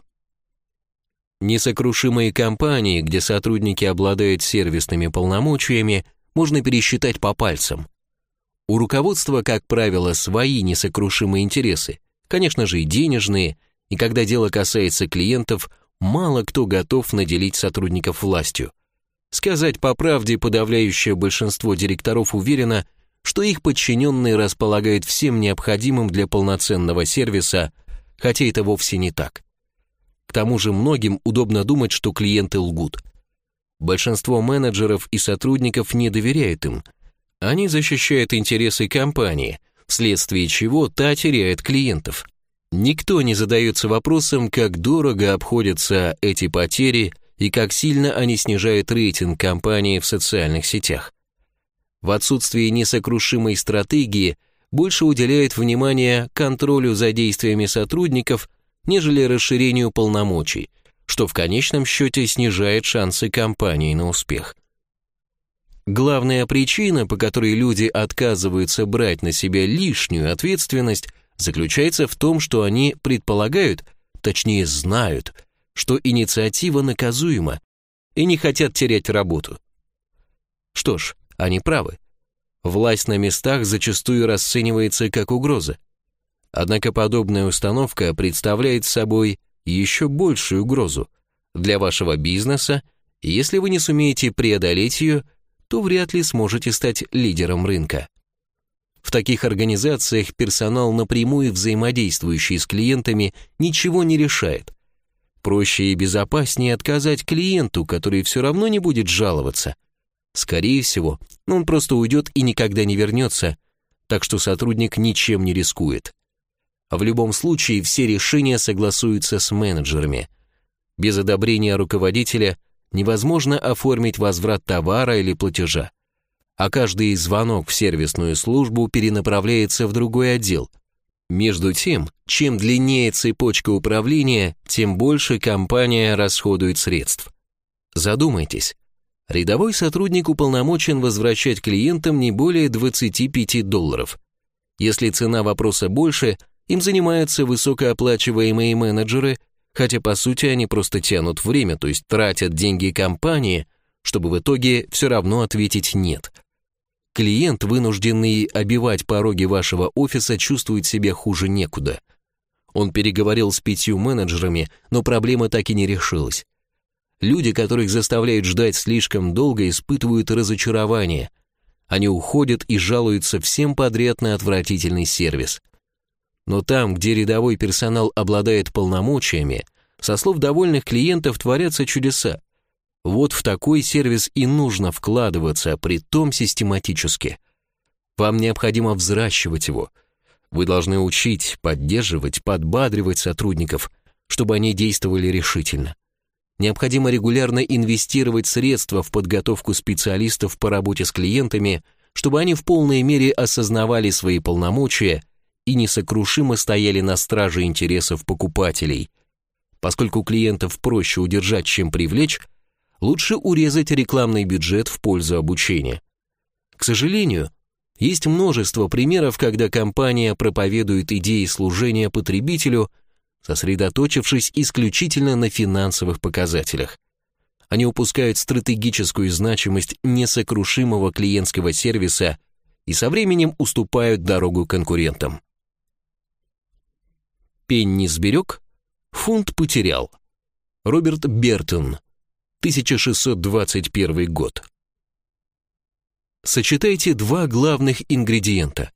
Несокрушимые компании, где сотрудники обладают сервисными полномочиями, можно пересчитать по пальцам. У руководства, как правило, свои несокрушимые интересы, конечно же и денежные, и когда дело касается клиентов, мало кто готов наделить сотрудников властью. Сказать по правде, подавляющее большинство директоров уверено, что их подчиненные располагают всем необходимым для полноценного сервиса, хотя это вовсе не так. К тому же многим удобно думать, что клиенты лгут. Большинство менеджеров и сотрудников не доверяют им. Они защищают интересы компании, вследствие чего та теряет клиентов. Никто не задается вопросом, как дорого обходятся эти потери и как сильно они снижают рейтинг компании в социальных сетях. В отсутствии несокрушимой стратегии больше уделяет внимание контролю за действиями сотрудников, нежели расширению полномочий, что в конечном счете снижает шансы компании на успех. Главная причина, по которой люди отказываются брать на себя лишнюю ответственность, заключается в том, что они предполагают, точнее знают, что инициатива наказуема и не хотят терять работу. Что ж, они правы. Власть на местах зачастую расценивается как угроза. Однако подобная установка представляет собой еще большую угрозу для вашего бизнеса, и если вы не сумеете преодолеть ее, то вряд ли сможете стать лидером рынка. В таких организациях персонал, напрямую взаимодействующий с клиентами, ничего не решает. Проще и безопаснее отказать клиенту, который все равно не будет жаловаться. Скорее всего, он просто уйдет и никогда не вернется, так что сотрудник ничем не рискует. В любом случае все решения согласуются с менеджерами. Без одобрения руководителя невозможно оформить возврат товара или платежа, а каждый звонок в сервисную службу перенаправляется в другой отдел. Между тем, чем длиннее цепочка управления, тем больше компания расходует средств. Задумайтесь, рядовой сотрудник уполномочен возвращать клиентам не более двадцати пяти долларов. Если цена вопроса больше, им занимаются высокооплачиваемые менеджеры, хотя по сути они просто тянут время, то есть тратят деньги компании, чтобы в итоге все равно ответить «нет». Клиент, вынужденный обивать пороги вашего офиса, чувствует себя хуже некуда. Он переговорил с пятью менеджерами, но проблема так и не решилась. Люди, которых заставляют ждать слишком долго, испытывают разочарование. Они уходят и жалуются всем подряд на отвратительный сервис. Но там, где рядовой персонал обладает полномочиями, со слов довольных клиентов творятся чудеса. Вот в такой сервис и нужно вкладываться, притом систематически. Вам необходимо взращивать его. Вы должны учить, поддерживать, подбадривать сотрудников, чтобы они действовали решительно. Необходимо регулярно инвестировать средства в подготовку специалистов по работе с клиентами, чтобы они в полной мере осознавали свои полномочия и несокрушимо стояли на страже интересов покупателей. Поскольку клиентов проще удержать, чем привлечь, лучше урезать рекламный бюджет в пользу обучения. К сожалению, есть множество примеров, когда компания проповедует идеи служения потребителю, сосредоточившись исключительно на финансовых показателях. Они упускают стратегическую значимость несокрушимого клиентского сервиса и со временем уступают дорогу конкурентам. Пенни сберег, фунт потерял. Роберт Бертон, тысяча шестьсот двадцать первый год. Сочетайте два главных ингредиента.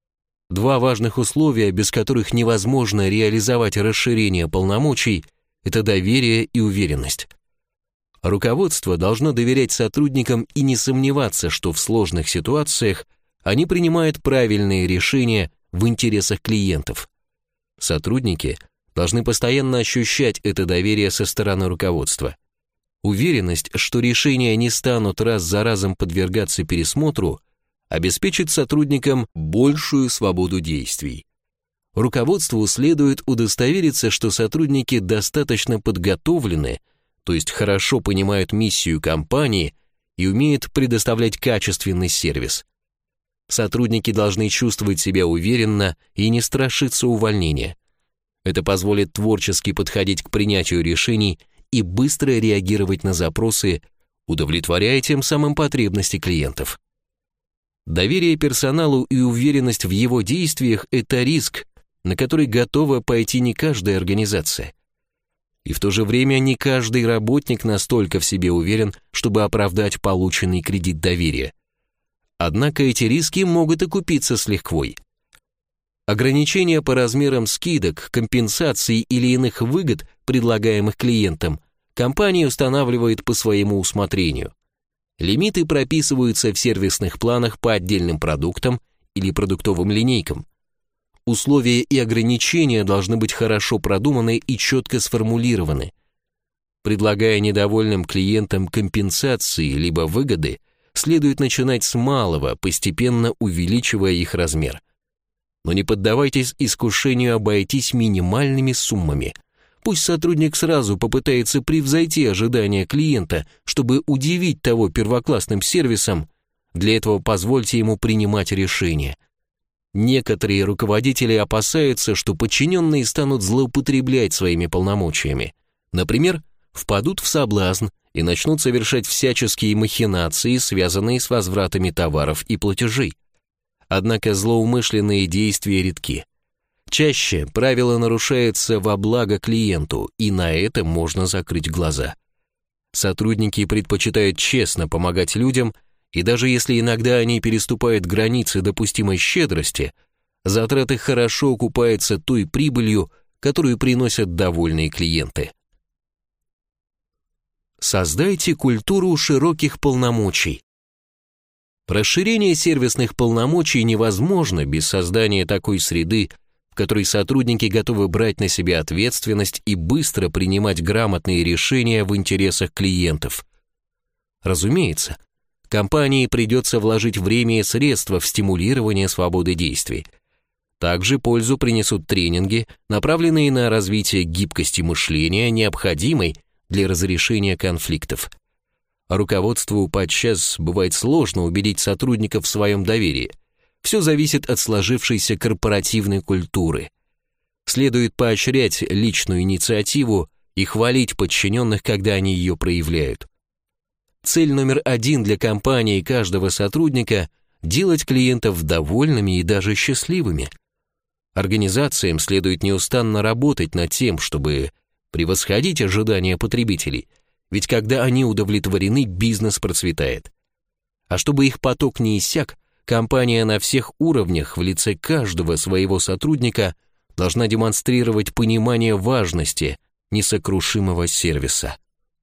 Два важных условия, без которых невозможно реализовать расширение полномочий, это доверие и уверенность. Руководство должно доверять сотрудникам и не сомневаться, что в сложных ситуациях они принимают правильные решения в интересах клиентов. Сотрудники должны постоянно ощущать это доверие со стороны руководства. Уверенность, что решения не станут раз за разом подвергаться пересмотру, обеспечит сотрудникам большую свободу действий. Руководству следует удостовериться, что сотрудники достаточно подготовлены, то есть хорошо понимают миссию компании и умеют предоставлять качественный сервис. Сотрудники должны чувствовать себя уверенно и не страшиться увольнения. Это позволит творчески подходить к принятию решений и быстро реагировать на запросы, удовлетворяя тем самым потребности клиентов. Доверие персоналу и уверенность в его действиях – это риск, на который готова пойти не каждая организация. И в то же время не каждый работник настолько в себе уверен, чтобы оправдать полученный кредит доверия. Однако эти риски могут окупиться с лихвой. Ограничения по размерам скидок, компенсаций или иных выгод, предлагаемых клиентам, компания устанавливает по своему усмотрению. Лимиты прописываются в сервисных планах по отдельным продуктам или продуктовым линейкам. Условия и ограничения должны быть хорошо продуманы и четко сформулированы. Предлагая недовольным клиентам компенсации либо выгоды, следует начинать с малого, постепенно увеличивая их размер. Но не поддавайтесь искушению обойтись минимальными суммами. Пусть сотрудник сразу попытается превзойти ожидания клиента, чтобы удивить того первоклассным сервисом. Для этого позвольте ему принимать решения. Некоторые руководители опасаются, что подчиненные станут злоупотреблять своими полномочиями. Например, впадут в соблазн и начнут совершать всяческие махинации, связанные с возвратами товаров и платежей. Однако злоумышленные действия редки. Чаще правило нарушается во благо клиенту, и на это можно закрыть глаза. Сотрудники предпочитают честно помогать людям, и даже если иногда они переступают границы допустимой щедрости, затраты хорошо окупаются той прибылью, которую приносят довольные клиенты. Создайте культуру широких полномочий. Расширение сервисных полномочий невозможно без создания такой среды, в которой сотрудники готовы брать на себя ответственность и быстро принимать грамотные решения в интересах клиентов. Разумеется, компании придется вложить время и средства в стимулирование свободы действий. Также пользу принесут тренинги, направленные на развитие гибкости мышления, необходимой для разрешения конфликтов. Руководству подчас бывает сложно убедить сотрудников в своем доверии. Все зависит от сложившейся корпоративной культуры. Следует поощрять личную инициативу и хвалить подчиненных, когда они ее проявляют. Цель номер один для компании и каждого сотрудника – делать клиентов довольными и даже счастливыми. Организациям следует неустанно работать над тем, чтобы превосходить ожидания потребителей, ведь когда они удовлетворены, бизнес процветает. А чтобы их поток не иссяк, компания на всех уровнях в лице каждого своего сотрудника должна демонстрировать понимание важности несокрушимого сервиса.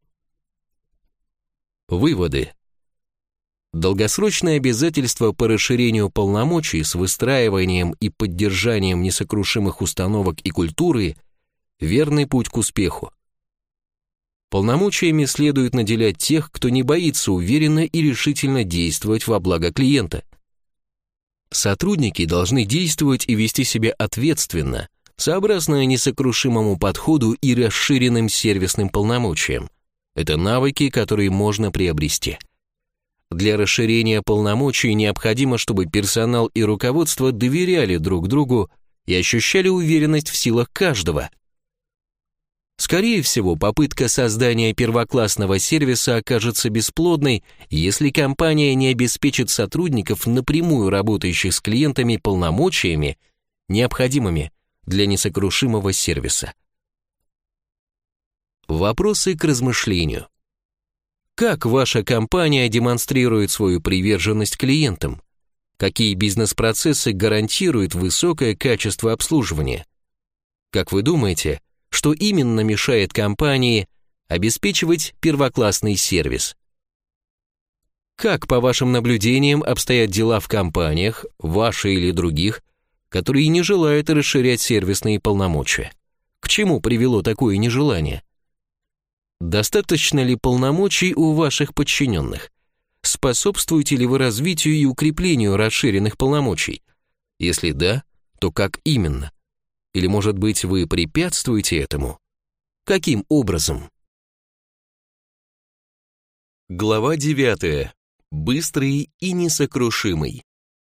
Выводы. Долгосрочные обязательства по расширению полномочий с выстраиванием и поддержанием несокрушимых установок и культуры – верный путь к успеху. Полномочиями следует наделять тех, кто не боится уверенно и решительно действовать во благо клиента. Сотрудники должны действовать и вести себя ответственно, сообразно несокрушимому подходу и расширенным сервисным полномочиям. Это навыки, которые можно приобрести. Для расширения полномочий необходимо, чтобы персонал и руководство доверяли друг другу и ощущали уверенность в силах каждого. Скорее всего, попытка создания первоклассного сервиса окажется бесплодной, если компания не обеспечит сотрудников, напрямую работающих с клиентами, полномочиями, необходимыми для несокрушимого сервиса. Вопросы к размышлению. Как ваша компания демонстрирует свою приверженность клиентам? Какие бизнес-процессы гарантируют высокое качество обслуживания? Как вы думаете, что именно мешает компании обеспечивать первоклассный сервис? Как, по вашим наблюдениям, обстоят дела в компаниях, вашей или других, которые не желают расширять сервисные полномочия? К чему привело такое нежелание? Достаточно ли полномочий у ваших подчиненных? Способствуете ли вы развитию и укреплению расширенных полномочий? Если да, то как именно? Или, может быть, вы препятствуете этому? Каким образом? Глава девятая. Быстрый и несокрушимый.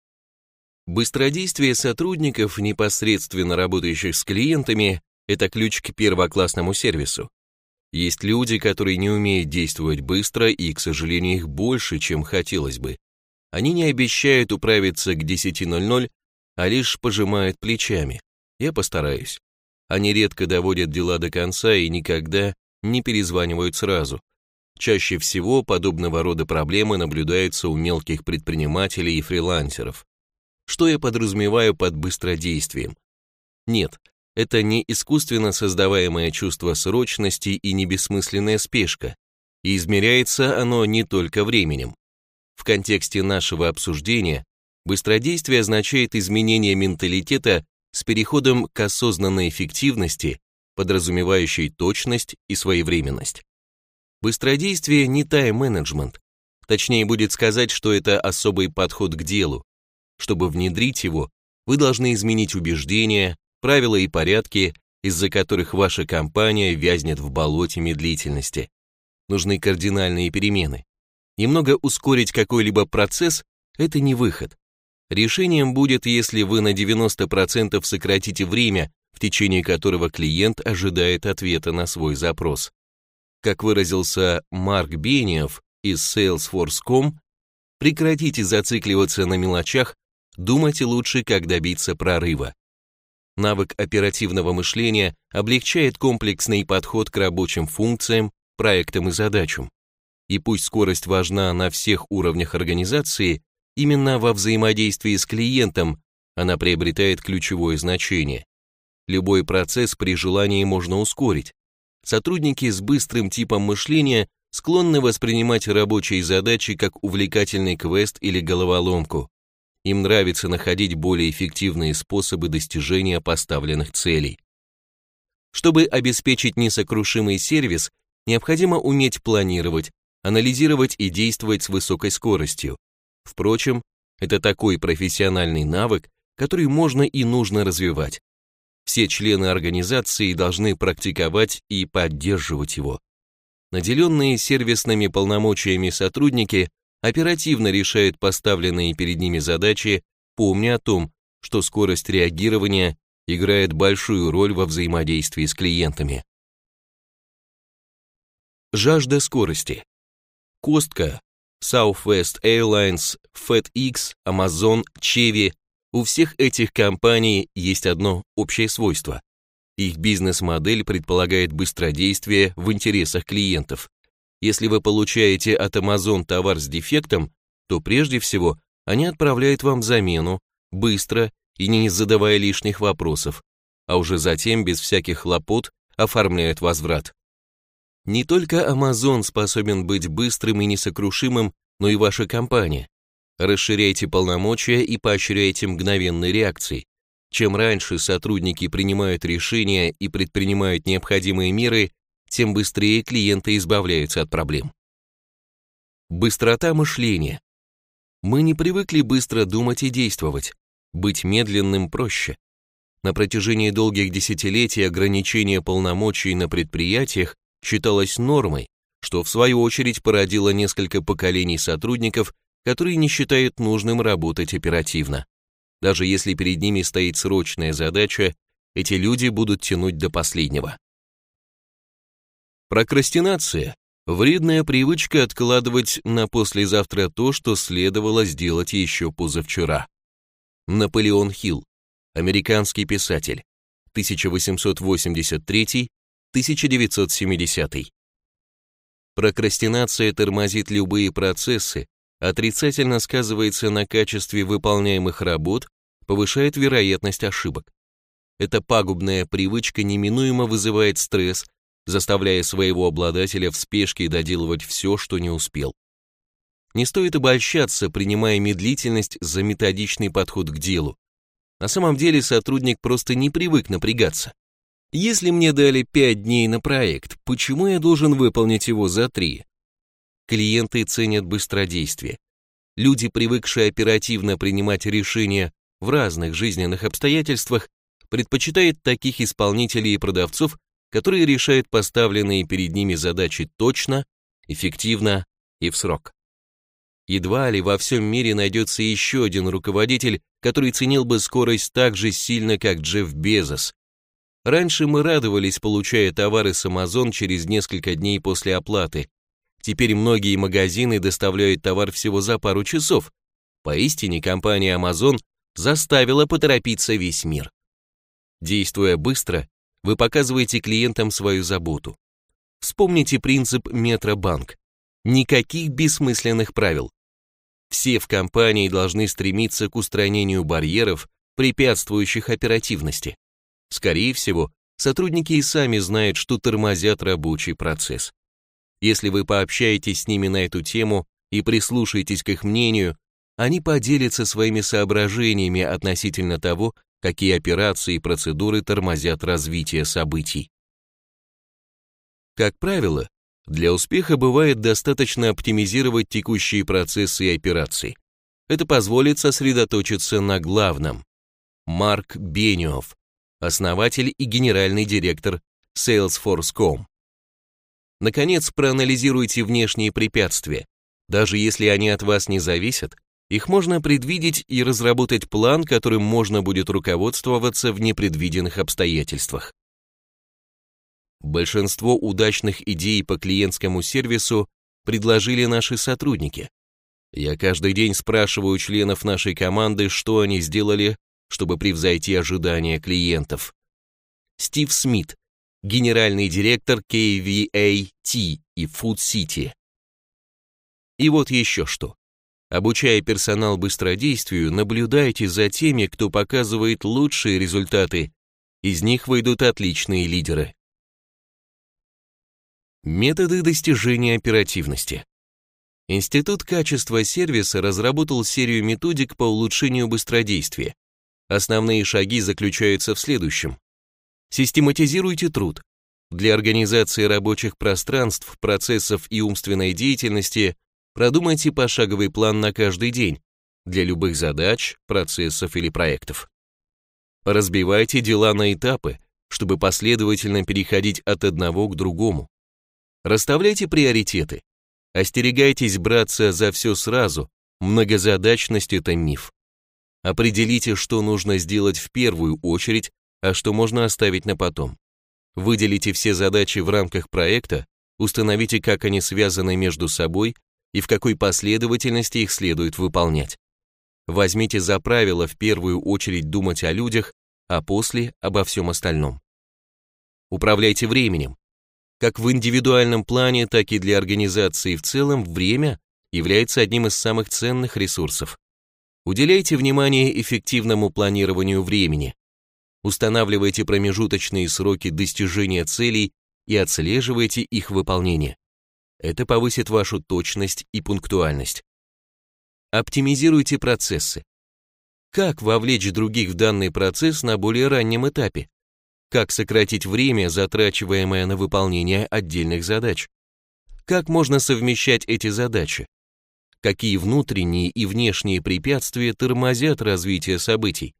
Быстродействие сотрудников, непосредственно работающих с клиентами, это ключ к первоклассному сервису. Есть люди, которые не умеют действовать быстро, и, к сожалению, их больше, чем хотелось бы. Они не обещают управиться к десяти ноль-ноль, а лишь пожимают плечами. Я постараюсь. Они редко доводят дела до конца и никогда не перезванивают сразу. Чаще всего подобного рода проблемы наблюдаются у мелких предпринимателей и фрилансеров. Что я подразумеваю под быстродействием? Нет, это не искусственно создаваемое чувство срочности и не бессмысленная спешка, и измеряется оно не только временем. В контексте нашего обсуждения быстродействие означает изменение менталитета с переходом к осознанной эффективности, подразумевающей точность и своевременность. Быстродействие не тайм-менеджмент, точнее будет сказать, что это особый подход к делу. Чтобы внедрить его, вы должны изменить убеждения, правила и порядки, из-за которых ваша компания вязнет в болоте медлительности. Нужны кардинальные перемены. Немного ускорить какой-либо процесс – это не выход. Решением будет, если вы на девяносто процентов сократите время, в течение которого клиент ожидает ответа на свой запрос. Как выразился Марк Бениофф из Salesforce точка ком, прекратите зацикливаться на мелочах, думайте лучше, как добиться прорыва. Навык оперативного мышления облегчает комплексный подход к рабочим функциям, проектам и задачам. И пусть скорость важна на всех уровнях организации, именно во взаимодействии с клиентом она приобретает ключевое значение. Любой процесс при желании можно ускорить. Сотрудники с быстрым типом мышления склонны воспринимать рабочие задачи как увлекательный квест или головоломку. Им нравится находить более эффективные способы достижения поставленных целей. Чтобы обеспечить несокрушимый сервис, необходимо уметь планировать, анализировать и действовать с высокой скоростью. Впрочем, это такой профессиональный навык, который можно и нужно развивать. Все члены организации должны практиковать и поддерживать его. Наделенные сервисными полномочиями сотрудники оперативно решают поставленные перед ними задачи, помня о том, что скорость реагирования играет большую роль во взаимодействии с клиентами. Жажда скорости. Костка, Southwest Airlines, FedEx, Amazon, Chevy – у всех этих компаний есть одно общее свойство. Их бизнес-модель предполагает быстродействие в интересах клиентов. Если вы получаете от Amazon товар с дефектом, то прежде всего они отправляют вам замену, быстро и не задавая лишних вопросов, а уже затем без всяких хлопот оформляют возврат. Не только Amazon способен быть быстрым и несокрушимым, но и ваша компания. Расширяйте полномочия и поощряйте мгновенные реакции. Чем раньше сотрудники принимают решения и предпринимают необходимые меры, тем быстрее клиенты избавляются от проблем. Быстрота мышления. Мы не привыкли быстро думать и действовать. Быть медленным проще. На протяжении долгих десятилетий ограничение полномочий на предприятиях считалось нормой, что в свою очередь породило несколько поколений сотрудников, которые не считают нужным работать оперативно. Даже если перед ними стоит срочная задача, эти люди будут тянуть до последнего. Прокрастинация – вредная привычка откладывать на послезавтра то, что следовало сделать еще позавчера. Наполеон Хилл, американский писатель, тысяча восемьсот восемьдесят третий — тысяча девятьсот семидесятый. Прокрастинация тормозит любые процессы, отрицательно сказывается на качестве выполняемых работ, повышает вероятность ошибок. Эта пагубная привычка неминуемо вызывает стресс, заставляя своего обладателя в спешке доделывать все, что не успел. Не стоит обольщаться, принимая медлительность за методичный подход к делу. На самом деле сотрудник просто не привык напрягаться. Если мне дали пять дней на проект, почему я должен выполнить его за три? Клиенты ценят быстродействие. Люди, привыкшие оперативно принимать решения в разных жизненных обстоятельствах, предпочитают таких исполнителей и продавцов, которые решают поставленные перед ними задачи точно, эффективно и в срок. Едва ли во всем мире найдется еще один руководитель, который ценил бы скорость так же сильно, как Джефф Безос. Раньше мы радовались, получая товары с Amazon через несколько дней после оплаты. Теперь многие магазины доставляют товар всего за пару часов. Поистине, компания Amazon заставила поторопиться весь мир. Действуя быстро, вы показываете клиентам свою заботу. Вспомните принцип Метробанк. Никаких бессмысленных правил. Все в компании должны стремиться к устранению барьеров, препятствующих оперативности. Скорее всего, сотрудники и сами знают, что тормозят рабочий процесс. Если вы пообщаетесь с ними на эту тему и прислушаетесь к их мнению, они поделятся своими соображениями относительно того, какие операции и процедуры тормозят развитие событий. Как правило, для успеха бывает достаточно оптимизировать текущие процессы и операции. Это позволит сосредоточиться на главном. Марк Бениофф, основатель и генеральный директор Salesforce точка ком. Наконец, проанализируйте внешние препятствия. Даже если они от вас не зависят, их можно предвидеть и разработать план, которым можно будет руководствоваться в непредвиденных обстоятельствах. Большинство удачных идей по клиентскому сервису предложили наши сотрудники. Я каждый день спрашиваю членов нашей команды, что они сделали, чтобы превзойти ожидания клиентов. Стив Смит, генеральный директор кей ви эй ти и Food City. И вот еще что. Обучая персонал быстродействию, наблюдайте за теми, кто показывает лучшие результаты. Из них выйдут отличные лидеры. Методы достижения оперативности. Институт качества сервиса разработал серию методик по улучшению быстродействия. Основные шаги заключаются в следующем. Систематизируйте труд. Для организации рабочих пространств, процессов и умственной деятельности продумайте пошаговый план на каждый день для любых задач, процессов или проектов. Разбивайте дела на этапы, чтобы последовательно переходить от одного к другому. Расставляйте приоритеты. Остерегайтесь браться за все сразу, многозадачность – это миф. Определите, что нужно сделать в первую очередь, а что можно оставить на потом. Выделите все задачи в рамках проекта, установите, как они связаны между собой и в какой последовательности их следует выполнять. Возьмите за правило в первую очередь думать о людях, а после обо всем остальном. Управляйте временем. Как в индивидуальном плане, так и для организации в целом время является одним из самых ценных ресурсов. Уделяйте внимание эффективному планированию времени. Устанавливайте промежуточные сроки достижения целей и отслеживайте их выполнение. Это повысит вашу точность и пунктуальность. Оптимизируйте процессы. Как вовлечь других в данный процесс на более раннем этапе? Как сократить время, затрачиваемое на выполнение отдельных задач? Как можно совмещать эти задачи? Какие внутренние и внешние препятствия тормозят развитие событий?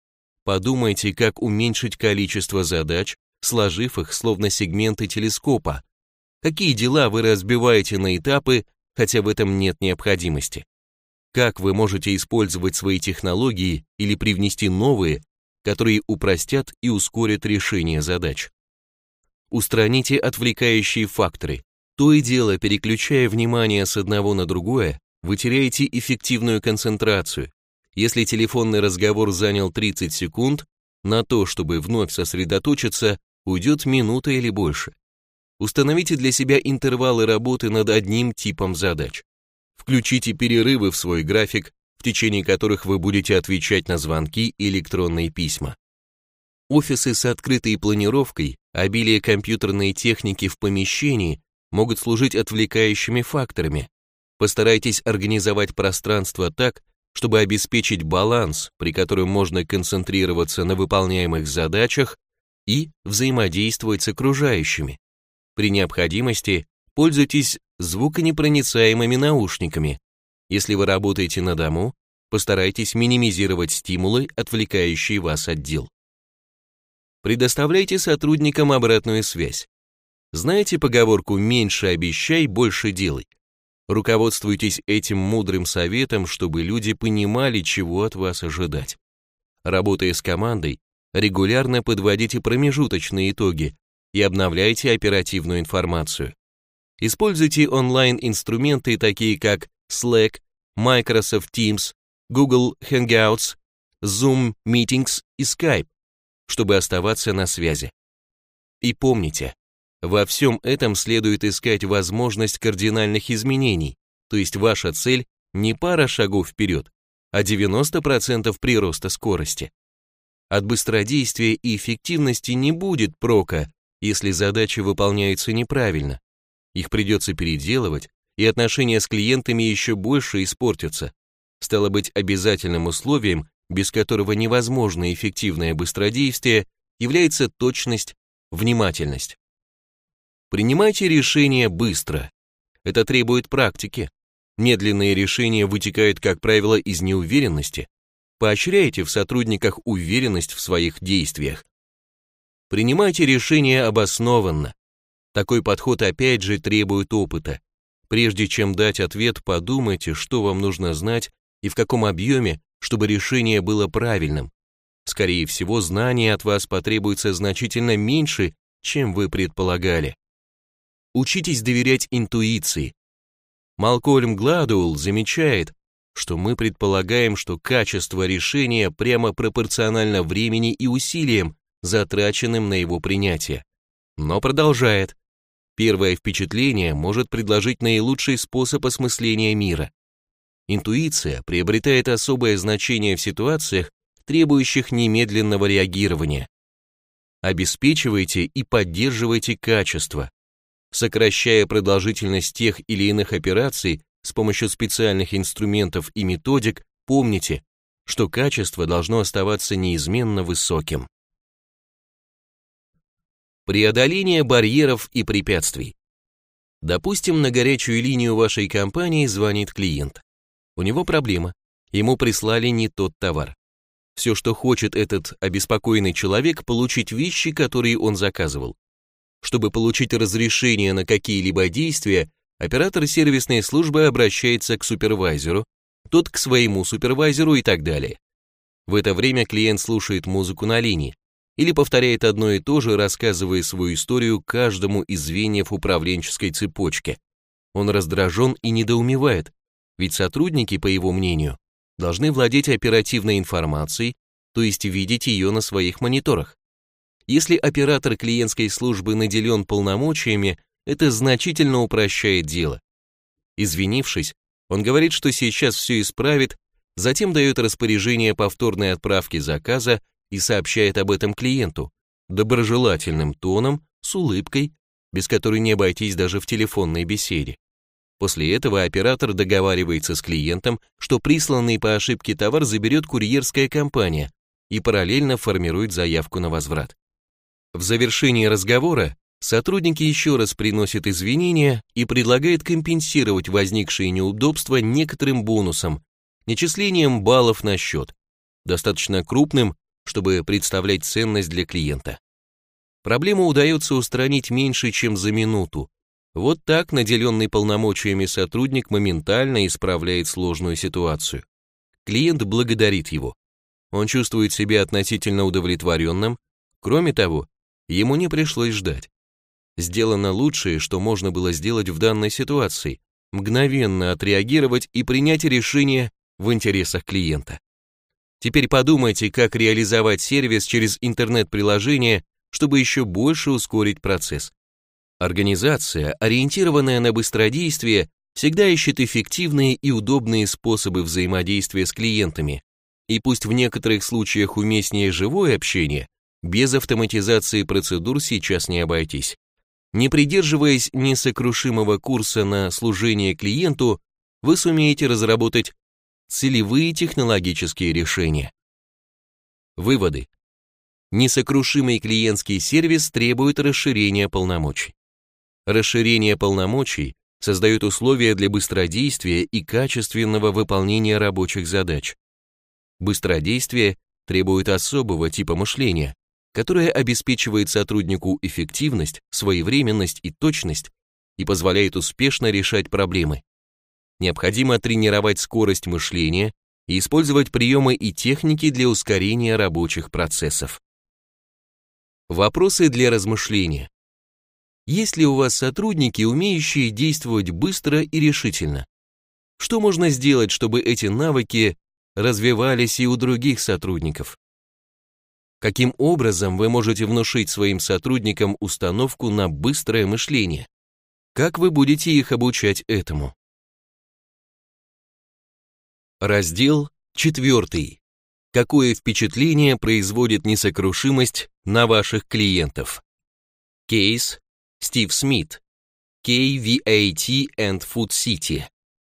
Подумайте, как уменьшить количество задач, сложив их словно сегменты телескопа. Какие дела вы разбиваете на этапы, хотя в этом нет необходимости? Как вы можете использовать свои технологии или привнести новые, которые упростят и ускорят решение задач? Устраните отвлекающие факторы. То и дело, переключая внимание с одного на другое, вы теряете эффективную концентрацию. Если телефонный разговор занял тридцать секунд, на то, чтобы вновь сосредоточиться, уйдет минута или больше. Установите для себя интервалы работы над одним типом задач. Включите перерывы в свой график, в течение которых вы будете отвечать на звонки и электронные письма. Офисы с открытой планировкой, обилие компьютерной техники в помещении могут служить отвлекающими факторами. Постарайтесь организовать пространство так, чтобы обеспечить баланс, при котором можно концентрироваться на выполняемых задачах и взаимодействовать с окружающими. При необходимости пользуйтесь звуконепроницаемыми наушниками. Если вы работаете на дому, постарайтесь минимизировать стимулы, отвлекающие вас от дел. Предоставляйте сотрудникам обратную связь. Знаете поговорку «меньше обещай, больше делай»? Руководствуйтесь этим мудрым советом, чтобы люди понимали, чего от вас ожидать. Работая с командой, регулярно подводите промежуточные итоги и обновляйте оперативную информацию. Используйте онлайн-инструменты, такие как Slack, Microsoft Teams, Google Hangouts, Zoom Meetings и Skype, чтобы оставаться на связи. И помните, во всем этом следует искать возможность кардинальных изменений, то есть ваша цель не пара шагов вперед, а девяносто процентов прироста скорости. От быстродействия и эффективности не будет прока, если задачи выполняются неправильно. Их придется переделывать, и отношения с клиентами еще больше испортятся. Стало быть, обязательным условием, без которого невозможно эффективное быстродействие, является точность, внимательность. Принимайте решения быстро. Это требует практики. Медленные решения вытекают, как правило, из неуверенности. Поощряйте в сотрудниках уверенность в своих действиях. Принимайте решения обоснованно. Такой подход опять же требует опыта. Прежде чем дать ответ, подумайте, что вам нужно знать и в каком объеме, чтобы решение было правильным. Скорее всего, знания от вас потребуется значительно меньше, чем вы предполагали. Учитесь доверять интуиции. Малкольм Гладуэлл замечает, что мы предполагаем, что качество решения прямо пропорционально времени и усилиям, затраченным на его принятие. Но продолжает. Первое впечатление может предложить наилучший способ осмысления мира. Интуиция приобретает особое значение в ситуациях, требующих немедленного реагирования. Обеспечивайте и поддерживайте качество. Сокращая продолжительность тех или иных операций с помощью специальных инструментов и методик, помните, что качество должно оставаться неизменно высоким. Преодоление барьеров и препятствий. Допустим, на горячую линию вашей компании звонит клиент. У него проблема, ему прислали не тот товар. Все, что хочет этот обеспокоенный человек, получить вещи, которые он заказывал. Чтобы получить разрешение на какие-либо действия, оператор сервисной службы обращается к супервайзеру, тот к своему супервайзеру и так далее. В это время клиент слушает музыку на линии или повторяет одно и то же, рассказывая свою историю каждому из звеньев управленческой цепочки. Он раздражен и недоумевает, ведь сотрудники, по его мнению, должны владеть оперативной информацией, то есть видеть ее на своих мониторах. Если оператор клиентской службы наделен полномочиями, это значительно упрощает дело. Извинившись, он говорит, что сейчас все исправит, затем дает распоряжение повторной отправки заказа и сообщает об этом клиенту, доброжелательным тоном, с улыбкой, без которой не обойтись даже в телефонной беседе. После этого оператор договаривается с клиентом, что присланный по ошибке товар заберет курьерская компания и параллельно формирует заявку на возврат. В завершении разговора сотрудник еще раз приносит извинения и предлагает компенсировать возникшие неудобства некоторым бонусом, начислением баллов на счет, достаточно крупным, чтобы представлять ценность для клиента. Проблему удается устранить меньше, чем за минуту. Вот так наделенный полномочиями сотрудник моментально исправляет сложную ситуацию. Клиент благодарит его. Он чувствует себя относительно удовлетворенным. Кроме того, ему не пришлось ждать. Сделано лучшее, что можно было сделать в данной ситуации, мгновенно отреагировать и принять решение в интересах клиента. Теперь подумайте, как реализовать сервис через интернет-приложение, чтобы еще больше ускорить процесс. Организация, ориентированная на быстродействие, всегда ищет эффективные и удобные способы взаимодействия с клиентами, и пусть в некоторых случаях уместнее живое общение, без автоматизации процедур сейчас не обойтись. Не придерживаясь несокрушимого курса на служение клиенту, вы сумеете разработать целевые технологические решения. Выводы. Несокрушимый клиентский сервис требует расширения полномочий. Расширение полномочий создает условия для быстродействия и качественного выполнения рабочих задач. Быстродействие требует особого типа мышления, которое обеспечивает сотруднику эффективность, своевременность и точность и позволяет успешно решать проблемы. Необходимо тренировать скорость мышления и использовать приемы и техники для ускорения рабочих процессов. Вопросы для размышления. Есть ли у вас сотрудники, умеющие действовать быстро и решительно? Что можно сделать, чтобы эти навыки развивались и у других сотрудников? Каким образом вы можете внушить своим сотрудникам установку на быстрое мышление? Как вы будете их обучать этому? Раздел четвертый. Какое впечатление производит несокрушимость на ваших клиентов? Кейс Стив Смит, кей ви эй ти and Food City.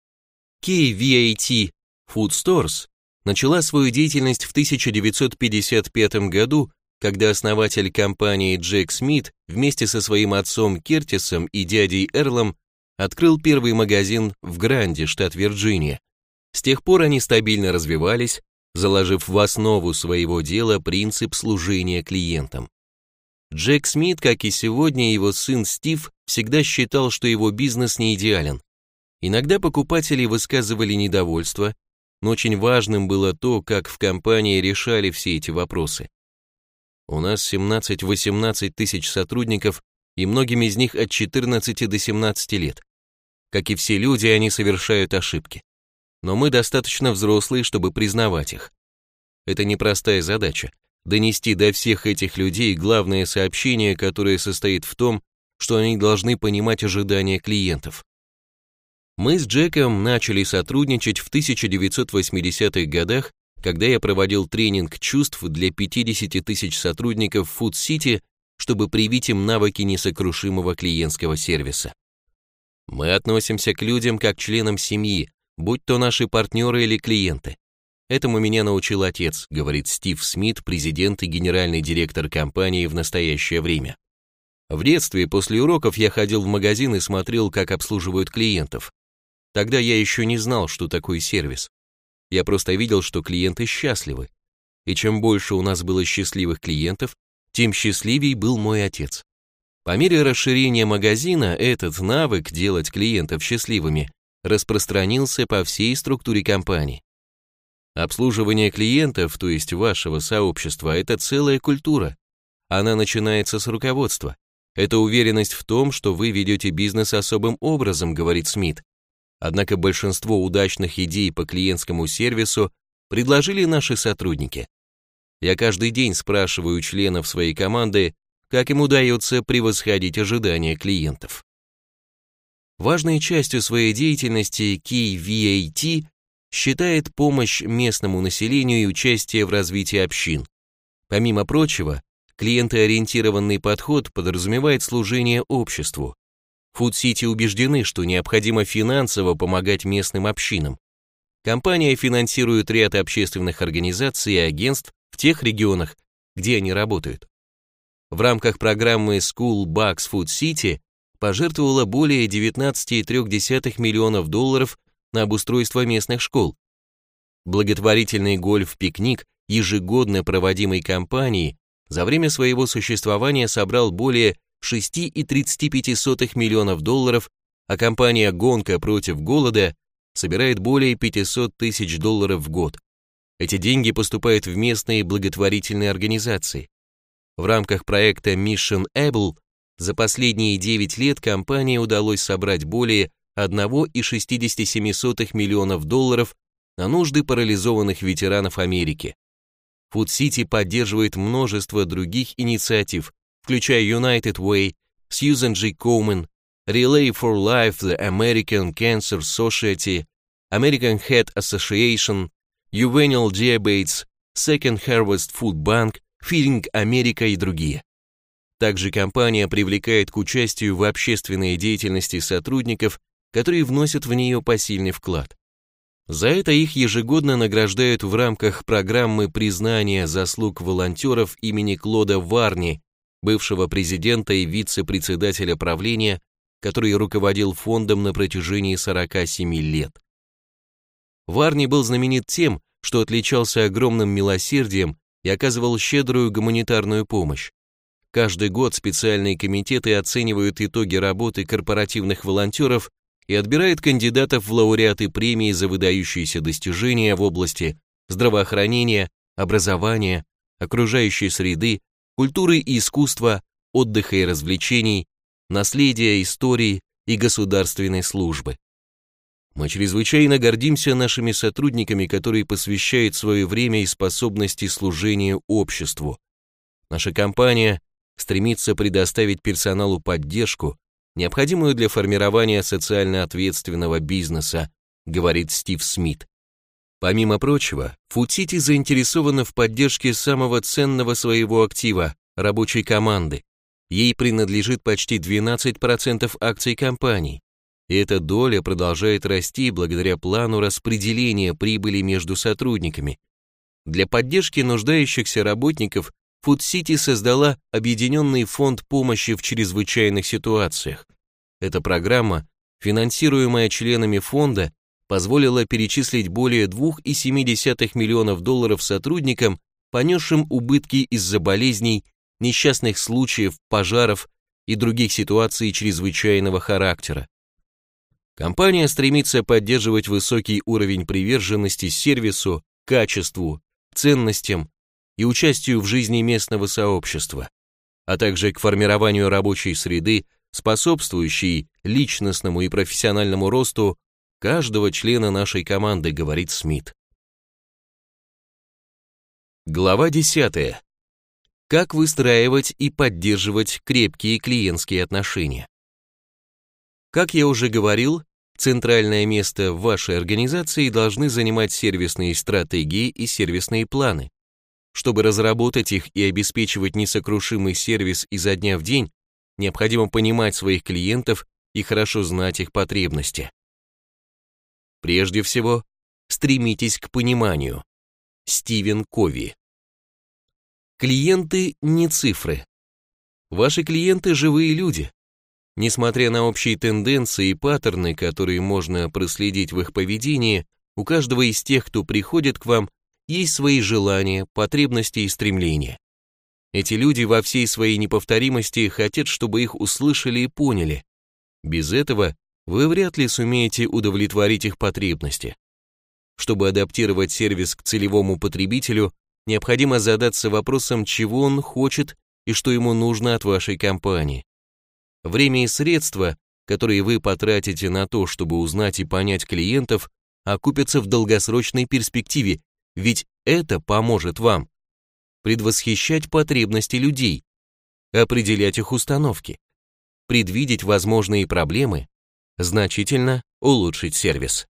кей ви эй ти Food Stores начала свою деятельность в тысяча девятьсот пятьдесят пятом году, когда основатель компании Джек Смит вместе со своим отцом Кертисом и дядей Эрлом открыл первый магазин в Гранде, штат Вирджиния. С тех пор они стабильно развивались, заложив в основу своего дела принцип служения клиентам. Джек Смит, как и сегодня его сын Стив, всегда считал, что его бизнес не идеален. Иногда покупатели высказывали недовольство, но очень важным было то, как в компании решали все эти вопросы. У нас семнадцать-восемнадцать тысяч сотрудников, и многим из них от четырнадцати до семнадцати лет. Как и все люди, они совершают ошибки. Но мы достаточно взрослые, чтобы признавать их. Это непростая задача. Донести до всех этих людей главное сообщение, которое состоит в том, что они должны понимать ожидания клиентов. Мы с Джеком начали сотрудничать в тысяча девятьсот восьмидесятых годах, когда я проводил тренинг чувств для пятидесяти тысяч сотрудников Food City, чтобы привить им навыки несокрушимого клиентского сервиса. Мы относимся к людям как к членам семьи, будь то наши партнеры или клиенты. Этому меня научил отец, говорит Стив Смит, президент и генеральный директор компании в настоящее время. В детстве после уроков я ходил в магазин и смотрел, как обслуживают клиентов. Тогда я еще не знал, что такое сервис. Я просто видел, что клиенты счастливы. И чем больше у нас было счастливых клиентов, тем счастливей был мой отец. По мере расширения магазина этот навык делать клиентов счастливыми распространился по всей структуре компании. Обслуживание клиентов, то есть вашего сообщества, это целая культура. Она начинается с руководства. Это уверенность в том, что вы ведете бизнес особым образом, говорит Смит. Однако большинство удачных идей по клиентскому сервису предложили наши сотрудники. Я каждый день спрашиваю членов своей команды, как им удается превосходить ожидания клиентов. Важной частью своей деятельности кей ви эй ти считает помощь местному населению и участие в развитии общин. Помимо прочего, клиентоориентированный подход подразумевает служение обществу. Food City убеждены, что необходимо финансово помогать местным общинам. Компания финансирует ряд общественных организаций и агентств в тех регионах, где они работают. В рамках программы School Bucks Food City пожертвовала более девятнадцать целых три десятых миллионов долларов на обустройство местных школ. Благотворительный гольф-пикник, ежегодно проводимый компанией, за время своего существования собрал более шесть целых тридцать пять сотых миллионов долларов, а компания «Гонка против голода» собирает более пятьсот тысяч долларов в год. Эти деньги поступают в местные благотворительные организации. В рамках проекта Mission Able за последние девять лет компании удалось собрать более одна целая шестьдесят семь сотых миллионов долларов на нужды парализованных ветеранов Америки. Food City поддерживает множество других инициатив, включая United Way, Сьюзен Джи Коумен, Relay for Life, The American Cancer Society, American Heart Association, Juvenile Diabetes, Second Harvest Food Bank, Feeding America и другие. Также компания привлекает к участию в общественной деятельности сотрудников, которые вносят в нее посильный вклад. За это их ежегодно награждают в рамках программы признания заслуг волонтеров имени Клода Варни, бывшего президента и вице-председателя правления, который руководил фондом на протяжении сорока семи лет. Варни был знаменит тем, что отличался огромным милосердием и оказывал щедрую гуманитарную помощь. Каждый год специальные комитеты оценивают итоги работы корпоративных волонтеров и отбирают кандидатов в лауреаты премии за выдающиеся достижения в области здравоохранения, образования, окружающей среды, культуры и искусства, отдыха и развлечений, наследия, истории и государственной службы. Мы чрезвычайно гордимся нашими сотрудниками, которые посвящают свое время и способности служению обществу. Наша компания стремится предоставить персоналу поддержку, необходимую для формирования социально ответственного бизнеса, говорит Стив Смит. Помимо прочего, Food City заинтересована в поддержке самого ценного своего актива – рабочей команды. Ей принадлежит почти двенадцать процентов акций компании, и эта доля продолжает расти благодаря плану распределения прибыли между сотрудниками. Для поддержки нуждающихся работников Food City создала Объединенный фонд помощи в чрезвычайных ситуациях. Эта программа, финансируемая членами фонда, позволила перечислить более двух целых семи десятых миллионов долларов сотрудникам, понесшим убытки из-за болезней, несчастных случаев, пожаров и других ситуаций чрезвычайного характера. Компания стремится поддерживать высокий уровень приверженности сервису, качеству, ценностям и участию в жизни местного сообщества, а также к формированию рабочей среды, способствующей личностному и профессиональному росту каждого члена нашей команды, говорит Смит. Глава десятая. Как выстраивать и поддерживать крепкие клиентские отношения? Как я уже говорил, центральное место в вашей организации должны занимать сервисные стратегии и сервисные планы. Чтобы разработать их и обеспечивать несокрушимый сервис изо дня в день, необходимо понимать своих клиентов и хорошо знать их потребности. Прежде всего, стремитесь к пониманию. Стивен Кови. Клиенты не цифры. Ваши клиенты – живые люди. Несмотря на общие тенденции и паттерны, которые можно проследить в их поведении, у каждого из тех, кто приходит к вам, есть свои желания, потребности и стремления. Эти люди во всей своей неповторимости хотят, чтобы их услышали и поняли. Без этого вы вряд ли сумеете удовлетворить их потребности. Чтобы адаптировать сервис к целевому потребителю, необходимо задаться вопросом, чего он хочет и что ему нужно от вашей компании. Время и средства, которые вы потратите на то, чтобы узнать и понять клиентов, окупятся в долгосрочной перспективе, ведь это поможет вам предвосхищать потребности людей, определять их установки, предвидеть возможные проблемы, значительно улучшить сервис.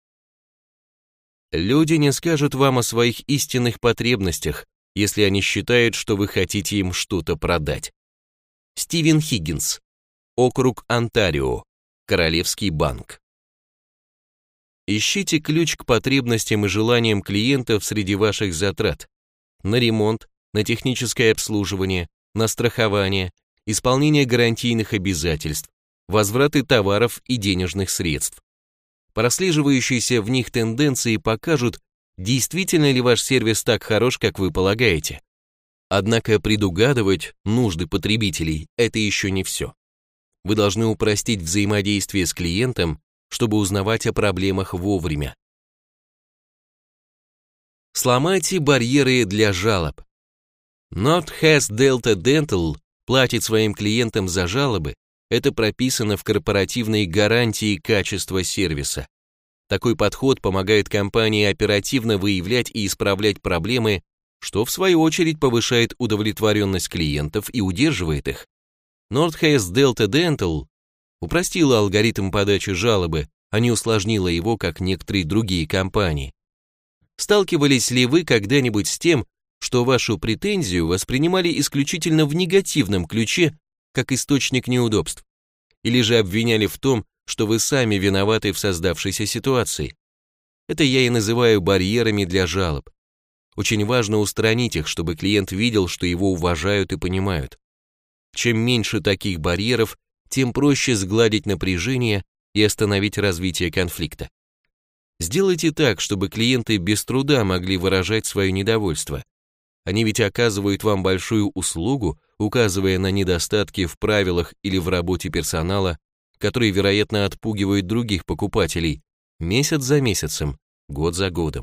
Люди не скажут вам о своих истинных потребностях, если они считают, что вы хотите им что-то продать. Стивен Хиггинс, округ Онтарио, Королевский банк. Ищите ключ к потребностям и желаниям клиентов среди ваших затрат на ремонт, на техническое обслуживание, на страхование, исполнение гарантийных обязательств, возвраты товаров и денежных средств. Прослеживающиеся в них тенденции покажут, действительно ли ваш сервис так хорош, как вы полагаете. Однако предугадывать нужды потребителей – это еще не все. Вы должны упростить взаимодействие с клиентом, чтобы узнавать о проблемах вовремя. Сломайте барьеры для жалоб. Northwest Delta Dental платит своим клиентам за жалобы. Это прописано в корпоративной гарантии качества сервиса. Такой подход помогает компании оперативно выявлять и исправлять проблемы, что в свою очередь повышает удовлетворенность клиентов и удерживает их. Northeast Delta Dental упростила алгоритм подачи жалобы, а не усложнила его, как некоторые другие компании. Сталкивались ли вы когда-нибудь с тем, что вашу претензию воспринимали исключительно в негативном ключе, как источник неудобств? Или же обвиняли в том, что вы сами виноваты в создавшейся ситуации? Это я и называю барьерами для жалоб. Очень важно устранить их, чтобы клиент видел, что его уважают и понимают. Чем меньше таких барьеров, тем проще сгладить напряжение и остановить развитие конфликта. Сделайте так, чтобы клиенты без труда могли выражать свое недовольство. Они ведь оказывают вам большую услугу, указывая на недостатки в правилах или в работе персонала, которые, вероятно, отпугивают других покупателей месяц за месяцем, год за годом.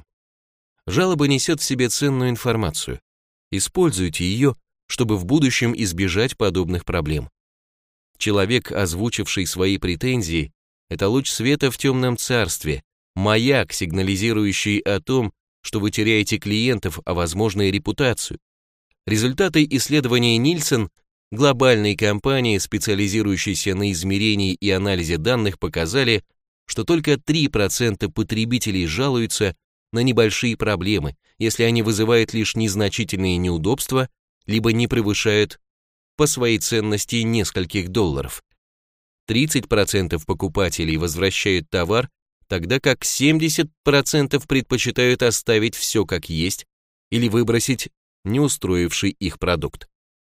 Жалоба несет в себе ценную информацию. Используйте ее, чтобы в будущем избежать подобных проблем. Человек, озвучивший свои претензии, это луч света в темном царстве, маяк, сигнализирующий о том, что вы теряете клиентов, а возможно и репутацию. Результаты исследования Нильсон, глобальной компании, специализирующейся на измерении и анализе данных, показали, что только три процента потребителей жалуются на небольшие проблемы, если они вызывают лишь незначительные неудобства, либо не превышают по своей ценности нескольких долларов. тридцать процентов покупателей возвращают товар, тогда как семьдесят процентов предпочитают оставить все как есть или выбросить не устроивший их продукт.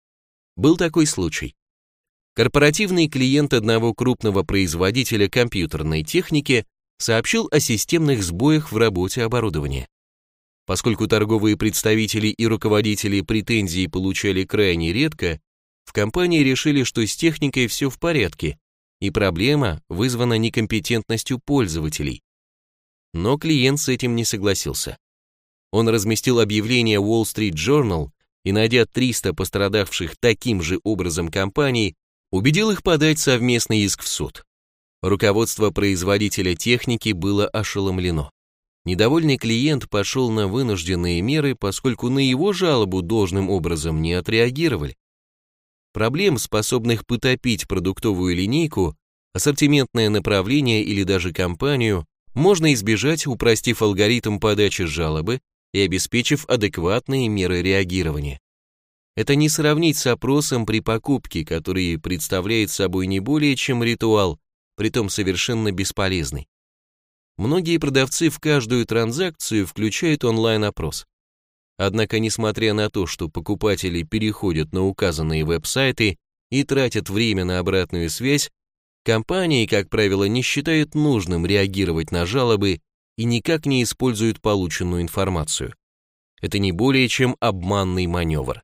Был такой случай. Корпоративный клиент одного крупного производителя компьютерной техники сообщил о системных сбоях в работе оборудования. Поскольку торговые представители и руководители претензий получали крайне редко, в компании решили, что с техникой все в порядке, и проблема вызвана некомпетентностью пользователей. Но клиент с этим не согласился. Он разместил объявление в Wall Street Journal и, найдя триста пострадавших таким же образом компаний, убедил их подать совместный иск в суд. Руководство производителя техники было ошеломлено. Недовольный клиент пошел на вынужденные меры, поскольку на его жалобу должным образом не отреагировали. Проблем, способных потопить продуктовую линейку, ассортиментное направление или даже компанию, можно избежать, упростив алгоритм подачи жалобы и обеспечив адекватные меры реагирования. Это не сравнить с опросом при покупке, который представляет собой не более чем ритуал, притом совершенно бесполезный. Многие продавцы в каждую транзакцию включают онлайн-опрос. Однако, несмотря на то, что покупатели переходят на указанные веб-сайты и тратят время на обратную связь, компании, как правило, не считают нужным реагировать на жалобы и никак не используют полученную информацию. Это не более чем обманный маневр.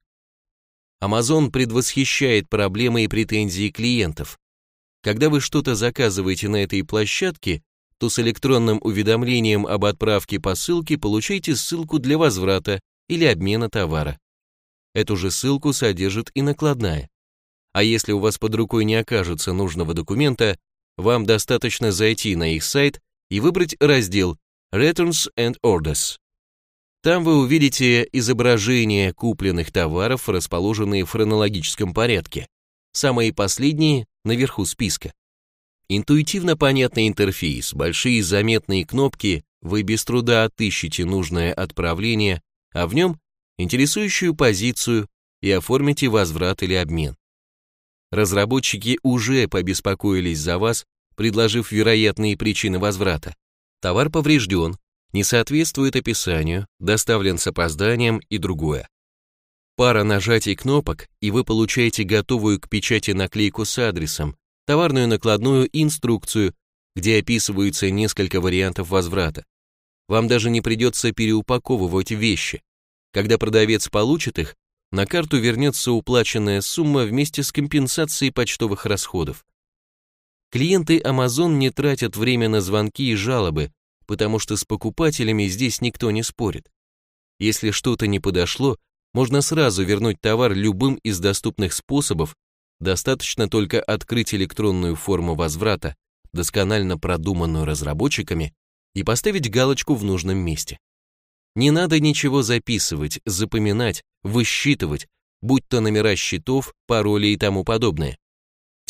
Amazon предвосхищает проблемы и претензии клиентов. Когда вы что-то заказываете на этой площадке, то с электронным уведомлением об отправке посылки получаете ссылку для возврата или обмена товара. Эту же ссылку содержит и накладная. А если у вас под рукой не окажется нужного документа, вам достаточно зайти на их сайт и выбрать раздел Returns and Orders. Там вы увидите изображения купленных товаров, расположенные в хронологическом порядке. Самые последние наверху списка. Интуитивно понятный интерфейс, большие заметные кнопки, вы без труда отыщете нужное отправление, а в нем интересующую позицию и оформите возврат или обмен. Разработчики уже побеспокоились за вас, предложив вероятные причины возврата. Товар поврежден, не соответствует описанию, доставлен с опозданием и другое. Пара нажатий кнопок, и вы получаете готовую к печати наклейку с адресом, товарную накладную и инструкцию, где описываются несколько вариантов возврата. Вам даже не придется переупаковывать вещи. Когда продавец получит их, на карту вернется уплаченная сумма вместе с компенсацией почтовых расходов. Клиенты Amazon не тратят время на звонки и жалобы, потому что с покупателями здесь никто не спорит. Если что-то не подошло, можно сразу вернуть товар любым из доступных способов, достаточно только открыть электронную форму возврата, досконально продуманную разработчиками, и поставить галочку в нужном месте. Не надо ничего записывать, запоминать, высчитывать, будь то номера счетов, пароли и тому подобное.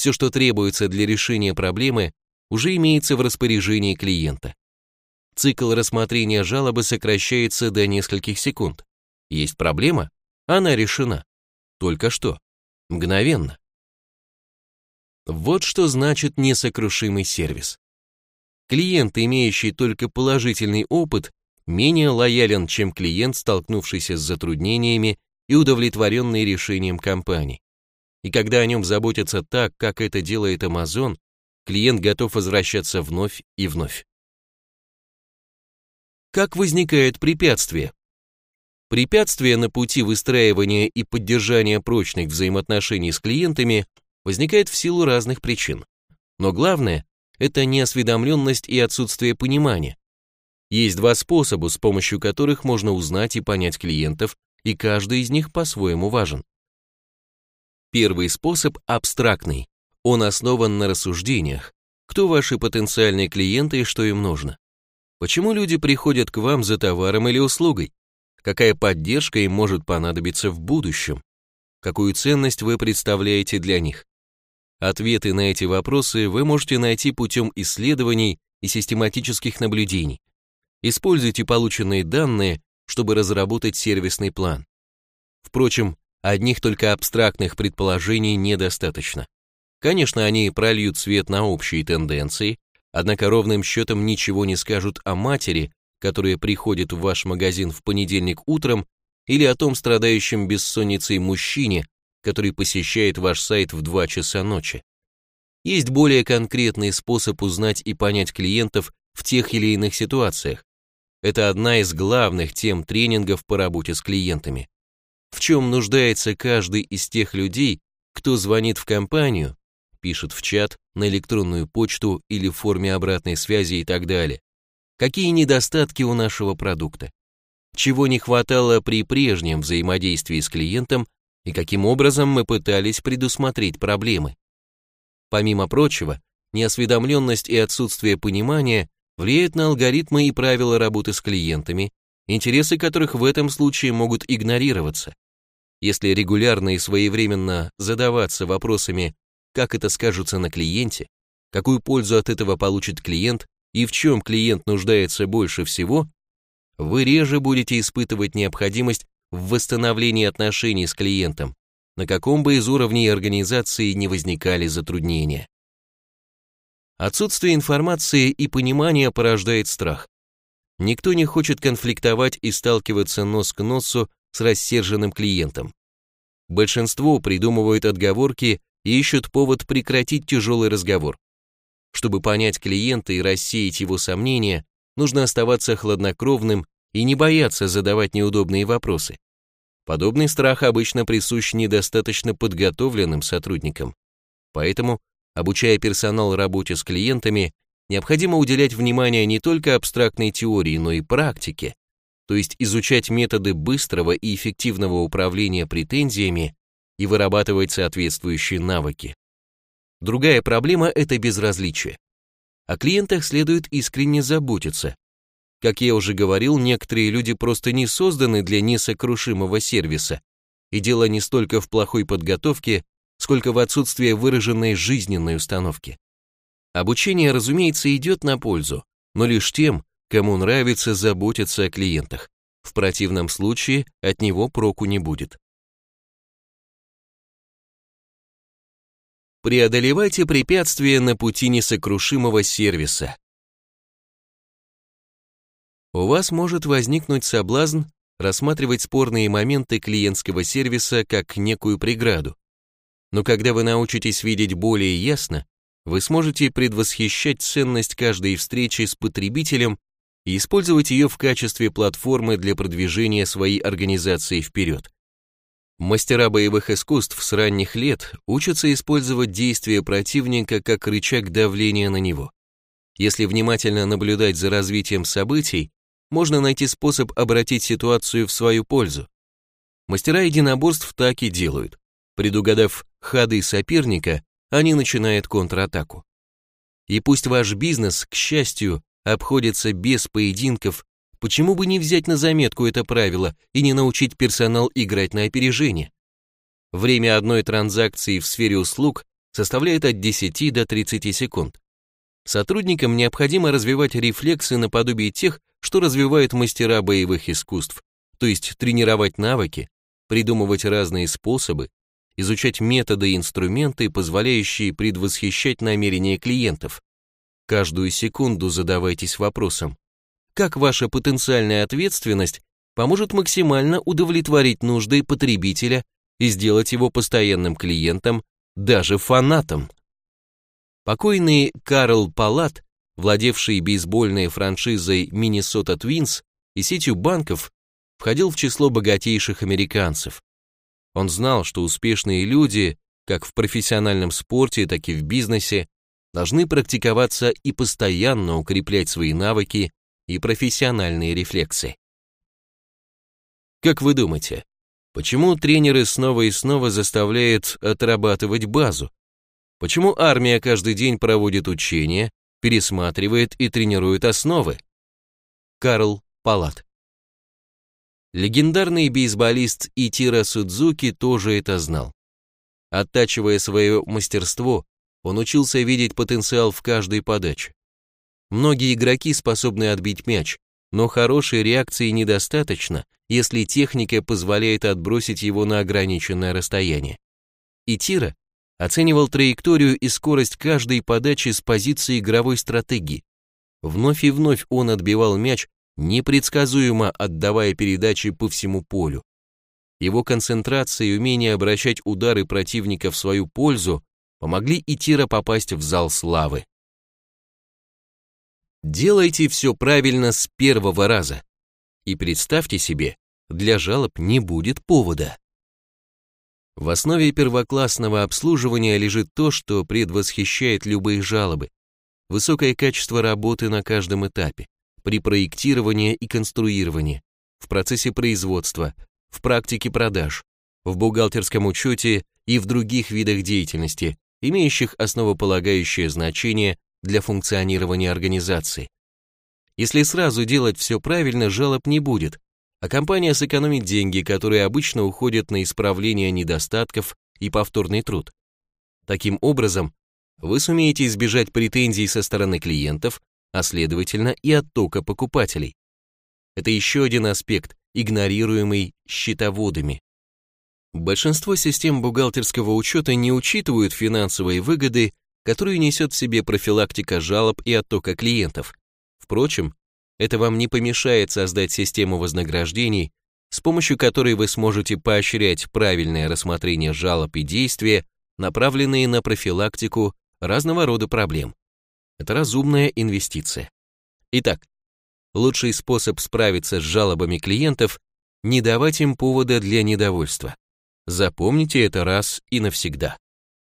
Все, что требуется для решения проблемы, уже имеется в распоряжении клиента. Цикл рассмотрения жалобы сокращается до нескольких секунд. Есть проблема? Она решена. Только что. Мгновенно. Вот что значит несокрушимый сервис. Клиент, имеющий только положительный опыт, менее лоялен, чем клиент, столкнувшийся с затруднениями и удовлетворенный решением компании. И когда о нем заботятся так, как это делает Amazon, клиент готов возвращаться вновь и вновь. Как возникает препятствие? Препятствие на пути выстраивания и поддержания прочных взаимоотношений с клиентами возникает в силу разных причин. Но главное – это неосведомленность и отсутствие понимания. Есть два способа, с помощью которых можно узнать и понять клиентов, и каждый из них по-своему важен. Первый способ абстрактный. Он основан на рассуждениях. Кто ваши потенциальные клиенты и что им нужно? Почему люди приходят к вам за товаром или услугой? Какая поддержка им может понадобиться в будущем? Какую ценность вы представляете для них? Ответы на эти вопросы вы можете найти путем исследований и систематических наблюдений. Используйте полученные данные, чтобы разработать сервисный план. Впрочем, одних только абстрактных предположений недостаточно. Конечно, они прольют свет на общие тенденции, однако ровным счетом ничего не скажут о матери, которая приходит в ваш магазин в понедельник утром, или о том страдающем бессонницей мужчине, который посещает ваш сайт в два часа ночи. Есть более конкретный способ узнать и понять клиентов в тех или иных ситуациях. Это одна из главных тем тренингов по работе с клиентами. В чем нуждается каждый из тех людей, кто звонит в компанию, пишет в чат, на электронную почту или в форме обратной связи и так далее. Какие недостатки у нашего продукта? Чего не хватало при прежнем взаимодействии с клиентом и каким образом мы пытались предусмотреть проблемы? Помимо прочего, неосведомленность и отсутствие понимания влияют на алгоритмы и правила работы с клиентами, интересы которых в этом случае могут игнорироваться. Если регулярно и своевременно задаваться вопросами, как это скажется на клиенте, какую пользу от этого получит клиент и в чем клиент нуждается больше всего, вы реже будете испытывать необходимость в восстановлении отношений с клиентом, на каком бы из уровней организации не возникали затруднения. Отсутствие информации и понимания порождает страх. Никто не хочет конфликтовать и сталкиваться нос к носу с рассерженным клиентом. Большинство придумывают отговорки и ищут повод прекратить тяжелый разговор. Чтобы понять клиента и рассеять его сомнения, нужно оставаться хладнокровным и не бояться задавать неудобные вопросы. Подобный страх обычно присущ недостаточно подготовленным сотрудникам. Поэтому, обучая персонал работе с клиентами, необходимо уделять внимание не только абстрактной теории, но и практике, то есть изучать методы быстрого и эффективного управления претензиями и вырабатывать соответствующие навыки. Другая проблема – это безразличие. О клиентах следует искренне заботиться. Как я уже говорил, некоторые люди просто не созданы для несокрушимого сервиса, и дело не столько в плохой подготовке, сколько в отсутствии выраженной жизненной установки. Обучение, разумеется, идет на пользу, но лишь тем, кому нравится заботиться о клиентах. В противном случае от него проку не будет. Преодолевайте препятствия на пути несокрушимого сервиса. У вас может возникнуть соблазн рассматривать спорные моменты клиентского сервиса как некую преграду. Но когда вы научитесь видеть более ясно, вы сможете предвосхищать ценность каждой встречи с потребителем и использовать ее в качестве платформы для продвижения своей организации вперед. Мастера боевых искусств с ранних лет учатся использовать действия противника как рычаг давления на него. Если внимательно наблюдать за развитием событий, можно найти способ обратить ситуацию в свою пользу. Мастера единоборств так и делают. Предугадав ходы соперника, они начинают контратаку. И пусть ваш бизнес, к счастью, обходится без поединков, почему бы не взять на заметку это правило и не научить персонал играть на опережение? Время одной транзакции в сфере услуг составляет от десяти до тридцати секунд. Сотрудникам необходимо развивать рефлексы наподобие тех, что развивают мастера боевых искусств, то есть тренировать навыки, придумывать разные способы, изучать методы и инструменты, позволяющие предвосхищать намерения клиентов. Каждую секунду задавайтесь вопросом: как ваша потенциальная ответственность поможет максимально удовлетворить нужды потребителя и сделать его постоянным клиентом, даже фанатом. Покойный Карл Паллат, владевший бейсбольной франшизой Minnesota Twins и сетью банков, входил в число богатейших американцев. Он знал, что успешные люди, как в профессиональном спорте, так и в бизнесе, должны практиковаться и постоянно укреплять свои навыки и профессиональные рефлексы. Как вы думаете, почему тренеры снова и снова заставляют отрабатывать базу? Почему армия каждый день проводит учения, пересматривает и тренирует основы? Карл Паллат. Легендарный бейсболист Итиро Судзуки тоже это знал. Оттачивая свое мастерство, он учился видеть потенциал в каждой подаче. Многие игроки способны отбить мяч, но хорошей реакции недостаточно, если техника позволяет отбросить его на ограниченное расстояние. Итиро оценивал траекторию и скорость каждой подачи с позиции игровой стратегии. Вновь и вновь он отбивал мяч, непредсказуемо отдавая передачи по всему полю. Его концентрация и умение обращать удары противника в свою пользу помогли Итиро попасть в зал славы. Делайте все правильно с первого раза. И представьте себе, для жалоб не будет повода. В основе первоклассного обслуживания лежит то, что предвосхищает любые жалобы. Высокое качество работы на каждом этапе, при проектировании и конструировании, в процессе производства, в практике продаж, в бухгалтерском учете и в других видах деятельности, имеющих основополагающее значение для функционирования организации. Если сразу делать все правильно, жалоб не будет, а компания сэкономит деньги, которые обычно уходят на исправление недостатков и повторный труд. Таким образом, вы сумеете избежать претензий со стороны клиентов, а следовательно и оттока покупателей. Это еще один аспект, игнорируемый счетоводами. Большинство систем бухгалтерского учета не учитывают финансовые выгоды, которые несет в себе профилактика жалоб и оттока клиентов. Впрочем, это вам не помешает создать систему вознаграждений, с помощью которой вы сможете поощрять правильное рассмотрение жалоб и действия, направленные на профилактику разного рода проблем. Это разумная инвестиция. Итак, лучший способ справиться с жалобами клиентов – не давать им повода для недовольства. Запомните это раз и навсегда.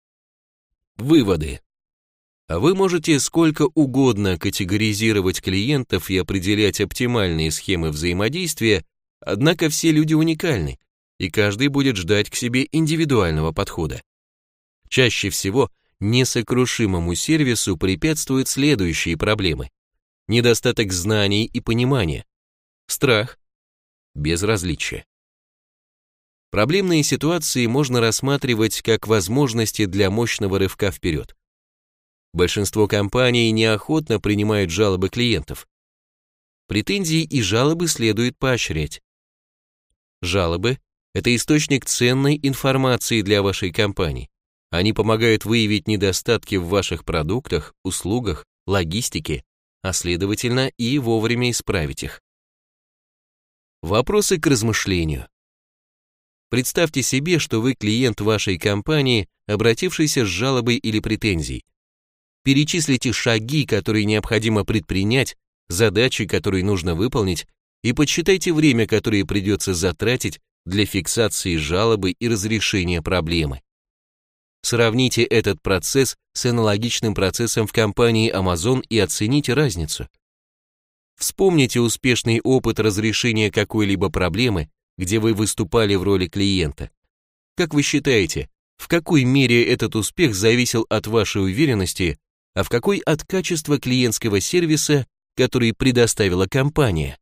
Выводы. Вы можете сколько угодно категоризировать клиентов и определять оптимальные схемы взаимодействия, однако все люди уникальны, и каждый будет ждать к себе индивидуального подхода. Чаще всего несокрушимому сервису препятствуют следующие проблемы: недостаток знаний и понимания, страх, безразличие. Проблемные ситуации можно рассматривать как возможности для мощного рывка вперед. Большинство компаний неохотно принимают жалобы клиентов. Претензии и жалобы следует поощрять. Жалобы – это источник ценной информации для вашей компании. Они помогают выявить недостатки в ваших продуктах, услугах, логистике, а следовательно и вовремя исправить их. Вопросы к размышлению. Представьте себе, что вы клиент вашей компании, обратившийся с жалобой или претензией. Перечислите шаги, которые необходимо предпринять, задачи, которые нужно выполнить, и подсчитайте время, которое придется затратить для фиксации жалобы и разрешения проблемы. Сравните этот процесс с аналогичным процессом в компании Amazon и оцените разницу. Вспомните успешный опыт разрешения какой-либо проблемы, где вы выступали в роли клиента. Как вы считаете, в какой мере этот успех зависел от вашей уверенности, а в какой от качества клиентского сервиса, который предоставила компания?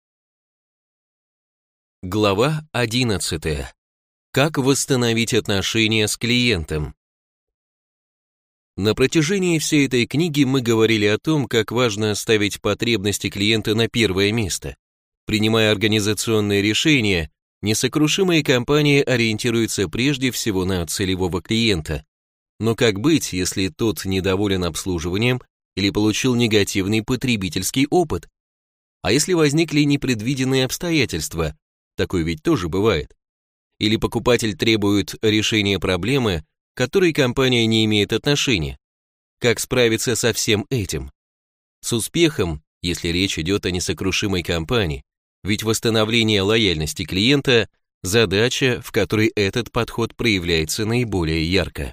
Глава одиннадцатая. Как восстановить отношения с клиентом? На протяжении всей этой книги мы говорили о том, как важно ставить потребности клиента на первое место. Принимая организационные решения, несокрушимые компании ориентируются прежде всего на целевого клиента. Но как быть, если тот недоволен обслуживанием или получил негативный потребительский опыт? А если возникли непредвиденные обстоятельства? Такое ведь тоже бывает. Или покупатель требует решения проблемы, к которой компания не имеет отношения. Как справиться со всем этим? С успехом, если речь идет о несокрушимой компании, ведь восстановление лояльности клиента – задача, в которой этот подход проявляется наиболее ярко.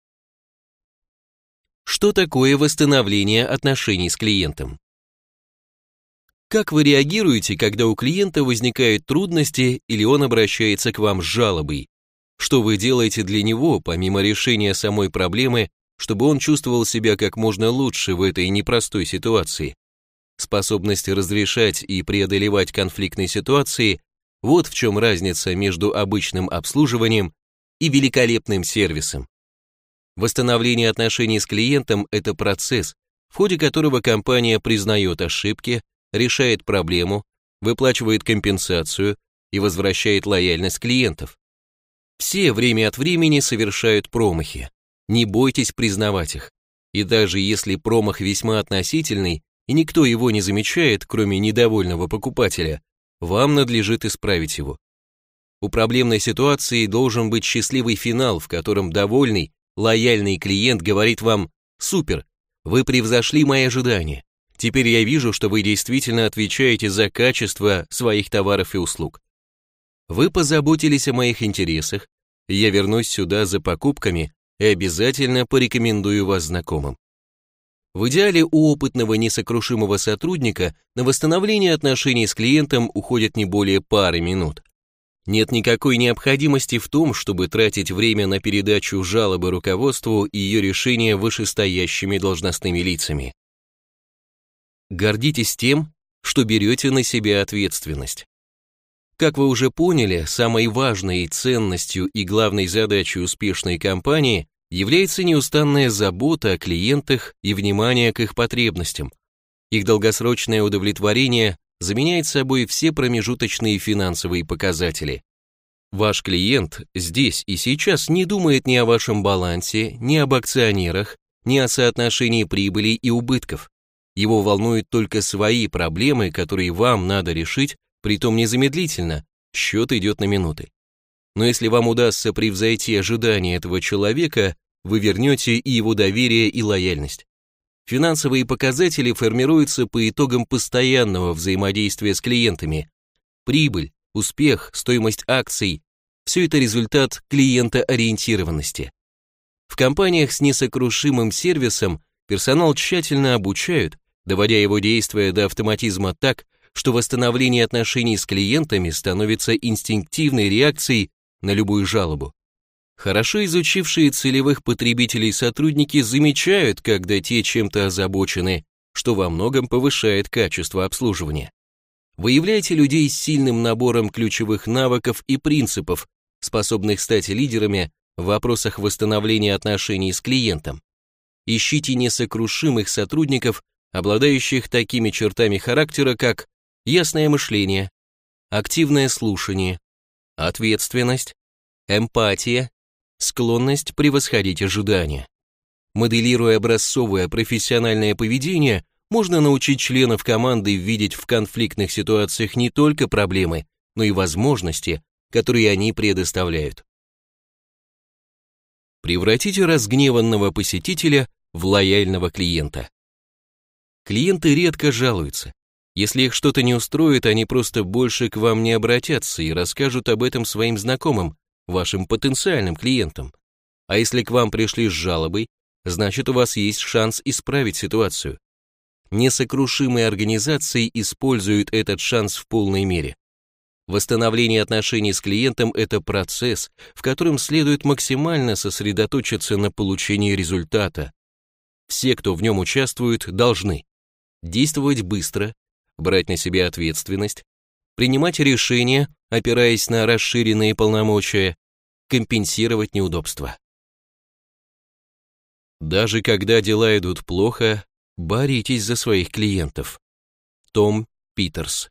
Что такое восстановление отношений с клиентом? Как вы реагируете, когда у клиента возникают трудности или он обращается к вам с жалобой? Что вы делаете для него, помимо решения самой проблемы, чтобы он чувствовал себя как можно лучше в этой непростой ситуации? Способность разрешать и преодолевать конфликтные ситуации – вот в чем разница между обычным обслуживанием и великолепным сервисом. Восстановление отношений с клиентом – это процесс, в ходе которого компания признает ошибки, решает проблему, выплачивает компенсацию и возвращает лояльность клиентов. Все время от времени совершают промахи. Не бойтесь признавать их. И даже если промах весьма относительный, и никто его не замечает, кроме недовольного покупателя, вам надлежит исправить его. У проблемной ситуации должен быть счастливый финал, в котором довольный, лояльный клиент говорит вам: «Супер, вы превзошли мои ожидания. Теперь я вижу, что вы действительно отвечаете за качество своих товаров и услуг. Вы позаботились о моих интересах, я вернусь сюда за покупками и обязательно порекомендую вас знакомым». В идеале у опытного несокрушимого сотрудника на восстановление отношений с клиентом уходит не более пары минут. Нет никакой необходимости в том, чтобы тратить время на передачу жалобы руководству и ее решение вышестоящими должностными лицами. Гордитесь тем, что берете на себя ответственность. Как вы уже поняли, самой важной ценностью и главной задачей успешной компании является неустанная забота о клиентах и внимание к их потребностям. Их долгосрочное удовлетворение заменяет собой все промежуточные финансовые показатели. Ваш клиент здесь и сейчас не думает ни о вашем балансе, ни об акционерах, ни о соотношении прибыли и убытков. Его волнуют только свои проблемы, которые вам надо решить, притом незамедлительно, счет идет на минуты. Но если вам удастся превзойти ожидания этого человека, вы вернете и его доверие, и лояльность. Финансовые показатели формируются по итогам постоянного взаимодействия с клиентами. Прибыль, успех, стоимость акций – все это результат клиентоориентированности. В компаниях с несокрушимым сервисом персонал тщательно обучают, доводя его действия до автоматизма так, что восстановление отношений с клиентами становится инстинктивной реакцией на любую жалобу. Хорошо изучившие целевых потребителей сотрудники замечают, когда те чем-то озабочены, что во многом повышает качество обслуживания. Выявляйте людей с сильным набором ключевых навыков и принципов, способных стать лидерами в вопросах восстановления отношений с клиентом. Ищите несокрушимых сотрудников, обладающих такими чертами характера, как ясное мышление, активное слушание, ответственность, эмпатия, склонность превосходить ожидания. Моделируя образцовое профессиональное поведение, можно научить членов команды видеть в конфликтных ситуациях не только проблемы, но и возможности, которые они предоставляют. Превратите разгневанного посетителя в лояльного клиента. Клиенты редко жалуются. Если их что-то не устроит, они просто больше к вам не обратятся и расскажут об этом своим знакомым, вашим потенциальным клиентам. А если к вам пришли с жалобой, значит, у вас есть шанс исправить ситуацию. Несокрушимые организации используют этот шанс в полной мере. Восстановление отношений с клиентом – это процесс, в котором следует максимально сосредоточиться на получении результата. Все, кто в нем участвует, должны действовать быстро, брать на себя ответственность, принимать решения, опираясь на расширенные полномочия, компенсировать неудобства. Даже когда дела идут плохо, боритесь за своих клиентов. Том Питерс.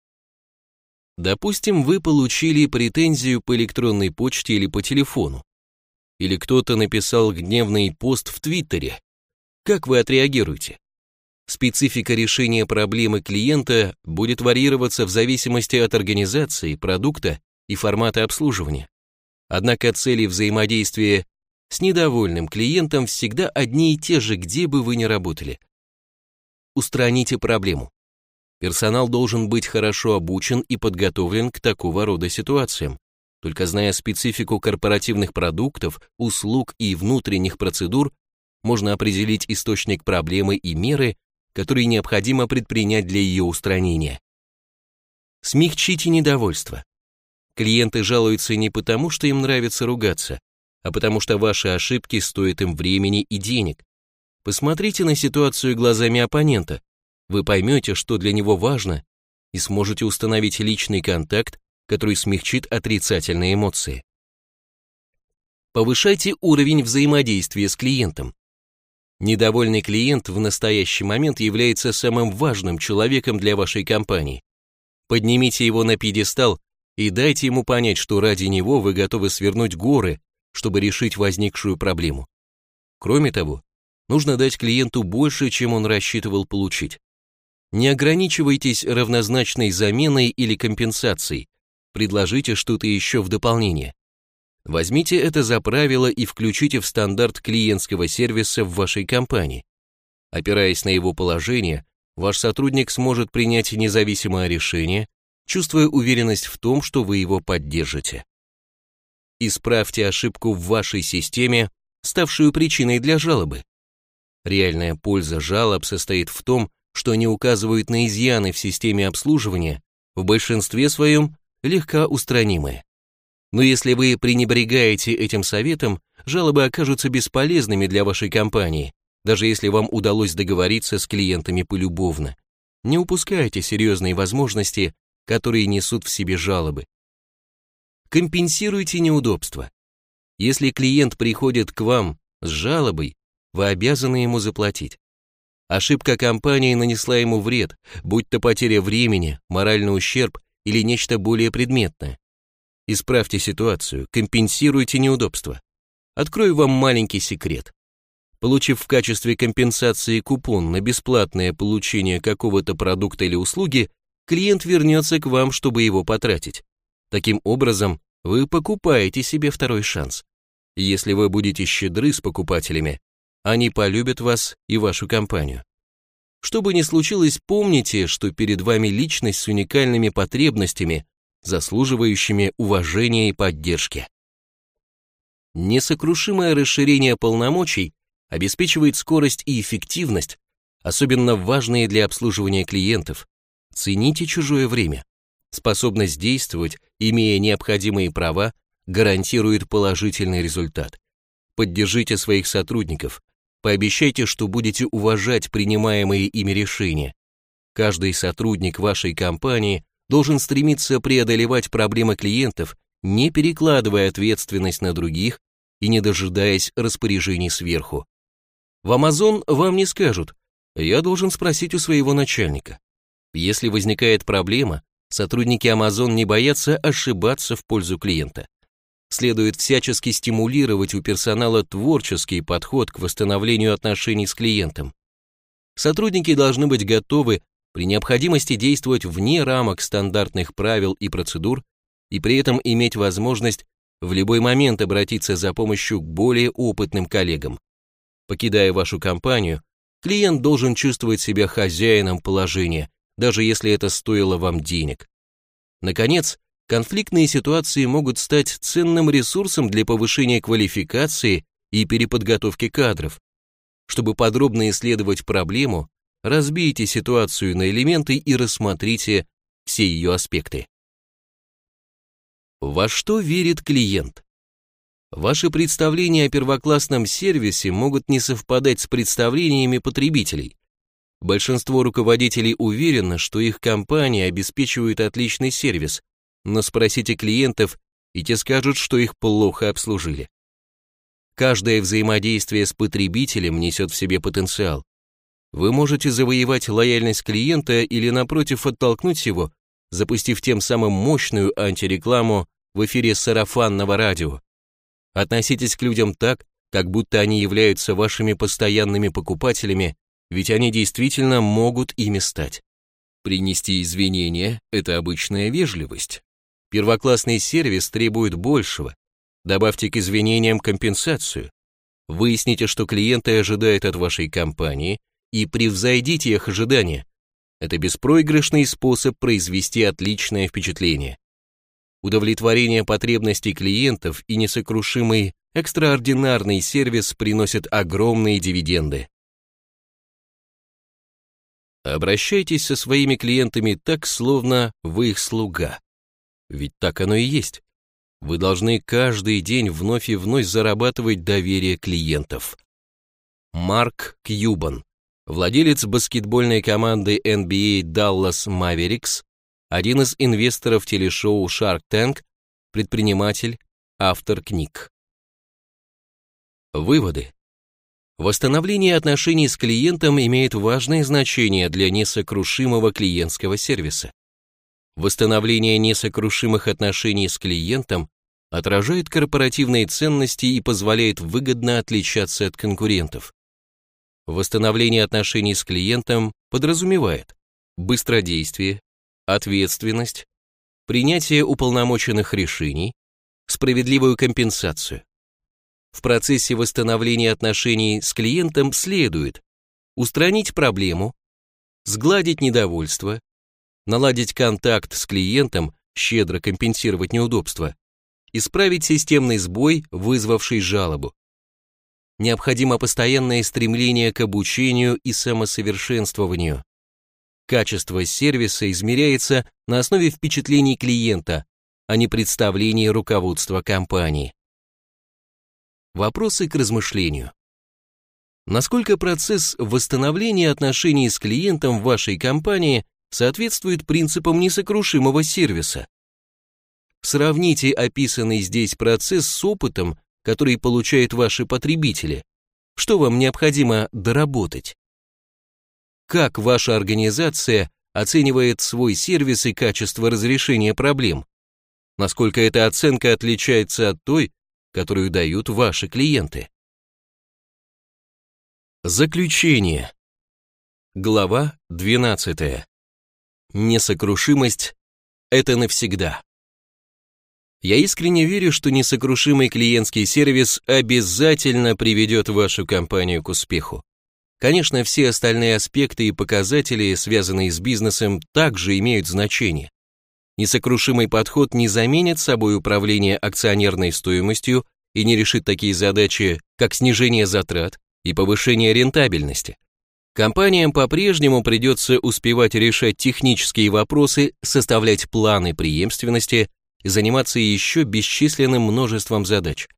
Допустим, вы получили претензию по электронной почте или по телефону. Или кто-то написал гневный пост в Твиттере. Как вы отреагируете? Специфика решения проблемы клиента будет варьироваться в зависимости от организации, продукта и формата обслуживания. Однако цели взаимодействия с недовольным клиентом всегда одни и те же, где бы вы ни работали. Устраните проблему. Персонал должен быть хорошо обучен и подготовлен к такого рода ситуациям. Только зная специфику корпоративных продуктов, услуг и внутренних процедур, можно определить источник проблемы и меры, которые необходимо предпринять для ее устранения. Смягчите недовольство. Клиенты жалуются не потому, что им нравится ругаться, а потому что ваши ошибки стоят им времени и денег. Посмотрите на ситуацию глазами оппонента. Вы поймете, что для него важно, и сможете установить личный контакт, который смягчит отрицательные эмоции. Повышайте уровень взаимодействия с клиентом. Недовольный клиент в настоящий момент является самым важным человеком для вашей компании. Поднимите его на пьедестал и дайте ему понять, что ради него вы готовы свернуть горы, чтобы решить возникшую проблему. Кроме того, нужно дать клиенту больше, чем он рассчитывал получить. Не ограничивайтесь равнозначной заменой или компенсацией, предложите что-то еще в дополнение. Возьмите это за правило и включите в стандарт клиентского сервиса в вашей компании. Опираясь на его положение, ваш сотрудник сможет принять независимое решение, чувствуя уверенность в том, что вы его поддержите. Исправьте ошибку в вашей системе, ставшую причиной для жалобы. Реальная польза жалоб состоит в том, что они указывают на изъяны в системе обслуживания, в большинстве своем легко устранимые. Но если вы пренебрегаете этим советом, жалобы окажутся бесполезными для вашей компании, даже если вам удалось договориться с клиентами полюбовно. Не упускайте серьезные возможности, которые несут в себе жалобы. Компенсируйте неудобства. Если клиент приходит к вам с жалобой, вы обязаны ему заплатить. Ошибка компании нанесла ему вред, будь то потеря времени, моральный ущерб или нечто более предметное. Исправьте ситуацию, компенсируйте неудобства. Открою вам маленький секрет. Получив в качестве компенсации купон на бесплатное получение какого-то продукта или услуги, клиент вернется к вам, чтобы его потратить. Таким образом, вы покупаете себе второй шанс. Если вы будете щедры с покупателями, они полюбят вас и вашу компанию. Что бы ни случилось, помните, что перед вами личность с уникальными потребностями, заслуживающими уважения и поддержки. Несокрушимое расширение полномочий обеспечивает скорость и эффективность, особенно важные для обслуживания клиентов. Цените чужое время. Способность действовать, имея необходимые права, гарантирует положительный результат. Поддержите своих сотрудников. Пообещайте, что будете уважать принимаемые ими решения. Каждый сотрудник вашей компании должен стремиться преодолевать проблемы клиентов, не перекладывая ответственность на других и не дожидаясь распоряжений сверху. В Amazon вам не скажут: «Я должен спросить у своего начальника». Если возникает проблема, сотрудники Amazon не боятся ошибаться в пользу клиента. Следует всячески стимулировать у персонала творческий подход к восстановлению отношений с клиентом. Сотрудники должны быть готовы при необходимости действовать вне рамок стандартных правил и процедур и при этом иметь возможность в любой момент обратиться за помощью к более опытным коллегам. Покидая вашу компанию, клиент должен чувствовать себя хозяином положения, даже если это стоило вам денег. Наконец, конфликтные ситуации могут стать ценным ресурсом для повышения квалификации и переподготовки кадров. Чтобы подробно исследовать проблему, разбейте ситуацию на элементы и рассмотрите все ее аспекты. Во что верит клиент? Ваши представления о первоклассном сервисе могут не совпадать с представлениями потребителей. Большинство руководителей уверено, что их компания обеспечивает отличный сервис, но спросите клиентов, и те скажут, что их плохо обслужили. Каждое взаимодействие с потребителем несет в себе потенциал. Вы можете завоевать лояльность клиента или, напротив, оттолкнуть его, запустив тем самым мощную антирекламу в эфире сарафанного радио. Относитесь к людям так, как будто они являются вашими постоянными покупателями, ведь они действительно могут ими стать. Принести извинения – это обычная вежливость. Первоклассный сервис требует большего. Добавьте к извинениям компенсацию. Выясните, что клиенты ожидают от вашей компании, и превзойдите их ожидания. Это беспроигрышный способ произвести отличное впечатление. Удовлетворение потребностей клиентов и несокрушимый, экстраординарный сервис приносят огромные дивиденды. Обращайтесь со своими клиентами так, словно вы их слуга. Ведь так оно и есть. Вы должны каждый день вновь и вновь зарабатывать доверие клиентов. Марк Кьюбан, владелец баскетбольной команды эн би эй Dallas Mavericks, один из инвесторов телешоу Shark Tank, предприниматель, автор книг. Выводы. Восстановление отношений с клиентом имеет важное значение для несокрушимого клиентского сервиса. Восстановление несокрушимых отношений с клиентом отражает корпоративные ценности и позволяет выгодно отличаться от конкурентов. Восстановление отношений с клиентом подразумевает быстродействие, ответственность, принятие уполномоченных решений, справедливую компенсацию. В процессе восстановления отношений с клиентом следует устранить проблему, сгладить недовольство, наладить контакт с клиентом, щедро компенсировать неудобства, исправить системный сбой, вызвавший жалобу. Необходимо постоянное стремление к обучению и самосовершенствованию. Качество сервиса измеряется на основе впечатлений клиента, а не представлений руководства компании. Вопросы к размышлению. Насколько процесс восстановления отношений с клиентом в вашей компании соответствует принципам несокрушимого сервиса? Сравните описанный здесь процесс с опытом, который получают ваши потребители. Что вам необходимо доработать? Как ваша организация оценивает свой сервис и качество разрешения проблем? Насколько эта оценка отличается от той, которую дают ваши клиенты? Заключение. Глава двенадцатая. Несокрушимость – это навсегда. Я искренне верю, что несокрушимый клиентский сервис обязательно приведет вашу компанию к успеху. Конечно, все остальные аспекты и показатели, связанные с бизнесом, также имеют значение. Несокрушимый подход не заменит собой управление акционерной стоимостью и не решит такие задачи, как снижение затрат и повышение рентабельности. Компаниям по-прежнему придется успевать решать технические вопросы, составлять планы преемственности и заниматься еще бесчисленным множеством задач.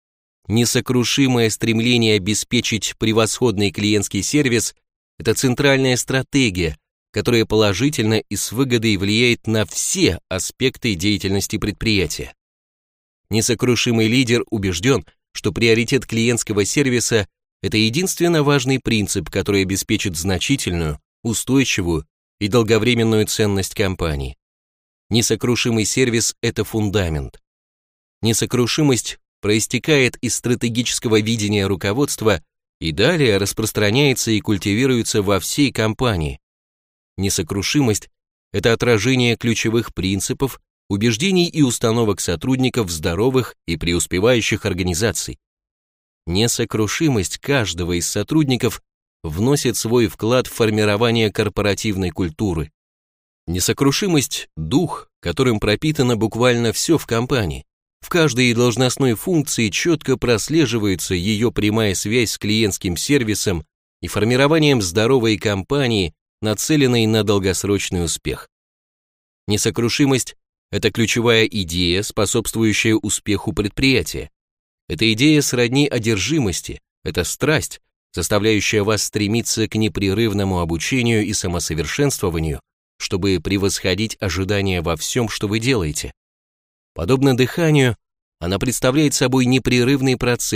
Несокрушимое стремление обеспечить превосходный клиентский сервис – это центральная стратегия, которая положительно и с выгодой влияет на все аспекты деятельности предприятия. Несокрушимый лидер убежден, что приоритет клиентского сервиса – это единственно важный принцип, который обеспечит значительную, устойчивую и долговременную ценность компании. Несокрушимый сервис – это фундамент. Несокрушимость проистекает из стратегического видения руководства и далее распространяется и культивируется во всей компании. Несокрушимость – это отражение ключевых принципов, убеждений и установок сотрудников здоровых и преуспевающих организаций. Несокрушимость каждого из сотрудников вносит свой вклад в формирование корпоративной культуры. Несокрушимость – дух, которым пропитано буквально все в компании. В каждой должностной функции четко прослеживается ее прямая связь с клиентским сервисом и формированием здоровой компании, нацеленной на долгосрочный успех. Несокрушимость – это ключевая идея, способствующая успеху предприятия. Эта идея сродни одержимости, это страсть, заставляющая вас стремиться к непрерывному обучению и самосовершенствованию, чтобы превосходить ожидания во всем, что вы делаете. Подобно дыханию, она представляет собой непрерывный процесс,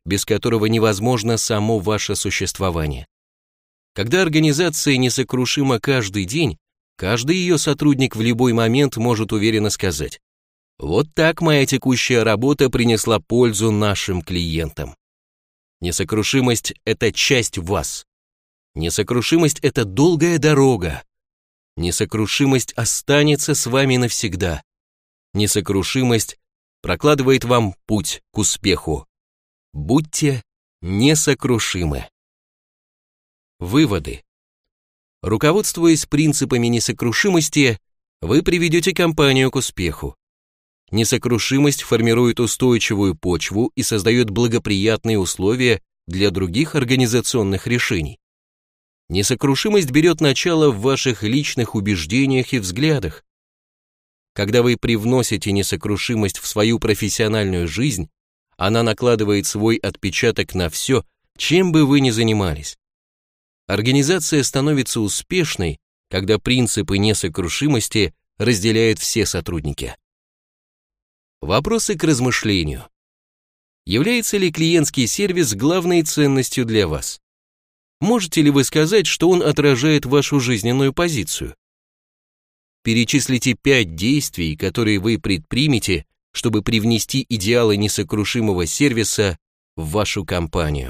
без которого невозможно само ваше существование. Когда организация несокрушима каждый день, каждый ее сотрудник в любой момент может уверенно сказать: «Вот так моя текущая работа принесла пользу нашим клиентам». Несокрушимость – это часть вас. Несокрушимость – это долгая дорога. Несокрушимость останется с вами навсегда. Несокрушимость прокладывает вам путь к успеху. Будьте несокрушимы. Выводы. Руководствуясь принципами несокрушимости, вы приведете компанию к успеху. Несокрушимость формирует устойчивую почву и создает благоприятные условия для других организационных решений. Несокрушимость берет начало в ваших личных убеждениях и взглядах. Когда вы привносите несокрушимость в свою профессиональную жизнь, она накладывает свой отпечаток на все, чем бы вы ни занимались. Организация становится успешной, когда принципы несокрушимости разделяют все сотрудники. Вопросы к размышлению. Является ли клиентский сервис главной ценностью для вас? Можете ли вы сказать, что он отражает вашу жизненную позицию? Перечислите пять действий, которые вы предпримете, чтобы привнести идеалы несокрушимого сервиса в вашу компанию.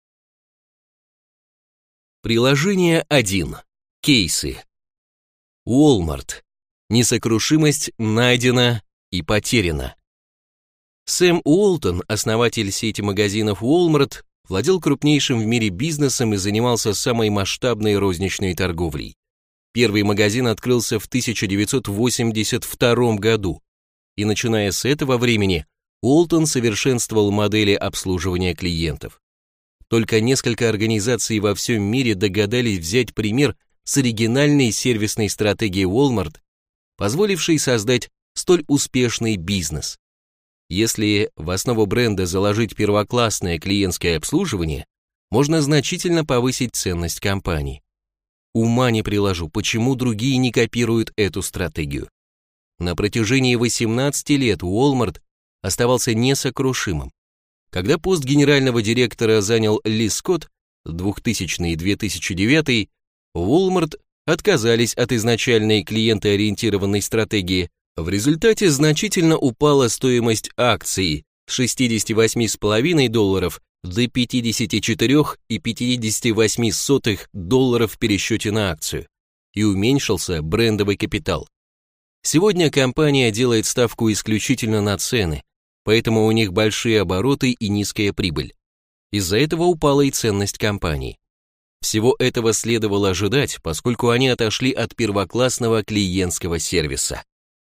Приложение один. Кейсы. Walmart. Несокрушимость найдена и потеряна. Сэм Уолтон, основатель сети магазинов Walmart, владел крупнейшим в мире бизнесом и занимался самой масштабной розничной торговлей. Первый магазин открылся в тысяча девятьсот восемьдесят втором году, и начиная с этого времени Уолтон совершенствовал модели обслуживания клиентов. Только несколько организаций во всем мире догадались взять пример с оригинальной сервисной стратегии Walmart, позволившей создать столь успешный бизнес. Если в основу бренда заложить первоклассное клиентское обслуживание, можно значительно повысить ценность компании. Ума не приложу, почему другие не копируют эту стратегию. На протяжении восемнадцати лет Walmart оставался несокрушимым. Когда пост генерального директора занял Ли Скотт, двухтысячный и две тысячи девятый, Walmart отказались от изначальной клиентоориентированной стратегии. В результате значительно упала стоимость акций с шестидесяти восьми целых пяти десятых долларов до пятидесяти четырёх целых пятидесяти восьми сотых долларов в пересчете на акцию, и уменьшился брендовый капитал. Сегодня компания делает ставку исключительно на цены, поэтому у них большие обороты и низкая прибыль. Из-за этого упала и ценность компании. Всего этого следовало ожидать, поскольку они отошли от первоклассного клиентского сервиса.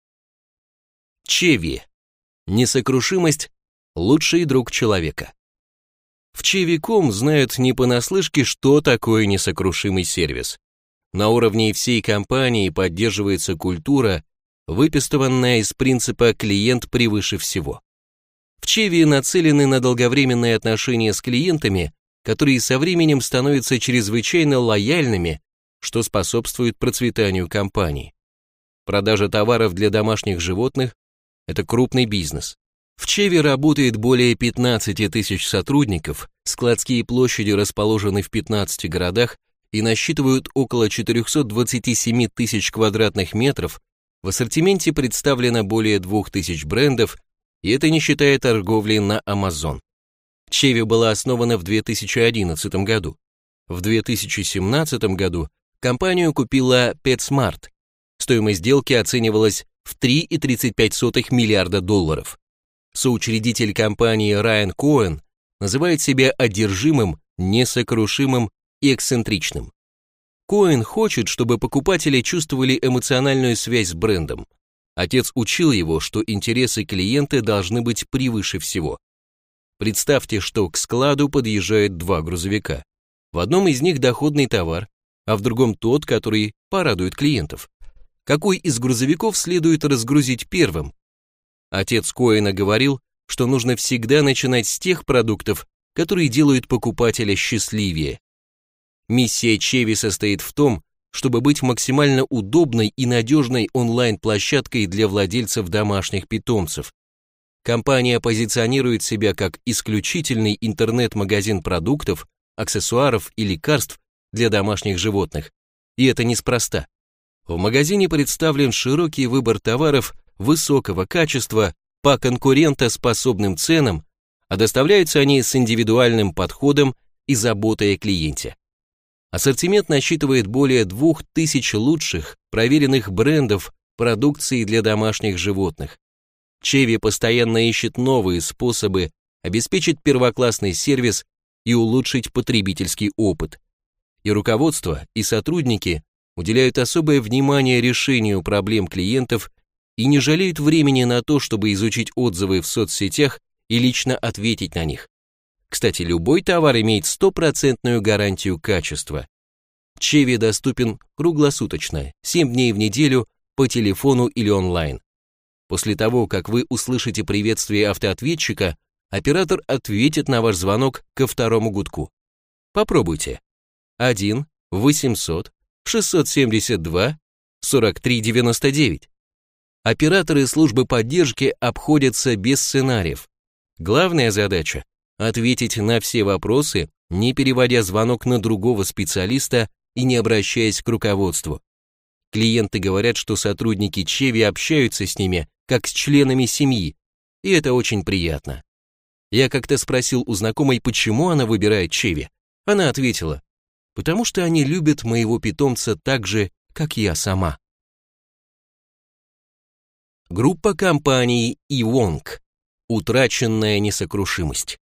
Чеви. Несокрушимость – лучший друг человека. В Чеви точка ком знают не понаслышке, что такое несокрушимый сервис. На уровне всей компании поддерживается культура, выпистыванная из принципа «клиент превыше всего». В Чеви нацелены на долговременные отношения с клиентами, которые со временем становятся чрезвычайно лояльными, что способствует процветанию компании. Продажа товаров для домашних животных – это крупный бизнес. В Чеви работает более пятнадцати тысяч сотрудников, складские площади расположены в пятнадцати городах и насчитывают около четырёхсот двадцати семи тысяч квадратных метров, в ассортименте представлено более двух тысяч брендов, и это не считая торговли на Amazon. Чеви была основана в две тысячи одиннадцатом году. В две тысячи семнадцатом году компанию купила PetSmart. Стоимость сделки оценивалась в три целых тридцать пять сотых миллиарда долларов. Соучредитель компании Райан Коэн называет себя одержимым, несокрушимым и эксцентричным. Коэн хочет, чтобы покупатели чувствовали эмоциональную связь с брендом. Отец учил его, что интересы клиента должны быть превыше всего. Представьте, что к складу подъезжают два грузовика. В одном из них доходный товар, а в другом тот, который порадует клиентов. Какой из грузовиков следует разгрузить первым? Отец Коэна говорил, что нужно всегда начинать с тех продуктов, которые делают покупателя счастливее. Миссия Чеви состоит в том, чтобы быть максимально удобной и надежной онлайн-площадкой для владельцев домашних питомцев. Компания позиционирует себя как исключительный интернет-магазин продуктов, аксессуаров и лекарств для домашних животных. И это неспроста. В магазине представлен широкий выбор товаров высокого качества по конкурентоспособным ценам, а доставляются они с индивидуальным подходом и заботой о клиенте. Ассортимент насчитывает более двух тысяч лучших, проверенных брендов продукции для домашних животных. Чеви постоянно ищет новые способы обеспечить первоклассный сервис и улучшить потребительский опыт. И руководство, и сотрудники уделяют особое внимание решению проблем клиентов и не жалеют времени на то, чтобы изучить отзывы в соцсетях и лично ответить на них. Кстати, любой товар имеет стопроцентную гарантию качества. Чеви доступен круглосуточно, семь дней в неделю, по телефону или онлайн. После того, как вы услышите приветствие автоответчика, оператор ответит на ваш звонок ко второму гудку. Попробуйте. один восемьсот шестьсот семьдесят два сорок три девяносто девять. Операторы службы поддержки обходятся без сценариев. Главная задача – ответить на все вопросы, не переводя звонок на другого специалиста и не обращаясь к руководству. Клиенты говорят, что сотрудники Чеви общаются с ними, как с членами семьи, и это очень приятно. Я как-то спросил у знакомой, почему она выбирает Чеви. Она ответила: потому что они любят моего питомца так же, как я сама. Группа компаний Evonik. Утраченная несокрушимость.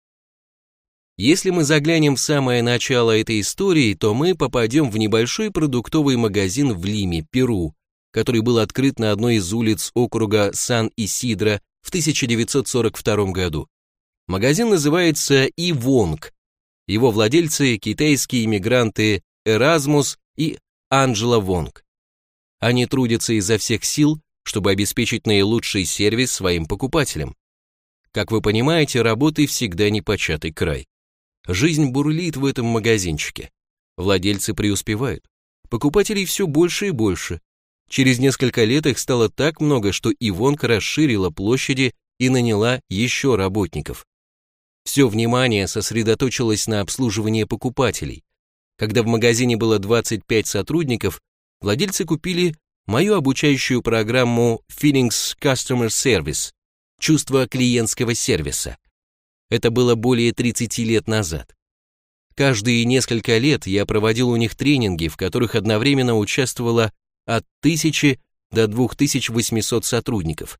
Если мы заглянем в самое начало этой истории, то мы попадем в небольшой продуктовый магазин в Лиме, Перу, который был открыт на одной из улиц округа Сан-Исидро в тысяча девятьсот сорок втором году. Магазин называется Evonik. Его владельцы – китайские иммигранты Эразмус и Анджела Вонг. Они трудятся изо всех сил, чтобы обеспечить наилучший сервис своим покупателям. Как вы понимаете, работы всегда непочатый край. Жизнь бурлит в этом магазинчике. Владельцы преуспевают. Покупателей все больше и больше. Через несколько лет их стало так много, что Evonik расширила площади и наняла еще работников. Все внимание сосредоточилось на обслуживании покупателей. Когда в магазине было двадцать пять сотрудников, владельцы купили мою обучающую программу Feelings Customer Service – чувство клиентского сервиса. Это было более тридцати лет назад. Каждые несколько лет я проводил у них тренинги, в которых одновременно участвовало от тысячи до двух тысяч восьмисот сотрудников.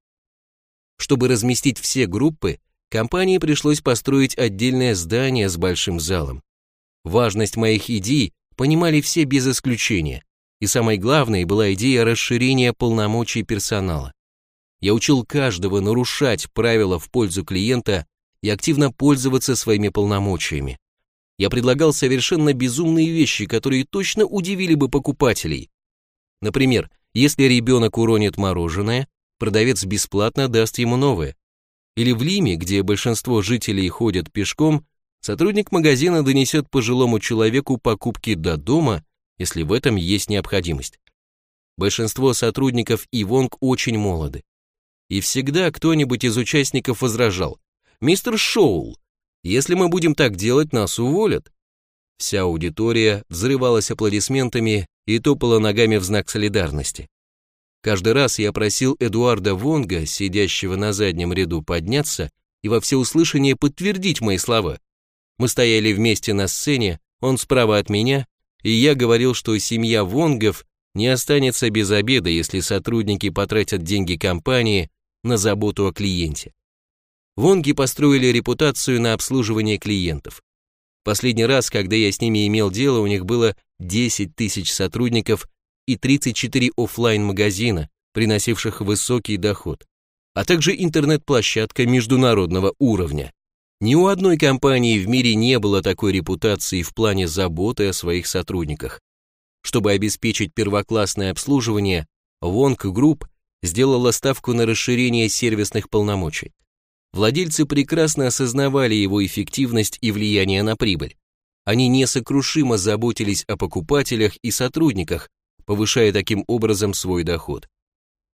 Чтобы разместить все группы, компании пришлось построить отдельное здание с большим залом. Важность моих идей понимали все без исключения, и самой главной была идея расширения полномочий персонала. Я учил каждого нарушать правила в пользу клиента и активно пользоваться своими полномочиями. Я предлагал совершенно безумные вещи, которые точно удивили бы покупателей. Например, если ребенок уронит мороженое, продавец бесплатно даст ему новое. Или в Лиме, где большинство жителей ходят пешком, сотрудник магазина донесет пожилому человеку покупки до дома, если в этом есть необходимость. Большинство сотрудников Evonik очень молоды. И всегда кто-нибудь из участников возражал: «Мистер Шоул, если мы будем так делать, нас уволят». Вся аудитория взрывалась аплодисментами и топала ногами в знак солидарности. Каждый раз я просил Эдуарда Вонга, сидящего на заднем ряду, подняться и во всеуслышание подтвердить мои слова. Мы стояли вместе на сцене, он справа от меня, и я говорил, что семья Вонгов не останется без обеда, если сотрудники потратят деньги компании на заботу о клиенте. Вонги построили репутацию на обслуживание клиентов. Последний раз, когда я с ними имел дело, у них было десять тысяч сотрудников и тридцать четыре офлайн-магазина, приносивших высокий доход, а также интернет-площадка международного уровня. Ни у одной компании в мире не было такой репутации в плане заботы о своих сотрудниках. Чтобы обеспечить первоклассное обслуживание, Вонг Group сделала ставку на расширение сервисных полномочий. Владельцы прекрасно осознавали его эффективность и влияние на прибыль. Они несокрушимо заботились о покупателях и сотрудниках, повышая таким образом свой доход.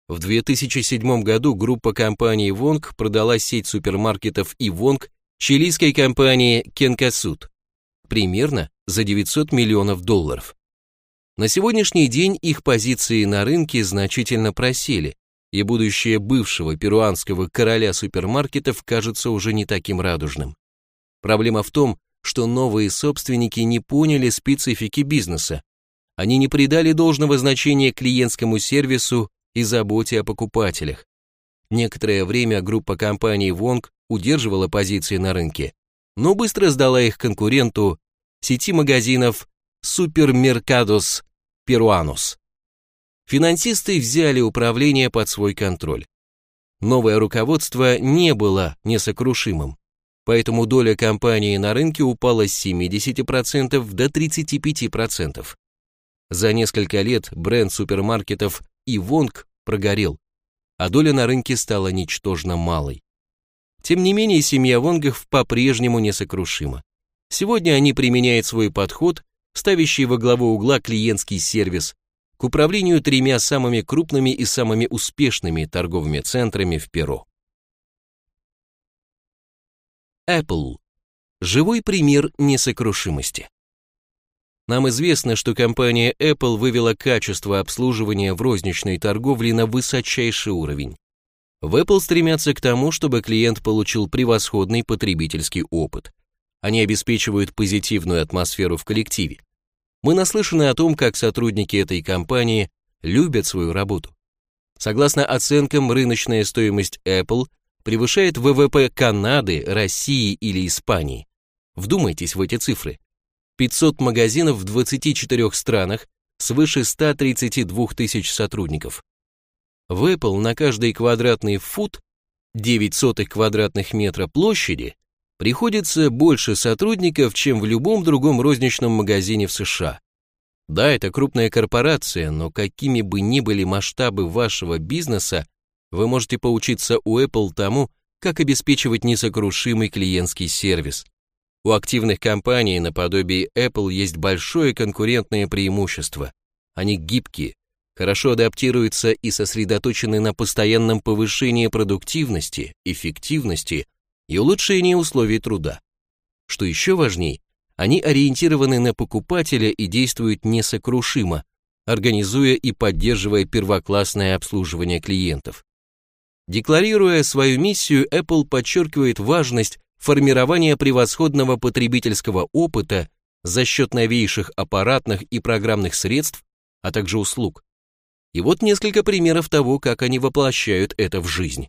В две тысячи седьмом году группа компаний Wong продала сеть супермаркетов и Wong чилийской компании Cencosud примерно за девятьсот миллионов долларов. На сегодняшний день их позиции на рынке значительно просели, и будущее бывшего перуанского короля супермаркетов кажется уже не таким радужным. Проблема в том, что новые собственники не поняли специфики бизнеса. Они не придали должного значения клиентскому сервису и заботе о покупателях. Некоторое время группа компаний Wong удерживала позиции на рынке, но быстро сдала их конкуренту, сети магазинов Supermercados Peruanos. Финансисты взяли управление под свой контроль. Новое руководство не было несокрушимым, поэтому доля компании на рынке упала с семидесяти процентов до тридцати пяти процентов. За несколько лет бренд супермаркетов и Wong прогорел, а доля на рынке стала ничтожно малой. Тем не менее, семья Вонгов по-прежнему несокрушима. Сегодня они применяют свой подход, ставящий во главу угла клиентский сервис, к управлению тремя самыми крупными и самыми успешными торговыми центрами в Перу. Apple. Живой пример несокрушимости. Нам известно, что компания Apple вывела качество обслуживания в розничной торговле на высочайший уровень. В Apple стремятся к тому, чтобы клиент получил превосходный потребительский опыт. Они обеспечивают позитивную атмосферу в коллективе. Мы наслышаны о том, как сотрудники этой компании любят свою работу. Согласно оценкам, рыночная стоимость Apple превышает вэ вэ пэ Канады, России или Испании. Вдумайтесь в эти цифры. пятьсот магазинов в двадцати четырёх странах, свыше ста тридцати двух тысяч сотрудников. В Apple на каждый квадратный фут, девять сотых квадратных метра площади, приходится больше сотрудников, чем в любом другом розничном магазине в США. Да, это крупная корпорация, но какими бы ни были масштабы вашего бизнеса, вы можете поучиться у Apple тому, как обеспечивать несокрушимый клиентский сервис. У активных компаний наподобие Apple есть большое конкурентное преимущество. Они гибкие, хорошо адаптируются и сосредоточены на постоянном повышении продуктивности, эффективности и улучшении условий труда. Что еще важнее, они ориентированы на покупателя и действуют несокрушимо, организуя и поддерживая первоклассное обслуживание клиентов. Декларируя свою миссию, Apple подчеркивает важность формирования превосходного потребительского опыта за счет новейших аппаратных и программных средств, а также услуг. И вот несколько примеров того, как они воплощают это в жизнь.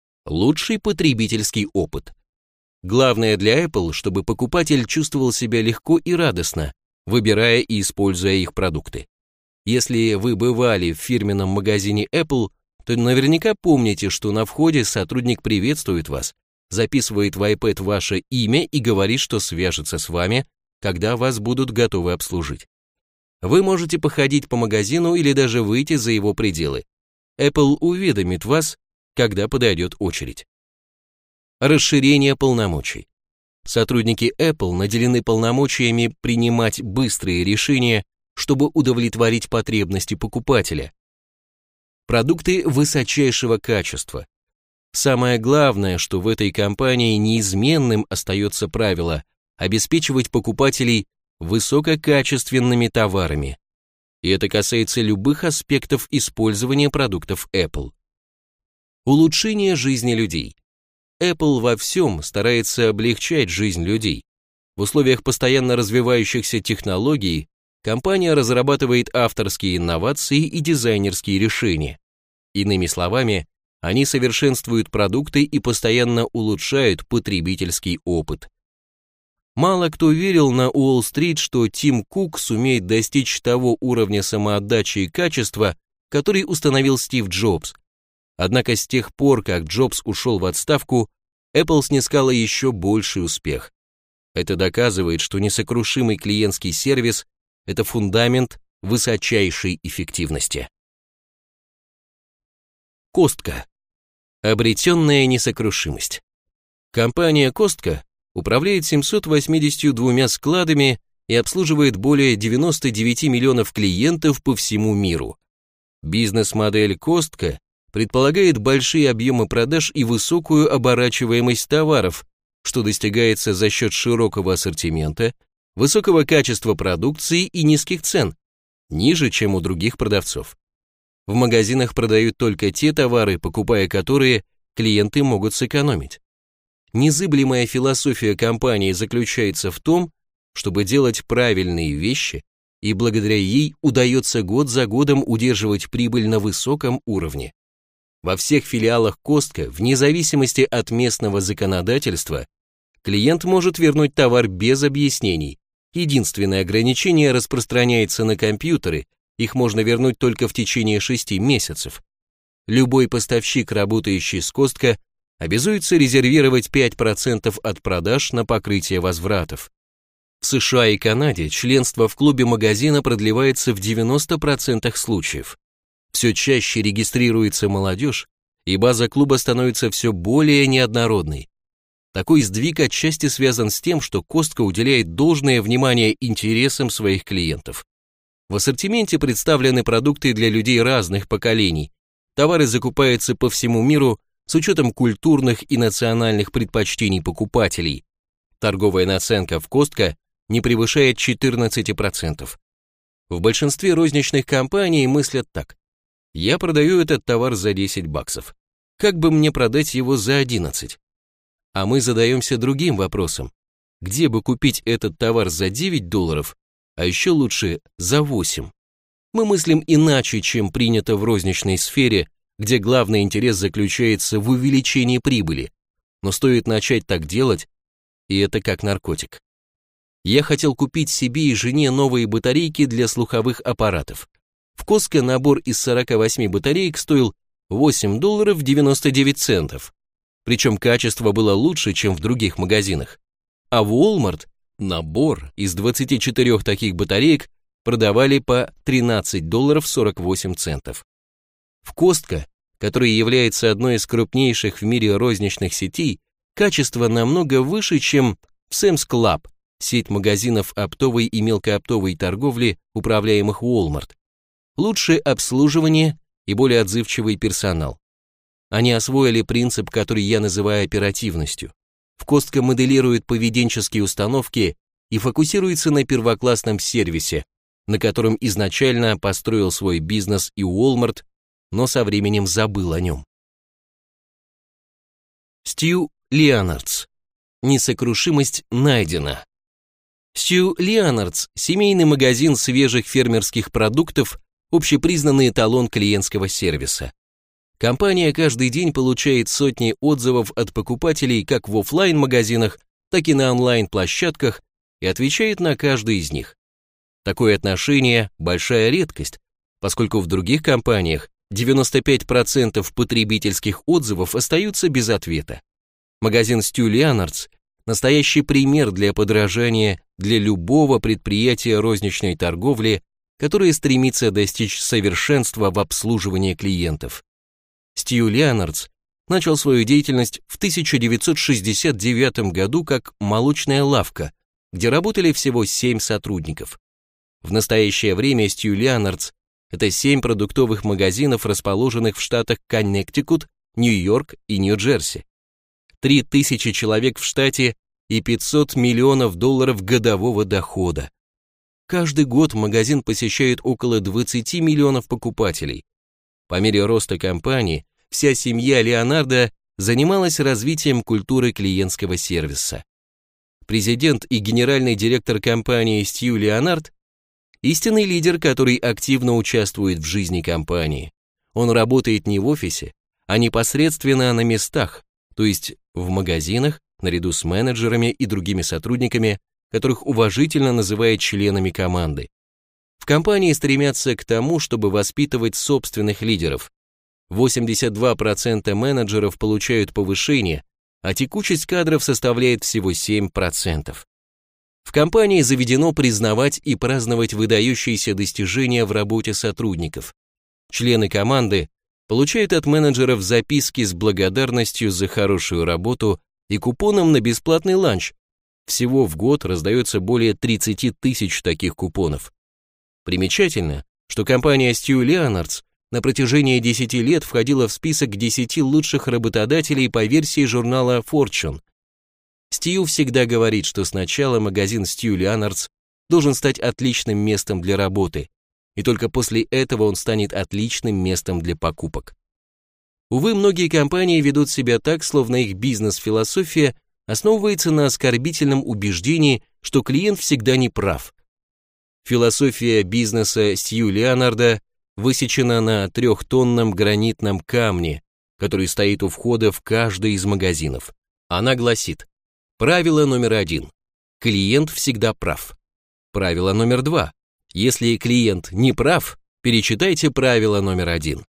Лучший потребительский опыт. Главное для Apple, чтобы покупатель чувствовал себя легко и радостно, выбирая и используя их продукты. Если вы бывали в фирменном магазине Apple, то наверняка помните, что на входе сотрудник приветствует вас, записывает в iPad ваше имя и говорит, что свяжется с вами, когда вас будут готовы обслужить. Вы можете походить по магазину или даже выйти за его пределы. Apple уведомит вас, когда подойдет очередь. Расширение полномочий. Сотрудники Apple наделены полномочиями принимать быстрые решения, чтобы удовлетворить потребности покупателя. Продукты высочайшего качества. Самое главное, что в этой компании неизменным остается правило обеспечивать покупателей высококачественными товарами. И это касается любых аспектов использования продуктов Apple. Улучшение жизни людей. Apple во всем старается облегчать жизнь людей. В условиях постоянно развивающихся технологий компания разрабатывает авторские инновации и дизайнерские решения. Иными словами, они совершенствуют продукты и постоянно улучшают потребительский опыт. Мало кто верил на Уолл-стрит, что Тим Кук сумеет достичь того уровня самоотдачи и качества, который установил Стив Джобс. Однако с тех пор, как Джобс ушел в отставку, Apple снискала еще больший успех. Это доказывает, что несокрушимый клиентский сервис – это фундамент высочайшей эффективности. Костка. Обретенная несокрушимость. Компания Костка управляет семьюстами восьмидесятью двумя складами и обслуживает более девяноста девяти миллионов клиентов по всему миру. Бизнес-модель Костка предполагает большие объемы продаж и высокую оборачиваемость товаров, что достигается за счет широкого ассортимента, высокого качества продукции и низких цен, ниже, чем у других продавцов. В магазинах продают только те товары, покупая которые клиенты могут сэкономить. Незыблемая философия компании заключается в том, чтобы делать правильные вещи, и благодаря ей удается год за годом удерживать прибыль на высоком уровне. Во всех филиалах Costco, вне зависимости от местного законодательства, клиент может вернуть товар без объяснений. Единственное ограничение распространяется на компьютеры, их можно вернуть только в течение шести месяцев. Любой поставщик, работающий с Costco, обязуется резервировать пять процентов от продаж на покрытие возвратов. В США и Канаде членство в клубе магазина продлевается в девяноста процентах случаев. Все чаще регистрируется молодежь, и база клуба становится все более неоднородной. Такой сдвиг отчасти связан с тем, что Costco уделяет должное внимание интересам своих клиентов. В ассортименте представлены продукты для людей разных поколений. Товары закупаются по всему миру с учетом культурных и национальных предпочтений покупателей. Торговая наценка в Costco не превышает четырнадцати процентов. В большинстве розничных компаний мыслят так: я продаю этот товар за десять баксов. Как бы мне продать его за одиннадцать? А мы задаемся другим вопросом: где бы купить этот товар за девять долларов, а еще лучше за восемь? Мы мыслим иначе, чем принято в розничной сфере, где главный интерес заключается в увеличении прибыли. Но стоит начать так делать, и это как наркотик. Я хотел купить себе и жене новые батарейки для слуховых аппаратов. В Costco набор из сорока восьми батареек стоил восемь долларов девяносто девять центов. Причем качество было лучше, чем в других магазинах. А в Walmart набор из двадцати четырёх таких батареек продавали по тринадцать долларов сорок восемь центов. В Costco, который является одной из крупнейших в мире розничных сетей, качество намного выше, чем в Sam's Club, сеть магазинов оптовой и мелкооптовой торговли, управляемых Walmart. Лучше обслуживание и более отзывчивый персонал. Они освоили принцип, который я называю оперативностью. В Costco моделируют поведенческие установки и фокусируется на первоклассном сервисе, на котором изначально построил свой бизнес и Walmart, но со временем забыл о нем. Стью Леонардс. Несокрушимость найдена. Стью Леонардс – семейный магазин свежих фермерских продуктов, общепризнанный эталон клиентского сервиса. Компания каждый день получает сотни отзывов от покупателей как в офлайн-магазинах, так и на онлайн-площадках и отвечает на каждый из них. Такое отношение – большая редкость, поскольку в других компаниях девяносто пять процентов потребительских отзывов остаются без ответа. Магазин Стью Леонардс – настоящий пример для подражания для любого предприятия розничной торговли, которое стремится достичь совершенства в обслуживании клиентов. Стью Леонардс начал свою деятельность в тысяча девятьсот шестьдесят девятом году как молочная лавка, где работали всего семь сотрудников. В настоящее время Стью Леонардс – это семь продуктовых магазинов, расположенных в штатах Коннектикут, Нью-Йорк и Нью-Джерси. три тысячи человек в штате и пятьсот миллионов долларов годового дохода. Каждый год магазин посещает около двадцати миллионов покупателей. По мере роста компании вся семья Леонардо занималась развитием культуры клиентского сервиса. Президент и генеральный директор компании Стью Леонард – истинный лидер, который активно участвует в жизни компании. Он работает не в офисе, а непосредственно на местах, то есть в магазинах, наряду с менеджерами и другими сотрудниками, которых уважительно называют членами команды. В компании стремятся к тому, чтобы воспитывать собственных лидеров. восемьдесят два процента менеджеров получают повышение, а текучесть кадров составляет всего семь процентов. В компании заведено признавать и праздновать выдающиеся достижения в работе сотрудников. Члены команды получают от менеджеров записки с благодарностью за хорошую работу и купоном на бесплатный ланч. Всего в год раздается более тридцати тысяч таких купонов. Примечательно, что компания Стью Леонардс на протяжении десяти лет входила в список десяти лучших работодателей по версии журнала Fortune. Стью всегда говорит, что сначала магазин Стью Леонардс должен стать отличным местом для работы, и только после этого он станет отличным местом для покупок. Увы, многие компании ведут себя так, словно их бизнес-философия основывается на оскорбительном убеждении, что клиент всегда не прав. Философия бизнеса Стью Леонарда высечена на трехтонном гранитном камне, который стоит у входа в каждый из магазинов. Она гласит: правило номер один. Клиент всегда прав. Правило номер два. Если клиент не прав, перечитайте правило номер один.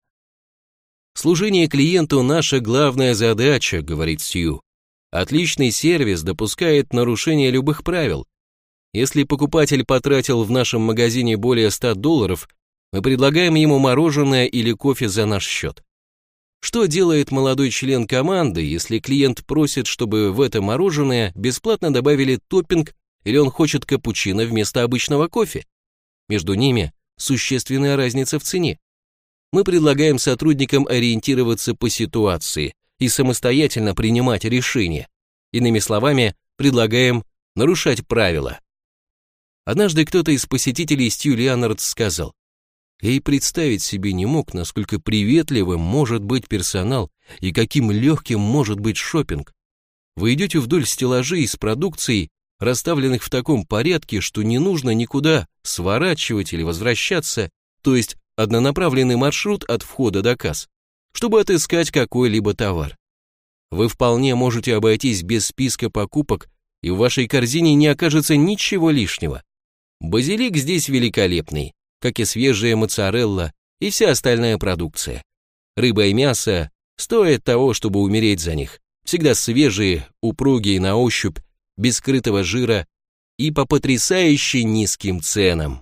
Служение клиенту – наша главная задача, говорит Стью. Отличный сервис допускает нарушение любых правил. Если покупатель потратил в нашем магазине более ста долларов, мы предлагаем ему мороженое или кофе за наш счет. Что делает молодой член команды, если клиент просит, чтобы в это мороженое бесплатно добавили топпинг или он хочет капучино вместо обычного кофе? Между ними существенная разница в цене. Мы предлагаем сотрудникам ориентироваться по ситуации и самостоятельно принимать решения. Иными словами, предлагаем нарушать правила. Однажды кто-то из посетителей Стью Леонардс сказал: «Я и представить себе не мог, насколько приветливым может быть персонал и каким легким может быть шопинг. Вы идете вдоль стеллажей с продукцией, расставленных в таком порядке, что не нужно никуда сворачивать или возвращаться, то есть однонаправленный маршрут от входа до касс, чтобы отыскать какой-либо товар. Вы вполне можете обойтись без списка покупок, и в вашей корзине не окажется ничего лишнего. Базилик здесь великолепный, как и свежая моцарелла и вся остальная продукция. Рыба и мясо стоят того, чтобы умереть за них. Всегда свежие, упругие на ощупь, без скрытого жира и по потрясающе низким ценам.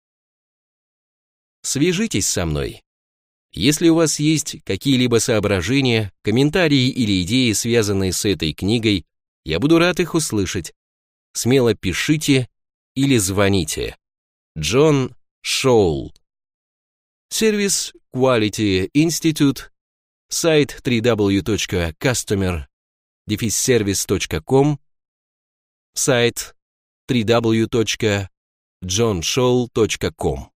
Свяжитесь со мной. Если у вас есть какие-либо соображения, комментарии или идеи, связанные с этой книгой, я буду рад их услышать. Смело пишите или звоните. Джон Шоул. Сервис Quality Institute. Сайт дабл ю дабл ю дабл ю точка кастомер сервис точка ком. Сайт дабл ю дабл ю дабл ю точка джон шоул точка ком.